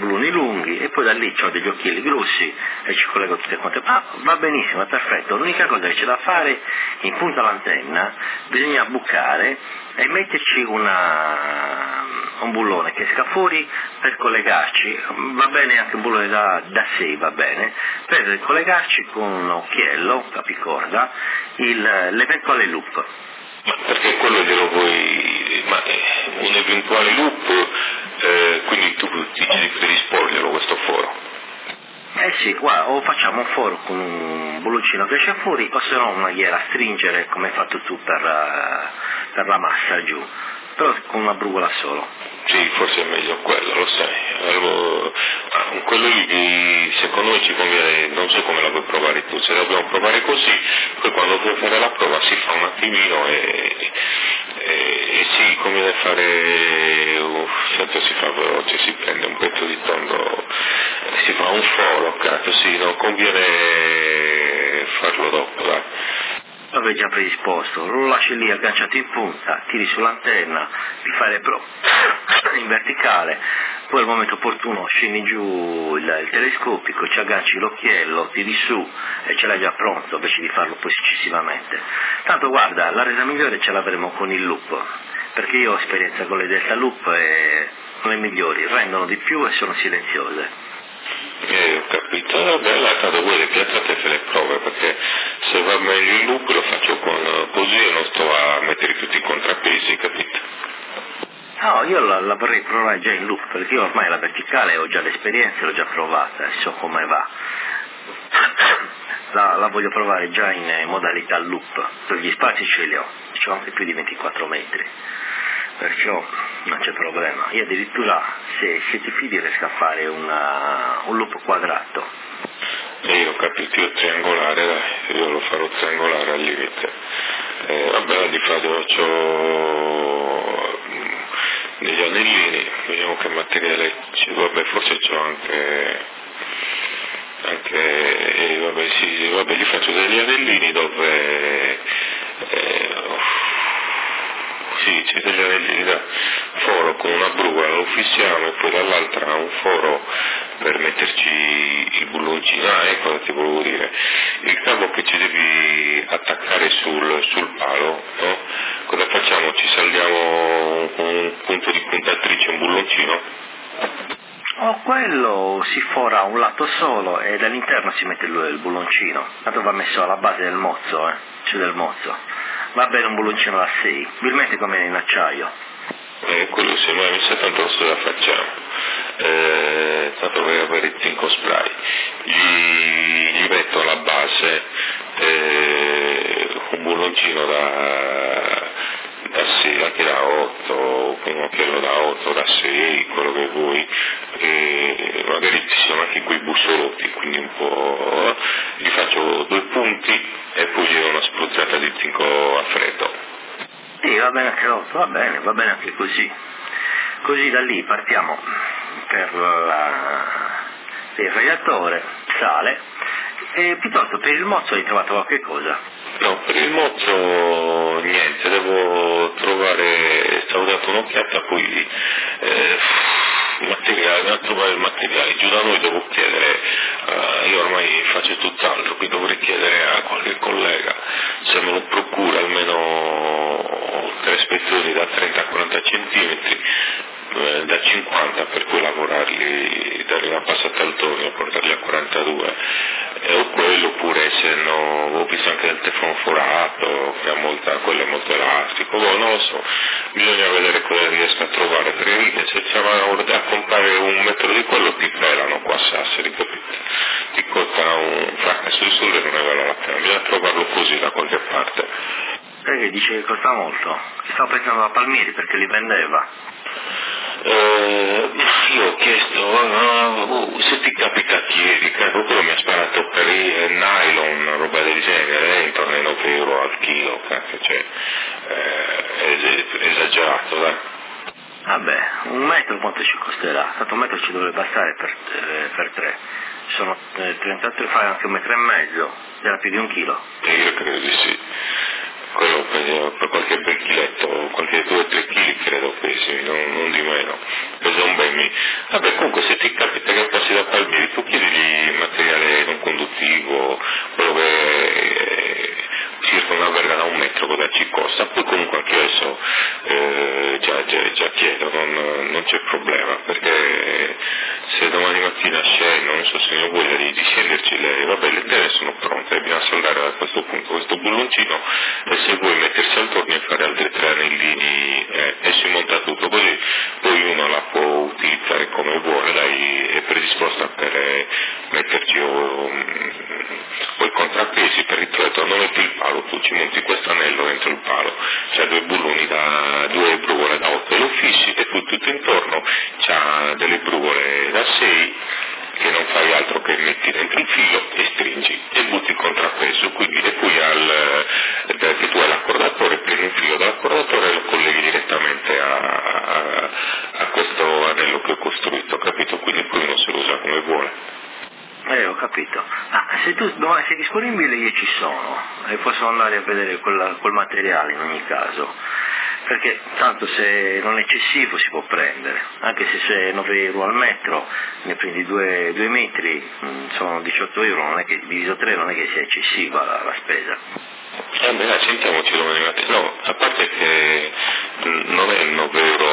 bluni lunghi e poi da lì ho degli occhiali grossi e ci collego tutte quante. Va benissimo, è perfetto. L'unica cosa che c'è da fare in punta all'antenna, bisogna bucare e metterci un bullone che esca fuori per collegarci, va bene anche un bullone da 6, va bene, per collegarci con un occhiello, capicorda, l'eventuale loop. Ma perché quello glielo vuoi, ma un eventuale loop, quindi tu ti devi predisporglielo questo foro? Sì, guarda, o facciamo un foro con un bulloncino che esce fuori, o se no una ghiera a stringere come hai fatto tu per la massa giù, però con una brugola solo. Sì, forse è meglio quello, lo sai. Quello lì secondo me ci conviene, non so come la vuoi provare tu, se la dobbiamo provare così, poi quando vuoi fare la prova si fa un attimino e sì, conviene fare, certo si fa veloce, si prende un pezzo di tondo, si fa un foro, cazzo, sì, non conviene farlo dopo, dai. L'avevi già predisposto, lo lasci lì agganciato in punta, tiri sull'antenna, ti fai le prove in verticale, poi al momento opportuno scendi giù il telescopico, ci agganci l'occhiello, tiri su e ce l'hai già pronto invece di farlo poi successivamente. Tanto guarda, la resa migliore ce l'avremo con il loop, perché io ho esperienza con le delta loop e sono le migliori, rendono di più e sono silenziose. Ho capito, vabbè, là tanto voi le piazzate e le prove, perché se va meglio il loop lo faccio così e non sto a mettere tutti i contrappesi, capito? No, io la vorrei provare già in loop, perché io ormai la verticale ho già l'esperienza, l'ho già provata e so come va. La voglio provare già in modalità loop, per gli spazi ce li ho anche più di 24 metri. Perciò non c'è problema. Io addirittura, se ti fidi, riesco a fare un loop quadrato. Io ho capito, io triangolare, dai, io lo farò triangolare al limite. Vabbè, di fatto c'ho degli anellini, vediamo che materiale c'è, vabbè, forse c'ho anche vabbè, sì, vabbè, gli faccio degli anellini dove sì, c'è degli anellini da foro con una brugola, lo fissiamo e poi dall'altra un foro per metterci il bulloncino. Ecco cosa ti volevo dire, il cavo che ci devi attaccare sul palo, no? Cosa facciamo? Ci saldiamo con un punto di puntatrice, un bulloncino? Quello si fora un lato solo e dall'interno si mette il bulloncino, tanto va messo alla base del mozzo, cioè del mozzo. Va bene un bulloncino da 6, probabilmente come in acciaio. Quello se mai mi sa tanto se la facciamo. Tanto per avere il zinco spray. Gli metto alla base un bulloncino da 6, anche da 8, un occhiello da 8, da 6, quello che vuoi, e magari ci sono anche quei bussolotti, quindi un po', gli faccio 2 punti e poi gli do una spruzzata di zinco a freddo. Sì, va bene anche l'8, va bene anche così. Così da lì partiamo per il radiatore, sale, e piuttosto per il mozzo hai trovato qualche cosa? No, per il mozzo niente, devo trovare, stavo dando un'occhiata, poi trovare il materiale, giù da noi devo chiedere, io ormai faccio tutt'altro, qui dovrei chiedere a qualche collega se me lo procura almeno 3 spezzoni da 30-40 centimetri, da 50 per cui lavorarli, dargli una passata al tornio, portarli a 42, o quello, oppure se no, ho visto anche del teflon forato, quello è molto elastico, non lo so, bisogna vedere cosa riesco a trovare, perché se ci vanno a comprare un metro di quello ti pelano qua a Sassari, capito? Ti costa un fracasso di soldi e non ne vale la pena, bisogna trovarlo così da qualche parte. Perché dice che costa molto? Stavo pensando a Palmieri perché li vendeva. Io ho chiesto, se ti capita chiedi, quello mi ha sparato per il nylon, roba del genere, intorno ai 9 euro al chilo, cioè, è esagerato, dai. Vabbè, 1 metro quanto ci costerà? Tanto 1 metro ci dovrebbe bastare per 3. Sono 38, fai anche 1,5 metri, era più di 1 chilo. Io credo di sì. Quello per qualche bel chiletto, qualche 2-3 kg credo pesi, non di meno, pesa un bel mi. Vabbè, comunque se ti capita tu chiedigli materiale non conduttivo, quello che circa una verga da 1 metro, cosa ci costa, poi comunque anche adesso già chiedo, non c'è problema, perché se domani mattina scendo, non so se ne ho voglia di scenderci, le tele sono pronte, bisogna soldare a questo punto questo bulloncino e se vuoi mettersi al torno e fare altri 3 anellini e si monta tutto così, poi uno la può utilizzare come vuole, dai, è predisposta per metterci o il contrappesi per il retro, non metti il palo, tu ci monti questo anello dentro il palo, c'ha 2 bulloni da 2 brugole da 8 e lo fissi e tu tutto intorno c'ha delle brugole da 6 che non fai altro che metti dentro il filo e stringi e butti il contrappeso, quindi e poi che tu hai l'accordatore, prendi un filo dall'accordatore e lo colleghi direttamente a questo anello che ho costruito, capito? Quindi poi uno se lo usa come vuole. Ho capito. Se tu domani sei disponibile io ci sono e posso andare a vedere quel materiale in ogni caso, perché tanto se non è eccessivo si può prendere, anche se è 9 euro al metro, ne prendi 2 metri, sono 18 euro, non è che diviso 3 non è che sia eccessiva la spesa. Beh, sentiamoci domani mattina, no, a parte che non è 9 euro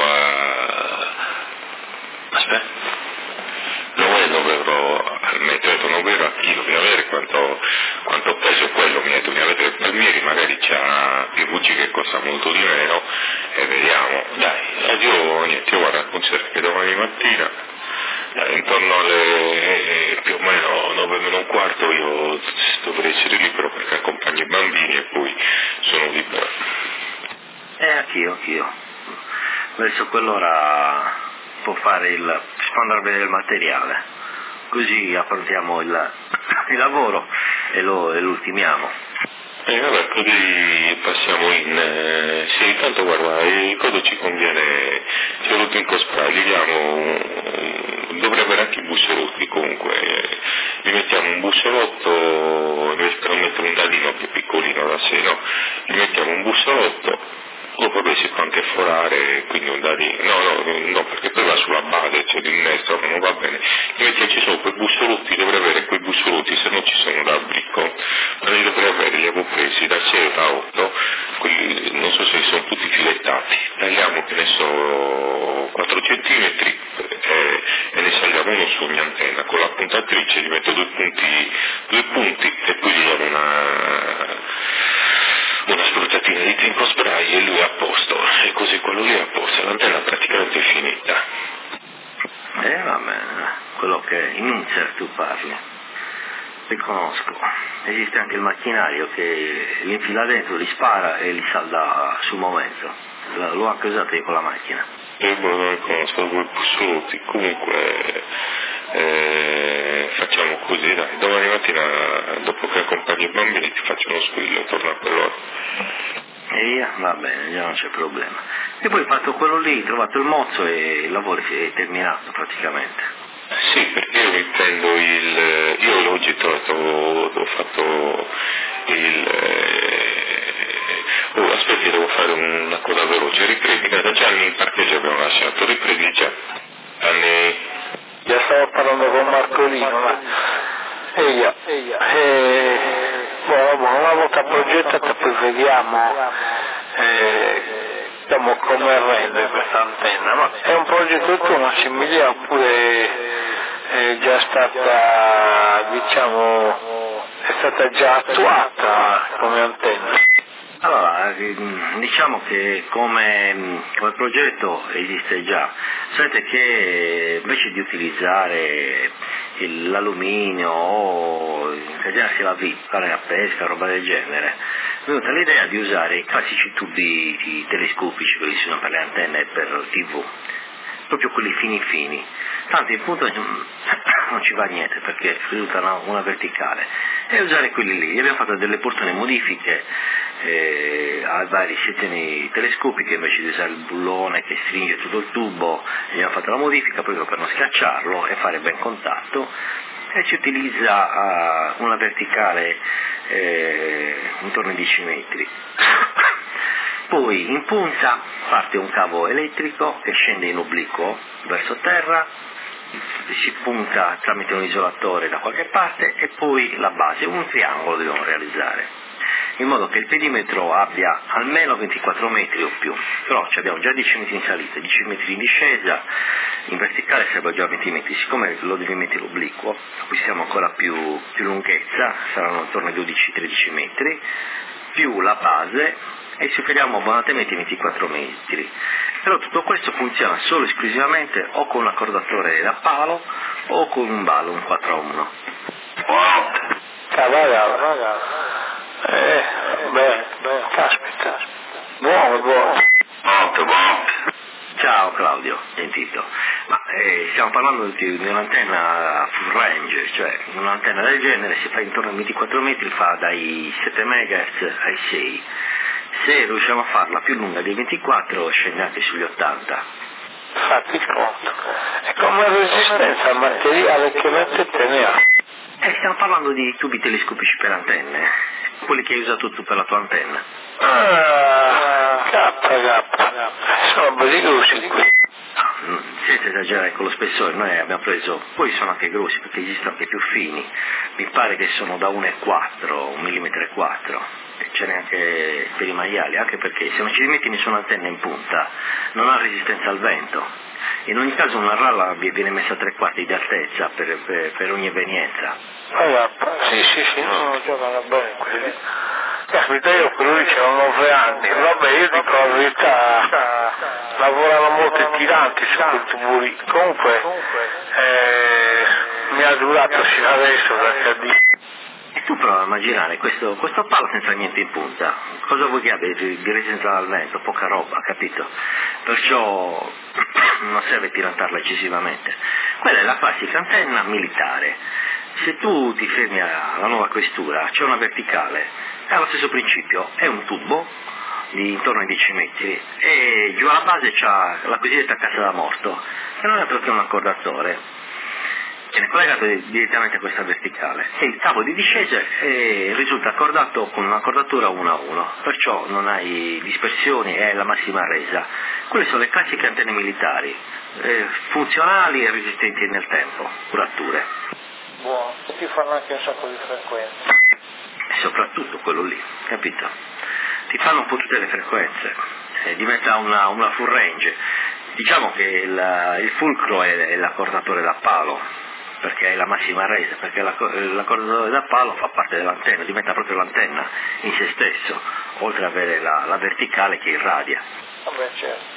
non è 9 euro al metro, 9 euro a chilo, bisogna vedere quanto peso quello, bisogna vedere il palmieri, magari c'ha PVC che costa molto di meno e vediamo, dai, io guarda, considero che domani mattina intorno alle più o meno 9 meno un quarto io dovrei essere libero perché accompagno i bambini e poi sono libero. Anch'io. Verso quell'ora può fare si può andare a vedere il materiale, così affrontiamo il lavoro e lo ultimiamo. Vabbè, così passiamo in... sì, tanto guarda, il codo ci conviene, c'è avuto in cosplay, dovrebbe avere anche i busserotti comunque, gli mettiamo un busserotto, invece per non mettere un dadino più piccolino da 6, no, gli mettiamo un busserotto, o poi si può anche forare, quindi un dadino, no, perché poi va sulla base, cioè l'innesto, non va bene, invece ci sono quei bussolotti, dovrei avere quei bussolotti, se non ci sono da bricco, ma li dovrei avere, li avevo presi da 6 a 8, quelli, non so se sono tutti filettati, tagliamo che ne so 4 centimetri e ne saliamo uno su ogni antenna, con la puntatrice gli metto 2 punti e poi gli do una spruzzatina di trinco spray e lui è a posto, e così quello lì è a posto, l'antenna praticamente è finita. Vabbè, quello che in insert tu parli, riconosco, esiste anche il macchinario che li infila dentro, li spara e li salda sul momento, l'ho anche usato io con la macchina. Non conosco quei bussolotti, comunque facciamo così, dai, domani mattina dopo che accompagni i bambini ti faccio uno squillo, torno a quell'ora. Va bene, già non c'è problema. E poi fatto quello lì, trovato il mozzo e il lavoro è terminato praticamente. Sì, perché io mi prendo io oggi ho fatto aspetti, devo fare una cosa veloce, riprendi, da Gianni in parcheggio abbiamo lasciato, riprendi già. Gianni. Già stavo parlando con Marcolino, ma una volta progettata poi vediamo come rende questa antenna, ma è un progetto tuo, una simile oppure è già stata, è stata già attuata come antenna? Allora, diciamo che come progetto esiste già, sapete che invece di utilizzare l'alluminio o incagliarsi la V, fare a pesca, roba del genere, è venuta l'idea di usare i classici tubi telescopici, quelli che sono per le antenne e per TV, proprio quelli fini, tanto in punto non ci va niente perché risulta una verticale, e usare quelli lì. Gli abbiamo fatto delle opportune modifiche a vari sezioni telescopiche, invece di usare il bullone che stringe tutto il tubo, gli abbiamo fatto la modifica proprio per non schiacciarlo e fare ben contatto, e si utilizza una verticale intorno ai 10 metri. Poi in punta parte un cavo elettrico che scende in obliquo verso terra, si punta tramite un isolatore da qualche parte e poi la base, un triangolo dobbiamo realizzare, in modo che il perimetro abbia almeno 24 metri o più, però abbiamo già 10 metri in salita, 10 metri in discesa, in verticale sarebbero già 20 metri, siccome lo devi mettere l'obliquo, acquistiamo ancora più lunghezza, saranno intorno ai 12-13 metri, più la base, e superiamo abbondantemente i 24 metri. Però tutto questo funziona solo e esclusivamente o con un accordatore da palo o con un ballo, un 4-1. Caspita. Buono. Ciao Claudio, sentito. Ma stiamo parlando di un'antenna full range, cioè un'antenna del genere si fa intorno ai 24 metri, fa dai 7 MHz ai 6. Se riusciamo a farla più lunga di 24 scende anche sugli 80. Fatti il conto. E come resistenza al materiale che mettete ne ha? Stiamo parlando di tubi telescopici per antenne, quelli che hai usato tu per la tua antenna. Sono belli grossi qui. Senza esagerare con lo spessore, noi abbiamo preso, poi sono anche grossi perché esistono anche più fini, mi pare che sono da 1,4, 1,4 mm, e ce n'è anche per i maiali, anche perché se non ci rimetti nessuna antenna in punta non ha resistenza al vento. In ogni caso una ralla viene messa a 3/4 di altezza per ogni evenienza. Sì, non giocano bene quelli. Caspita, io per lui c'erano 9 anni, vabbè, io dico la verità, lavorano molto i tiranti su quel tubo lì, comunque mi ha durato fino adesso perché E tu prova a immaginare questo palo senza niente in punta, cosa vuoi che abbia di resistenza al vento? Poca roba, capito? Perciò non serve pirantarla eccessivamente. Quella è la classica antenna militare. Se tu ti fermi alla nuova questura, c'è una verticale, è lo stesso principio, è un tubo di intorno ai 10 metri e giù alla base c'ha la cosiddetta cassa da morto, che non è altro che un accordatore, che è collegato direttamente a questa verticale, e il cavo di discesa risulta accordato con un'accordatura 1-1, perciò non hai dispersioni e è la massima resa. Quelle sono le classiche antenne militari, funzionali e resistenti nel tempo, curature. Buono, e ti fanno anche un sacco di frequenze. E soprattutto quello lì, capito? Ti fanno un po' tutte le frequenze, diventa una full range. Diciamo che il fulcro è l'accordatore da palo, perché è la massima resa, perché l'accordatore da palo fa parte dell'antenna, diventa proprio l'antenna in se stesso, oltre ad avere la verticale che irradia. Vabbè, certo.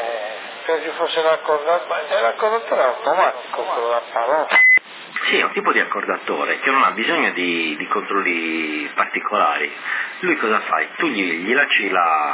Se ci fosse l'accordatore è automatico quello da palo. Sì, è un tipo di accordatore che non ha bisogno di controlli particolari. Lui cosa fai? Tu gli lanci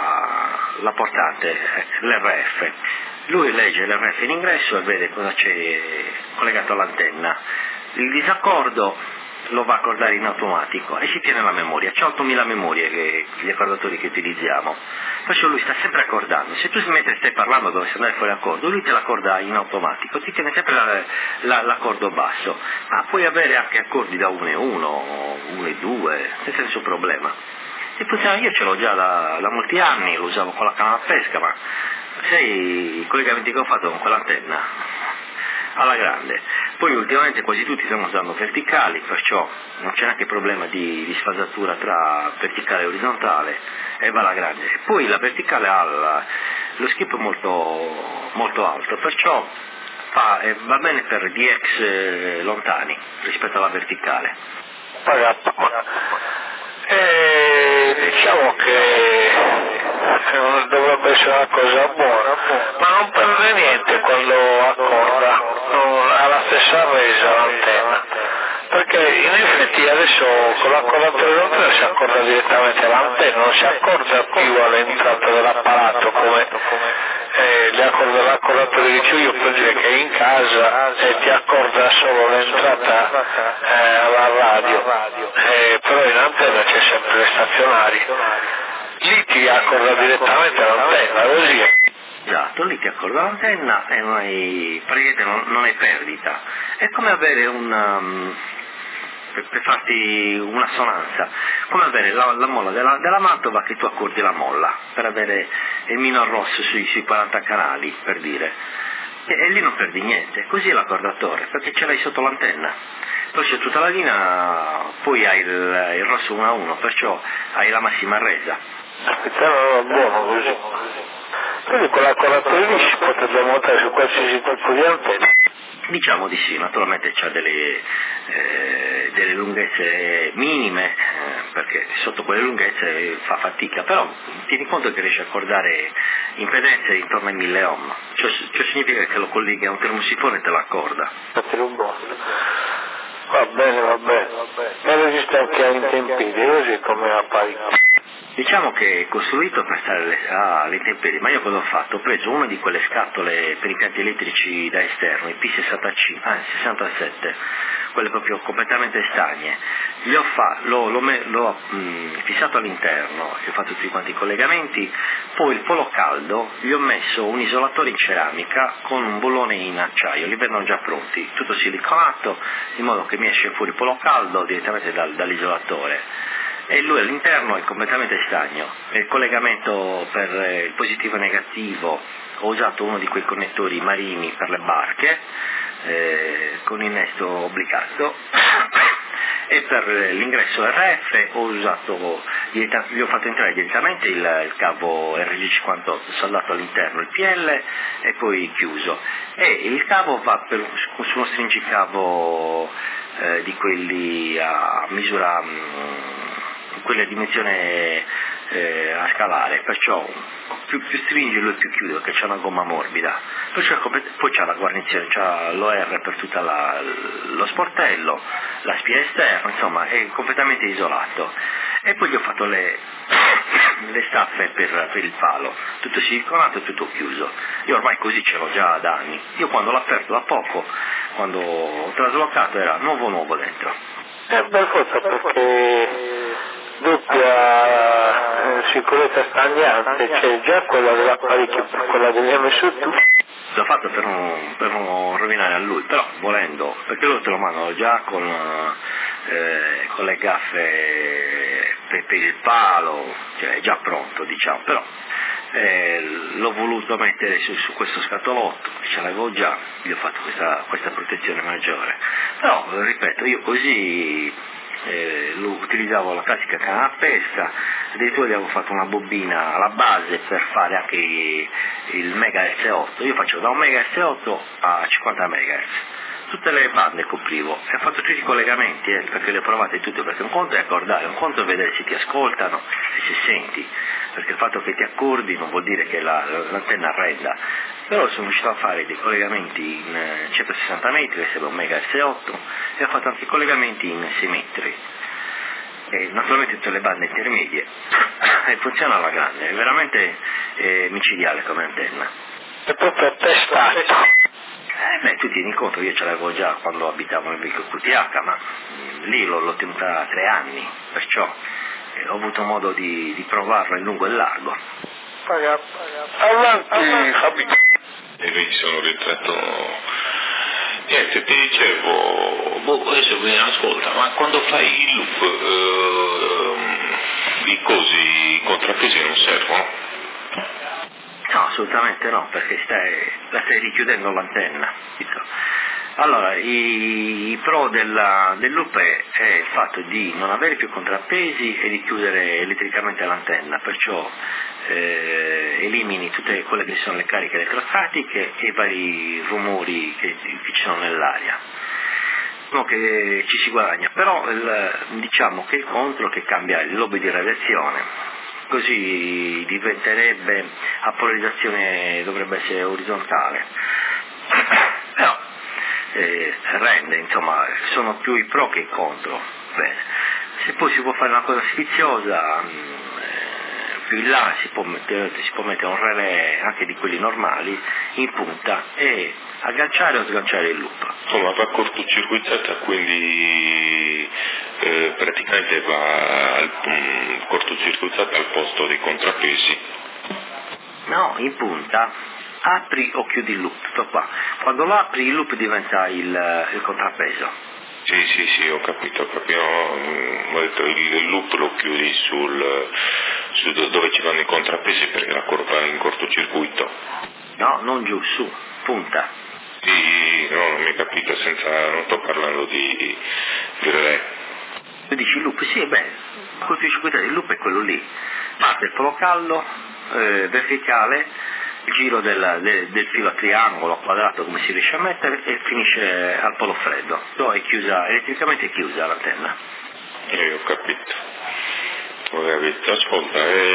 la portante, l'RF. Lui legge l'RF in ingresso e vede cosa c'è collegato all'antenna. Il disaccordo lo va a accordare in automatico e si tiene la memoria. C'è 8000 memorie gli accordatori che utilizziamo. Perciò lui sta sempre accordando. Se tu mentre stai parlando dovessi andare fuori accordo, lui te l'accorda in automatico, ti tiene sempre l'accordo basso. Ma puoi avere anche accordi da 1 e 1, 1 e 2, senza nessun problema. E funziona, io ce l'ho già da molti anni, lo usavo con la canna da pesca, ma sai i collegamenti che ho fatto con quell'antenna? Alla grande. Poi ultimamente quasi tutti stiamo usando verticali, perciò non c'è neanche problema di sfasatura tra verticale e orizzontale, e va alla grande. E poi la verticale ha lo skip molto alto, perciò va bene per DX lontani rispetto alla verticale. Diciamo che dovrebbe essere una cosa buona, ma non perde niente quando accorda, ha la stessa resa l'antenna, perché in effetti adesso con l'accordatore dell'antenna si accorda direttamente l'antenna, non si accorda più all'entrata dell'apparato come l'accordatore dice io, per dire che è in casa e ti accorda solo l'entrata alla radio, però in antenna c'è sempre le stazionarie, lì ti accorda direttamente l'antenna, così. Esatto, lì ti accorda l'antenna e praticamente non hai perdita. È come avere per farti un'assonanza, come avere la molla della Mantova che tu accordi la molla, per avere il minor rosso sui 40 canali, per dire. e lì non perdi niente, così è l'accordatore, perché ce l'hai sotto l'antenna. Poi c'è tutta la linea, poi hai il rosso 1-1, perciò hai la massima resa. Aspettare buono così. Quindi con l'accordatore lì si potrebbe montare su qualsiasi tipo di antenna? Diciamo di sì, naturalmente c'ha delle lunghezze minime, perché sotto quelle lunghezze fa fatica, però tieni conto che riesce a accordare impedenze intorno ai 1000 ohm, cioè significa che lo colleghi a un termosifone e te l'accorda. Va bene. E resiste anche a intemperie, così come apparecchio. Diciamo che è costruito per stare alle intemperie, ma io cosa ho fatto? Ho preso una di quelle scatole per impianti elettrici da esterno, i P67, quelle proprio completamente stagne. L'ho fissato all'interno, ho fatto tutti quanti i collegamenti, poi il polo caldo gli ho messo un isolatore in ceramica con un bollone in acciaio, li vengono già pronti, tutto siliconato, in modo che mi esce fuori il polo caldo direttamente dall'isolatore. E lui all'interno è completamente stagno. Il collegamento per il positivo e negativo ho usato uno di quei connettori marini per le barche con innesto obbligato e per l'ingresso RF gli ho fatto entrare direttamente il cavo RG58 soldato all'interno, il PL e poi chiuso, e il cavo va su uno stringicavo di quelli a misura quella dimensione a scalare, perciò più stringi lui più chiude, perché c'è una gomma morbida, poi c'ha la guarnizione, c'ha l'OR per tutto lo sportello, la spia esterna, insomma è completamente isolato. E poi gli ho fatto le staffe per il palo, tutto siliconato e tutto chiuso. Io ormai così ce l'ho già da anni. Io quando l'ho aperto da poco, quando ho traslocato, era nuovo dentro. Per forza, perché doppia sicurezza stagnante, c'è già quella dell'apparecchio, quella che mi ha messo tu. L'ho fatto per non rovinare a lui, però volendo, perché loro te lo mandano già con le gaffe per il palo, cioè è già pronto, diciamo, però l'ho voluto mettere su questo scatolotto, ce l'avevo già, gli ho fatto questa protezione maggiore, però ripeto, io così utilizzavo la classica canna a pesca, addirittura gli avevo fatto una bobina alla base per fare anche il Mega S8, io faccio da 1 Mega S8 a 50 MHz, tutte le bande coprivo e ho fatto tutti i collegamenti perché le ho provate tutte, perché un conto è accordare, un conto è vedere se ti ascoltano e se senti, perché il fatto che ti accordi non vuol dire che l'antenna arrenda, però sono riuscito a fare dei collegamenti in 160 metri, che serve un Mega S8, e ho fatto anche collegamenti in 6 metri, e naturalmente tutte le bande intermedie, e funziona alla grande, è veramente micidiale come antenna. È proprio testato. Tu tieni conto, io ce l'avevo già quando abitavo nel vecchio QTH, ma lì l'ho tenuta 3 anni, perciò ho avuto modo di provarlo in lungo e largo. Avanti Fabio. E lì sono ritratto. Niente, ti dicevo, adesso mi ascolta, ma quando fai il loop, i cosi, i contrappesi non servono? No, assolutamente no, perché la stai richiudendo l'antenna. Allora, i pro del loop è il fatto di non avere più contrappesi e di chiudere elettricamente l'antenna, perciò elimini tutte quelle che sono le cariche elettrostatiche e i vari rumori che ci sono nell'aria. No, che ci si guadagna, però diciamo che il contro che cambia il lobe di radiazione, così diventerebbe a polarizzazione, dovrebbe essere orizzontale, però rende, insomma, sono più i pro che i contro. Bene. Se poi si può fare una cosa sfiziosa, più in là si può mettere un relè anche di quelli normali in punta e agganciare o sganciare il loop. Insomma, va cortocircuitata, quindi praticamente va cortocircuitata al posto dei contrappesi. No, in punta apri o chiudi il loop, tutto qua. Quando lo apri il loop diventa il contrappeso. Sì, ho capito. Ho detto il loop lo chiudi su dove ci vanno i contrappesi perché la curva è in cortocircuito. No, non giù, su, punta. No, non mi hai capito, non sto parlando di relè. Tu dici il loop? Sì, il loop è quello lì. Parte il polo caldo, verticale, il giro del filo a triangolo, a quadrato, come si riesce a mettere, e finisce al polo freddo. Poi è chiusa, elettricamente è chiusa l'antenna. Ho capito. Ascolta,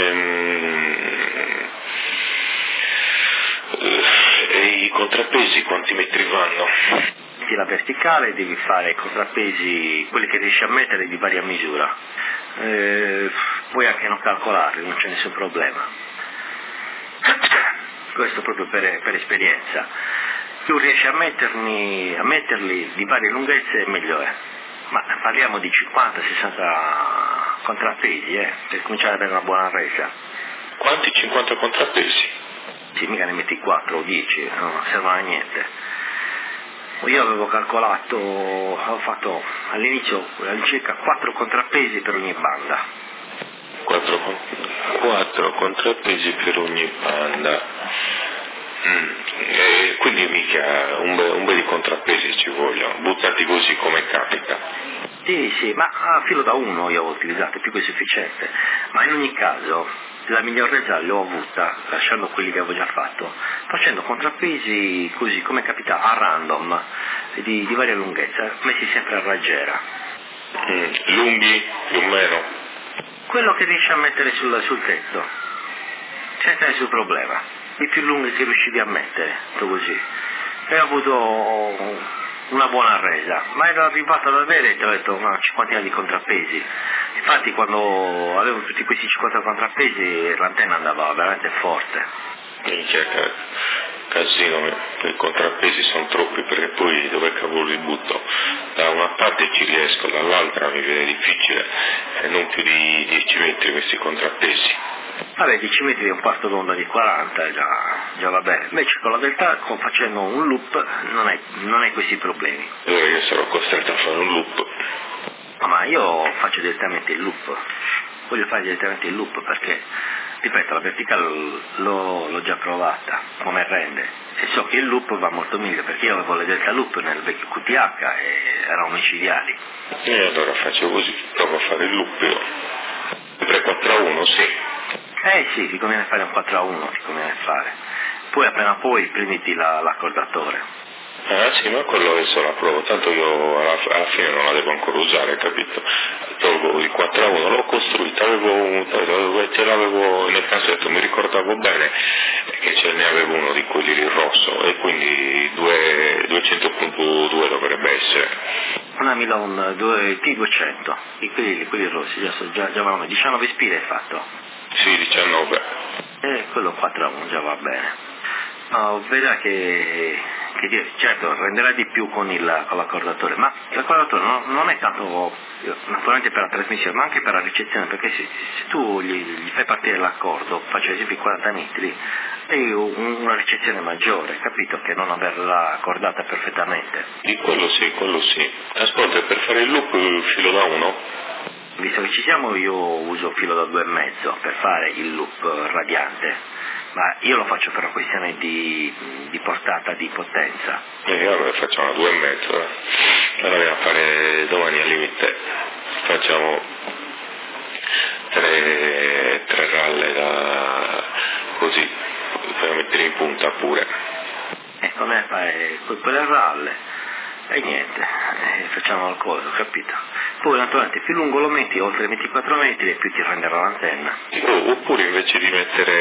e i contrappesi quanti metri vanno? La verticale devi fare i contrappesi, quelli che riesci a mettere di varia misura. Puoi anche non calcolarli, non c'è nessun problema. Questo proprio per esperienza. Più riesci a metterli di varie lunghezze, meglio è. Ma parliamo di 50-60 contrappesi, per cominciare ad avere una buona resa. Quanti 50 contrappesi? Sì, mica ne metti 4 o 10, non servono a niente. Io avevo calcolato, ho fatto all'inizio all'incirca 4 contrappesi per ogni banda. 4 contrappesi per ogni banda. Quindi mica un bel di contrappesi ci vogliono, buttati così come capita. Sì, ma a filo da 1 io ho utilizzato, più che sufficiente. Ma in ogni caso la miglior resa l'ho avuta, lasciando quelli che avevo già fatto, facendo contrappesi così come capita a random, di varia lunghezza, messi sempre a raggiera. Lunghi più o meno? Quello che riesci a mettere sul tetto, senza nessun problema. I più lunghi che riuscivi a mettere, così. E ho avuto una buona resa, ma ero arrivato ad avere, ti ho detto, una cinquantina di contrappesi. Infatti quando avevo tutti questi 50 contrappesi l'antenna andava veramente forte. Casino, i contrappesi sono troppi, perché poi dove cavolo li butto? Da una parte ci riesco, dall'altra mi viene difficile, non più di 10 metri questi contrappesi. Vabbè, 10 metri è un quarto d'onda di 40, già va bene. Invece con la Delta, facendo un loop, non hai questi problemi. Allora io sarò costretto a fare un loop. Ma io faccio direttamente il loop. Voglio fare direttamente il loop perché, ripeto, la verticale l'ho già provata, come rende. E so che il loop va molto meglio, perché io avevo le Delta Loop nel vecchio QTH e erano micidiali. E allora faccio così, provo a fare il loop io. 3-4-1, sì. Sì, ti conviene fare un 4-1, ti conviene fare. Poi appena puoi prenditi l'accordatore. Sì, ma quello adesso la provo, tanto io alla fine non la devo ancora usare, capito? Tolgo il 4-1, l'ho costruito, ce l'avevo nel cassetto, mi ricordavo bene che ne avevo uno di quelli lì rosso, e quindi 200.2 dovrebbe essere. Una Milan T200, quelli rossi, già 19 spire è fatto. Sì, 19. Quello 4-1 già va bene. Vedrà che certo renderà di più con l'accordatore, ma l'accordatore non è tanto naturalmente per la trasmissione, ma anche per la ricezione, perché se tu gli fai partire l'accordo, faccio esempio 40 metri, hai una ricezione maggiore, capito, che non averla accordata perfettamente. Quello sì. Ascolta, per fare il loop filo da 1? Visto che ci siamo, io uso filo da 2,5 per fare il loop radiante. Ma io lo faccio per una questione di portata, di potenza. Allora facciamo 2,5. Allora andiamo a fare domani al limite. Facciamo 3 ralle così, per mettere in punta pure. Come fare quelle ralle? E niente, facciamo il coso, capito? Poi naturalmente più lungo lo metti, oltre 24 metri, e più ti renderà l'antenna. Oppure invece di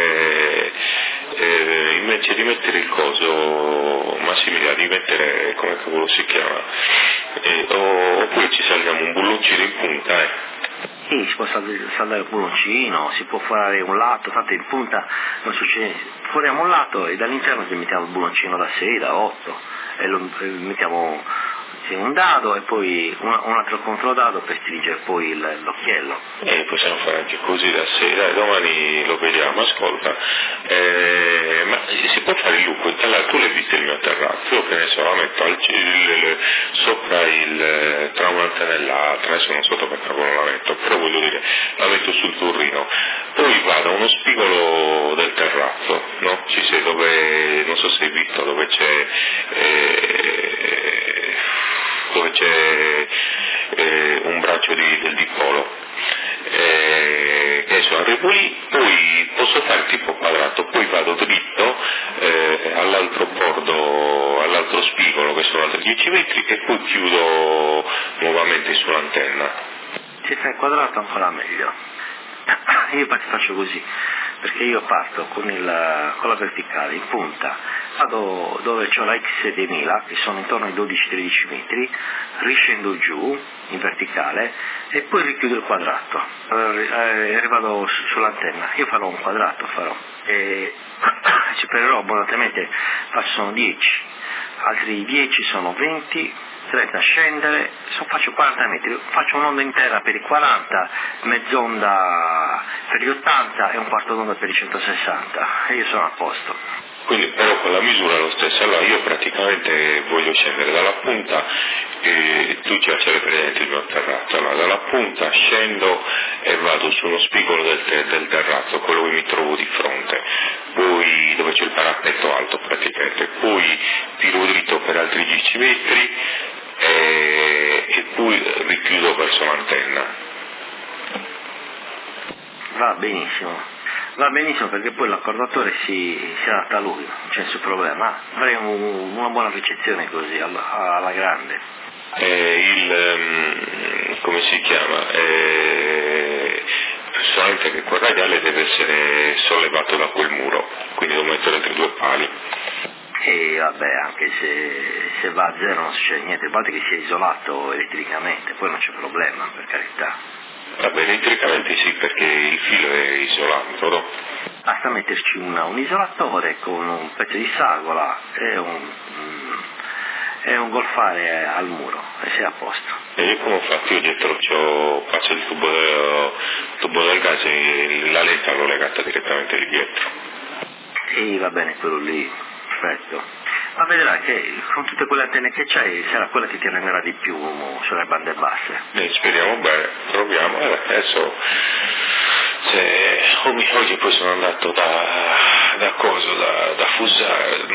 mettere il coso Massimiliano, di mettere, come cavolo si chiama, oppure ci salviamo un bulloncino in punta, Sì, si può saldare il bulloncino, si può fare un lato, tanto in punta non succede, foriamo un lato e dall'interno ci mettiamo il bulloncino da 6, da 8 e lo mettiamo un dado e poi un altro controdato per stringere poi l'occhiello. Possiamo fare anche così da 6, dai, domani lo vediamo. Ascolta, ma si può fare il loop? Tu l'hai visto il mio terrazzo, che ne so, la metto sopra il tra un'antenna e l'altra, adesso non so dove cavolo la metto, però voglio dire, la metto sul turrino, poi vado a uno spigolo del terrazzo, no? Ci sei dove, non so se hai visto, dove c'è un braccio del dipolo. Adesso arrivo lì, poi posso fare tipo quadrato, poi vado dritto all'altro bordo, all'altro spigolo che sono altri 10 metri e poi chiudo nuovamente sull'antenna. Se fai quadrato ancora meglio. Io infatti faccio così, perché io parto con la verticale in punta, vado dove c'ho la X7000 che sono intorno ai 12-13 metri, riscendo giù in verticale e poi richiudo il quadrato e rivado sull'antenna. Io farò un quadrato e ci perderò abbondantemente, sono 10, altri 10 sono 20, 30 scendere, faccio 40 metri, faccio un'onda intera per i 40, mezz'onda per gli 80 e un quarto d'onda per i 160 e io sono a posto. Quindi però con la misura è lo stesso, allora io praticamente voglio scendere dalla punta e tu già ce l'hai presente il mio terrazzo, allora dalla punta scendo e vado su uno spigolo del terrazzo, quello che mi trovo di fronte, poi dove c'è il parapetto alto praticamente, poi tiro dritto per altri 10 metri e poi richiudo verso l'antenna. Va benissimo perché poi l'accordatore si adatta a lui, non c'è nessun problema, avrei una buona ricezione così, alla grande. Come si chiama? Solamente che quel radiale deve essere sollevato da quel muro, quindi devo mettere altri 2 pali. E vabbè, anche se va a zero non succede niente, a parte che sia isolato elettricamente, poi non c'è problema, per carità. Vabbè, elettricamente sì, perché il filo è isolato, no? Basta metterci un isolatore con un pezzo di sagola e un golfare al muro e sei a posto. E io come ho fatto? Io dietro passo il tubo del gas e la lenta l'ho legata direttamente lì dietro. Sì, va bene, quello lì, perfetto. Ma vedrai che con tutte quelle antenne che c'hai sarà quella che ti renderà di più sulle bande basse. Speriamo bene, proviamo. Adesso oggi poi sono andato da Fusaro,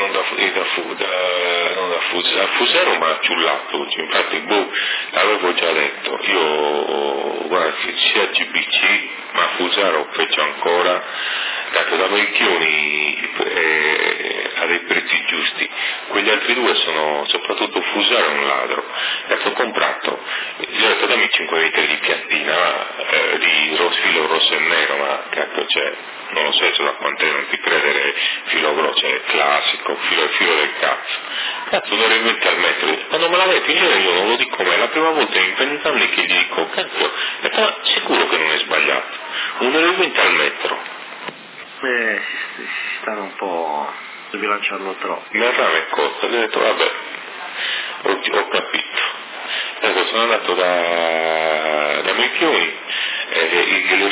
da Fusaro ma a Ciullato, infatti l'avevo già detto, io guarda sia GBC ma Fusaro peggio ancora, dato da Melchioni a dei prezzi giusti, quegli altri due sono soprattutto Fusaro e un ladro, ho comprato, gli ho detto dammi 5 litri di piattina di filo rosso e nero, ma cazzo c'è, non lo so da quant'è, non ti credere, filo grosso, è classico, filo del cazzo, 1,20 al metro, ma non me l'avete, io non lo dico mai, è la prima volta in 20 anni che gli dico, cazzo, ma sicuro che non è sbagliato, 1,20 al metro. Si stanno un po' sbilanciando troppo. Il mio rame è corto, gli ho detto vabbè, ho capito. Ecco, sono andato da Melchioni, il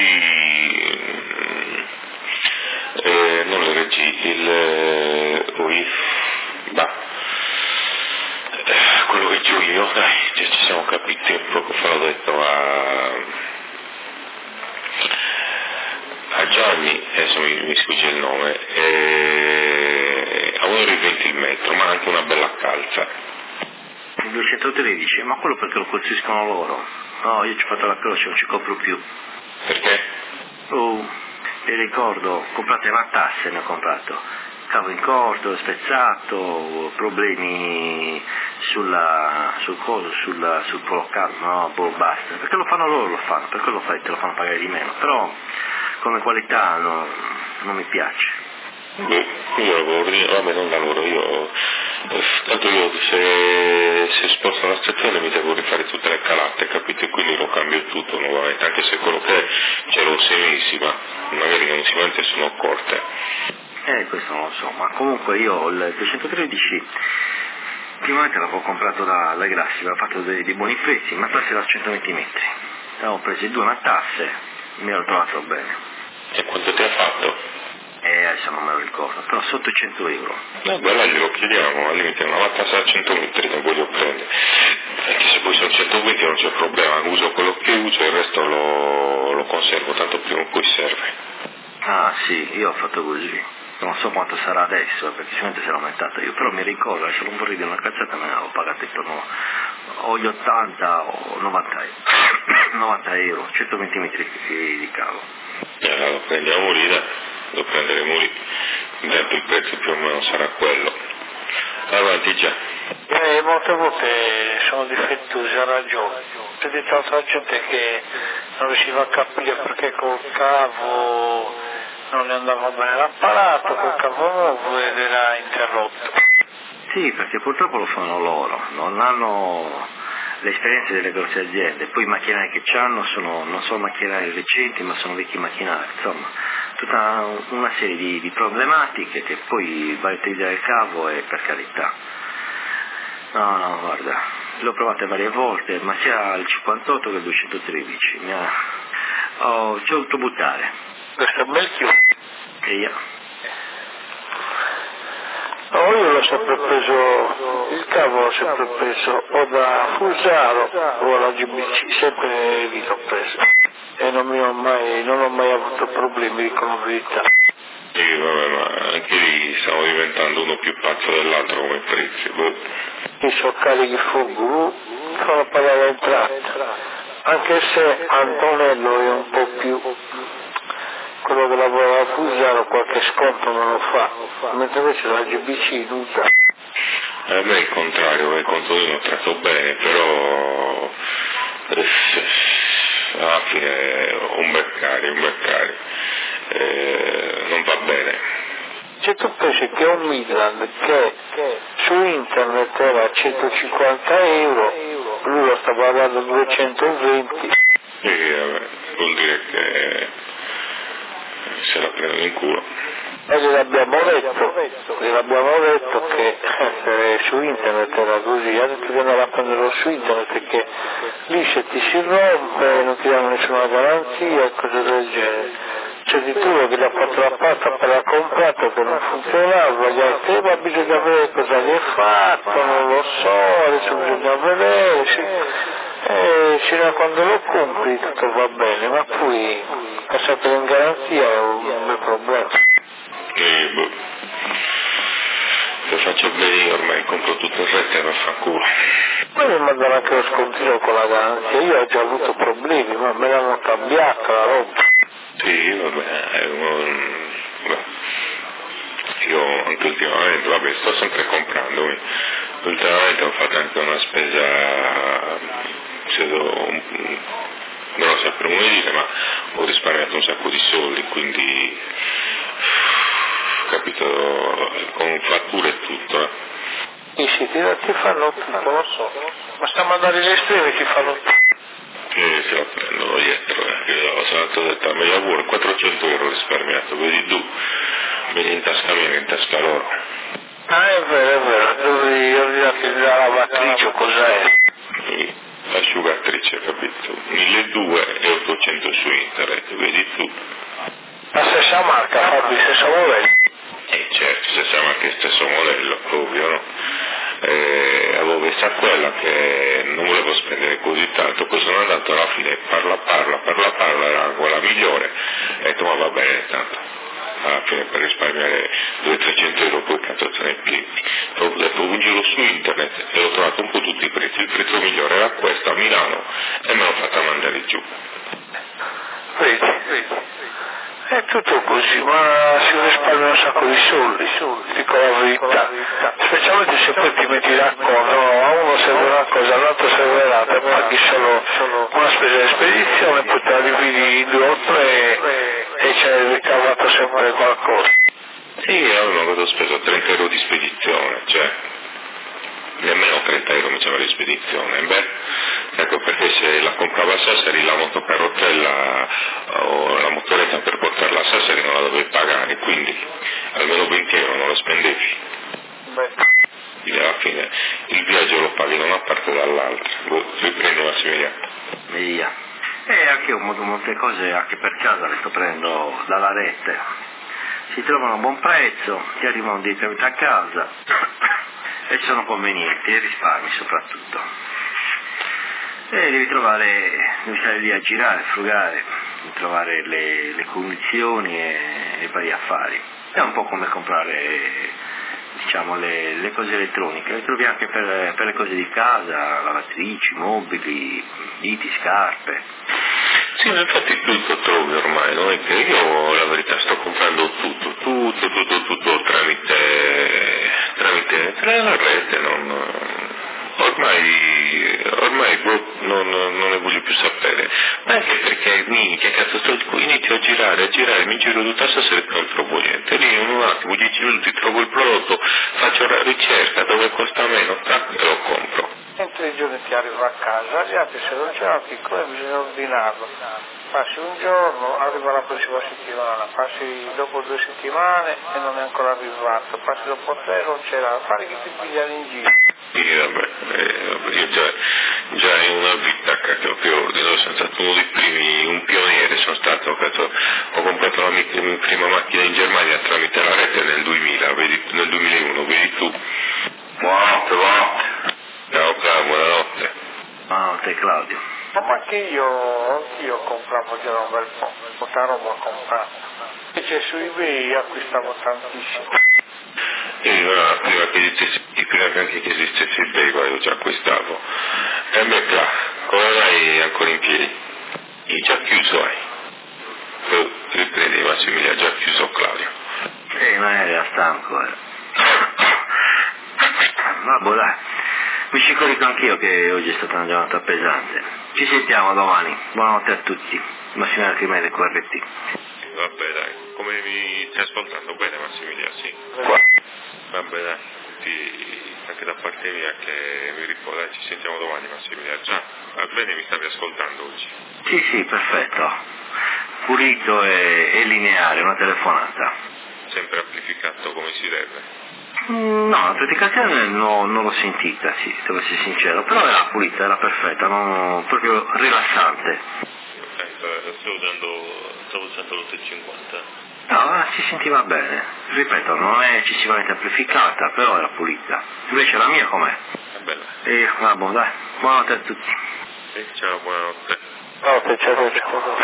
quello che Giulio, dai, ci siamo capiti, poco fa l'ho detto a Gianni, adesso mi sfugge il nome, a 1,20 il metro, ma anche una bella calza. 213, ma quello perché lo costruiscono loro? No, io ci ho fatto la croce, non ci compro più. Perché? Mi ricordo, comprate una tassa, ne ho comprato. Cavo in corto, spezzato, problemi sul polo caldo, no, basta. Perché lo fanno loro, per quello te lo fanno pagare di meno, però come qualità non mi piace. Io avevo dire, vabbè non da loro, tanto io se sposto la stazione mi devo rifare tutte le calate, capito? E quindi lo cambio tutto nuovamente, anche se quello che ce l'ho 6 mesi, ma magari non si mente sono corte. Questo non lo so, ma comunque io il 213 primamente l'avevo comprato da Grassi, aveva fatto dei buoni prezzi, ma tasse da 120 metri. Avevo preso 2 matasse, mi ero trovato bene. E quanto ti ha fatto? Adesso non me lo ricordo, però sotto 100 euro. Vabbè, là glielo chiediamo, al limite una matassa da 100 metri non voglio prendere, anche se poi sono 120 220 non c'è problema, uso quello che uso e il resto lo conservo, tanto prima o poi serve. Ah sì, io ho fatto così. Non so quanto sarà adesso, perché sicuramente sarà aumentato. Io però mi ricordo, se non vorrei dire una cazzata, me ne avevo pagato intorno o gli 80 o 90 euro, 120 metri di cavo. Lo prendiamo lì, lo prenderemo lì, intanto il prezzo più o meno sarà quello. Avanti già. Molte volte sono difettosi, ha ragione. C'è di tanta gente che non riusciva a capire perché col cavo non le andava bene l'apparato, col cavo nuovo ed era interrotto. Sì, perché purtroppo lo fanno loro, non hanno l'esperienza delle grosse aziende, poi i macchinari che hanno non sono macchinari recenti ma sono vecchi macchinari, insomma, tutta una serie di problematiche che poi vai a utilizzare il cavo e per carità. No, guarda, l'ho provato varie volte, ma sia il 58 che il 213, ci ho dovuto buttare. Questo è un bel chiuso. E io? No, io l'ho sempre preso, il cavo l'ho sempre preso o da Fusaro o alla GBC, sempre lì l'ho preso. E non ho mai avuto problemi con la verità. Sì, vabbè, ma anche lì stiamo diventando uno più pazzo dell'altro come prezzi. I so carichi fuoco, fanno pagare l'entrata, anche se Antonello è un po' più, quello che lavora a Fusaro qualche sconto non lo fa, mentre invece la GBC non sa. A me è il contrario, il contadino tratto bene, però alla fine è un beccari, non va bene. Se tu pensi che un Midland che su internet era 150 euro, lui lo sta pagando 220. Vabbè, vuol dire che se la prendono in culo. E gliel'abbiamo detto che su internet era così, ha detto che andava a prenderlo su internet perché lì se ti si rompe non ti danno nessuna garanzia e cose del genere. C'è di tutto che gli ha fatto la pasta per la comprato che non funzionava, gli altri ma bisogna vedere cosa gli è fatto, non lo so, adesso bisogna vedere, fino a quando lo compri tutto va bene, ma poi passato in garanzia è un bel problema. Lo faccio bene io ormai, compro tutto il resto e vaffanculo. Poi mi mandano anche lo scontrino con la garanzia, io ho già avuto problemi, ma me l'hanno cambiata la roba. Sì, vabbè, io anche ultimamente, sto sempre comprando, ultimamente ho fatto anche una spesa, non lo so per come dire, ma ho risparmiato un sacco di soldi, quindi, capito, con fatture e tutto. I siti ti fanno tutto, lo so, ma stiamo andando alle estreme ti fanno tutto. Se la prendono dietro, sono andato a detto, mi lavoro 400 euro risparmiato, vedi tu, vieni in tasca mia, in tasca loro. Ah, è vero, dovevi ordinare la lavatrice o cos'è? Sì, l'asciugatrice, capito? 1200 e 800 su internet, vedi tu. La stessa marca, Fabio, stesso modello? Certo, stessa marca, stesso modello, ovvio, no? Avevo vista quella che non volevo spendere così tanto, poi sono andato alla fine, parla, era quella migliore, e ho detto ma va bene tanto, alla fine per risparmiare 200-300 euro poi cazzo te ne piedi. Ho detto un giro su internet e ho trovato un po' tutti i prezzi, il prezzo migliore era questo a Milano e me l'ho fatta mandare giù. Vedi. È tutto così, ma si risparmia un sacco di soldi, dico la verità, specialmente se poi ti metti d'accordo, a uno serve una cosa, all'altro serve l'altra, paghi solo una spesa di spedizione, poi te la dividi in 2 o 3 e ce l'hai ricavato sempre qualcosa. Sì, avevo speso 30 euro di spedizione, cioè nemmeno 30 euro mi c'era di spedizione, ecco perché se la comprava a Sassari la motocarrozzella o la motoretta per portarla a Sassari non la dovevi pagare, quindi almeno 20 euro non la spendevi. Quindi alla fine il viaggio lo paghi da una parte o dall'altra, riprendi Massimiliano. Via. E anche io molte cose anche per casa le sto prendendo dalla rete, si trovano a buon prezzo, ti arrivano direttamente a casa e sono convenienti e risparmi soprattutto. Devi stare lì a girare, frugare, trovare le condizioni e vari affari. È un po' come comprare, diciamo, le cose elettroniche, le trovi anche per le cose di casa, lavatrici, mobili, viti, scarpe. Sì, infatti tutto trovi ormai, no? È che io la verità sto comprando tutto tramite la rete, ormai non ne voglio più sapere, ma anche perché minchia cazzo inizio a girare, mi giro tutta stasera e non trovo niente, lì in un attimo 10 minuti trovo il prodotto, faccio la ricerca dove costa meno, e lo compro. Entro i giorni ti arriva a casa, gli altri se non c'è la piccola bisogna ordinarlo. Passi un giorno, arriva la prossima settimana, passi dopo 2 settimane e non è ancora arrivato, passi dopo 3 non c'era, fare che ti pigliano in giro. Sì, vabbè, io già in una vita che ordino sono stato uno dei primi, un pioniere sono stato, ho comprato la mia prima macchina in Germania tramite la rete nel 2001, vedi tu. Buonanotte. Ciao Claudio, buonanotte. Buonanotte Claudio. Ma anche io compravo già un bel po', molta roba compravo. Invece su eBay acquistavo tantissimo. Prima che anche che esistesse il eBay, io già acquistavo. E beh, là, come mai ancora in piedi? Già chiuso hai. Tu riprendi Massimiliano, già chiuso Claudio. Ma era stanco, Vabbè, dai. Mi ci corico anch'io che oggi è stata una giornata pesante. Ci sentiamo domani. Buonanotte a tutti. Massimiliano Crimede, QRT. Vabbè dai, come mi stai ascoltando bene Massimiliano? Sì. Vabbè dai, anche da parte mia che mi ricordo, ci sentiamo domani Massimiliano. Già, va bene, mi stavi ascoltando oggi? Sì, perfetto. Pulito e lineare, una telefonata. Sempre amplificato come si deve? No, l'amplificazione non l'ho sentita, sì, devo essere sincero, però era pulita, era perfetta, proprio rilassante. Stavo usando l'850. No, si sentiva bene, ripeto, non è eccessivamente amplificata, però era pulita. Invece la mia com'è? È bella. Vabbè, dai, buonanotte a tutti. Ciao, buonanotte. Notte, ciao.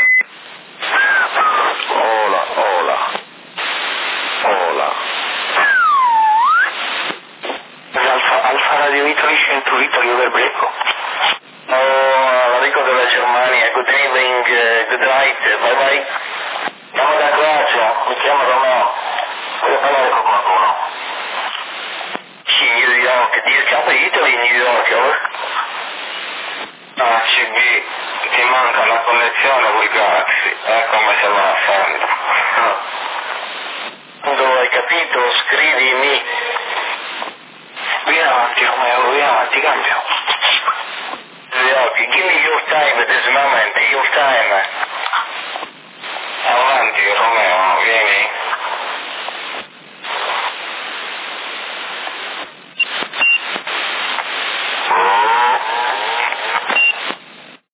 Alfa Radio Italy 100 Italy over Brecco. L'amico della Germania, good evening, good night, bye bye. Chiamo da Croazia, mi chiamo Romeo, voglio parlare con qualcuno. Sì, New York, DSK Italy, New York, over. CB, ti manca la connessione col Galaxy, è come se non affando. Quando hai capito, scrivimi. Vai avanti Romeo, vai avanti, cambio.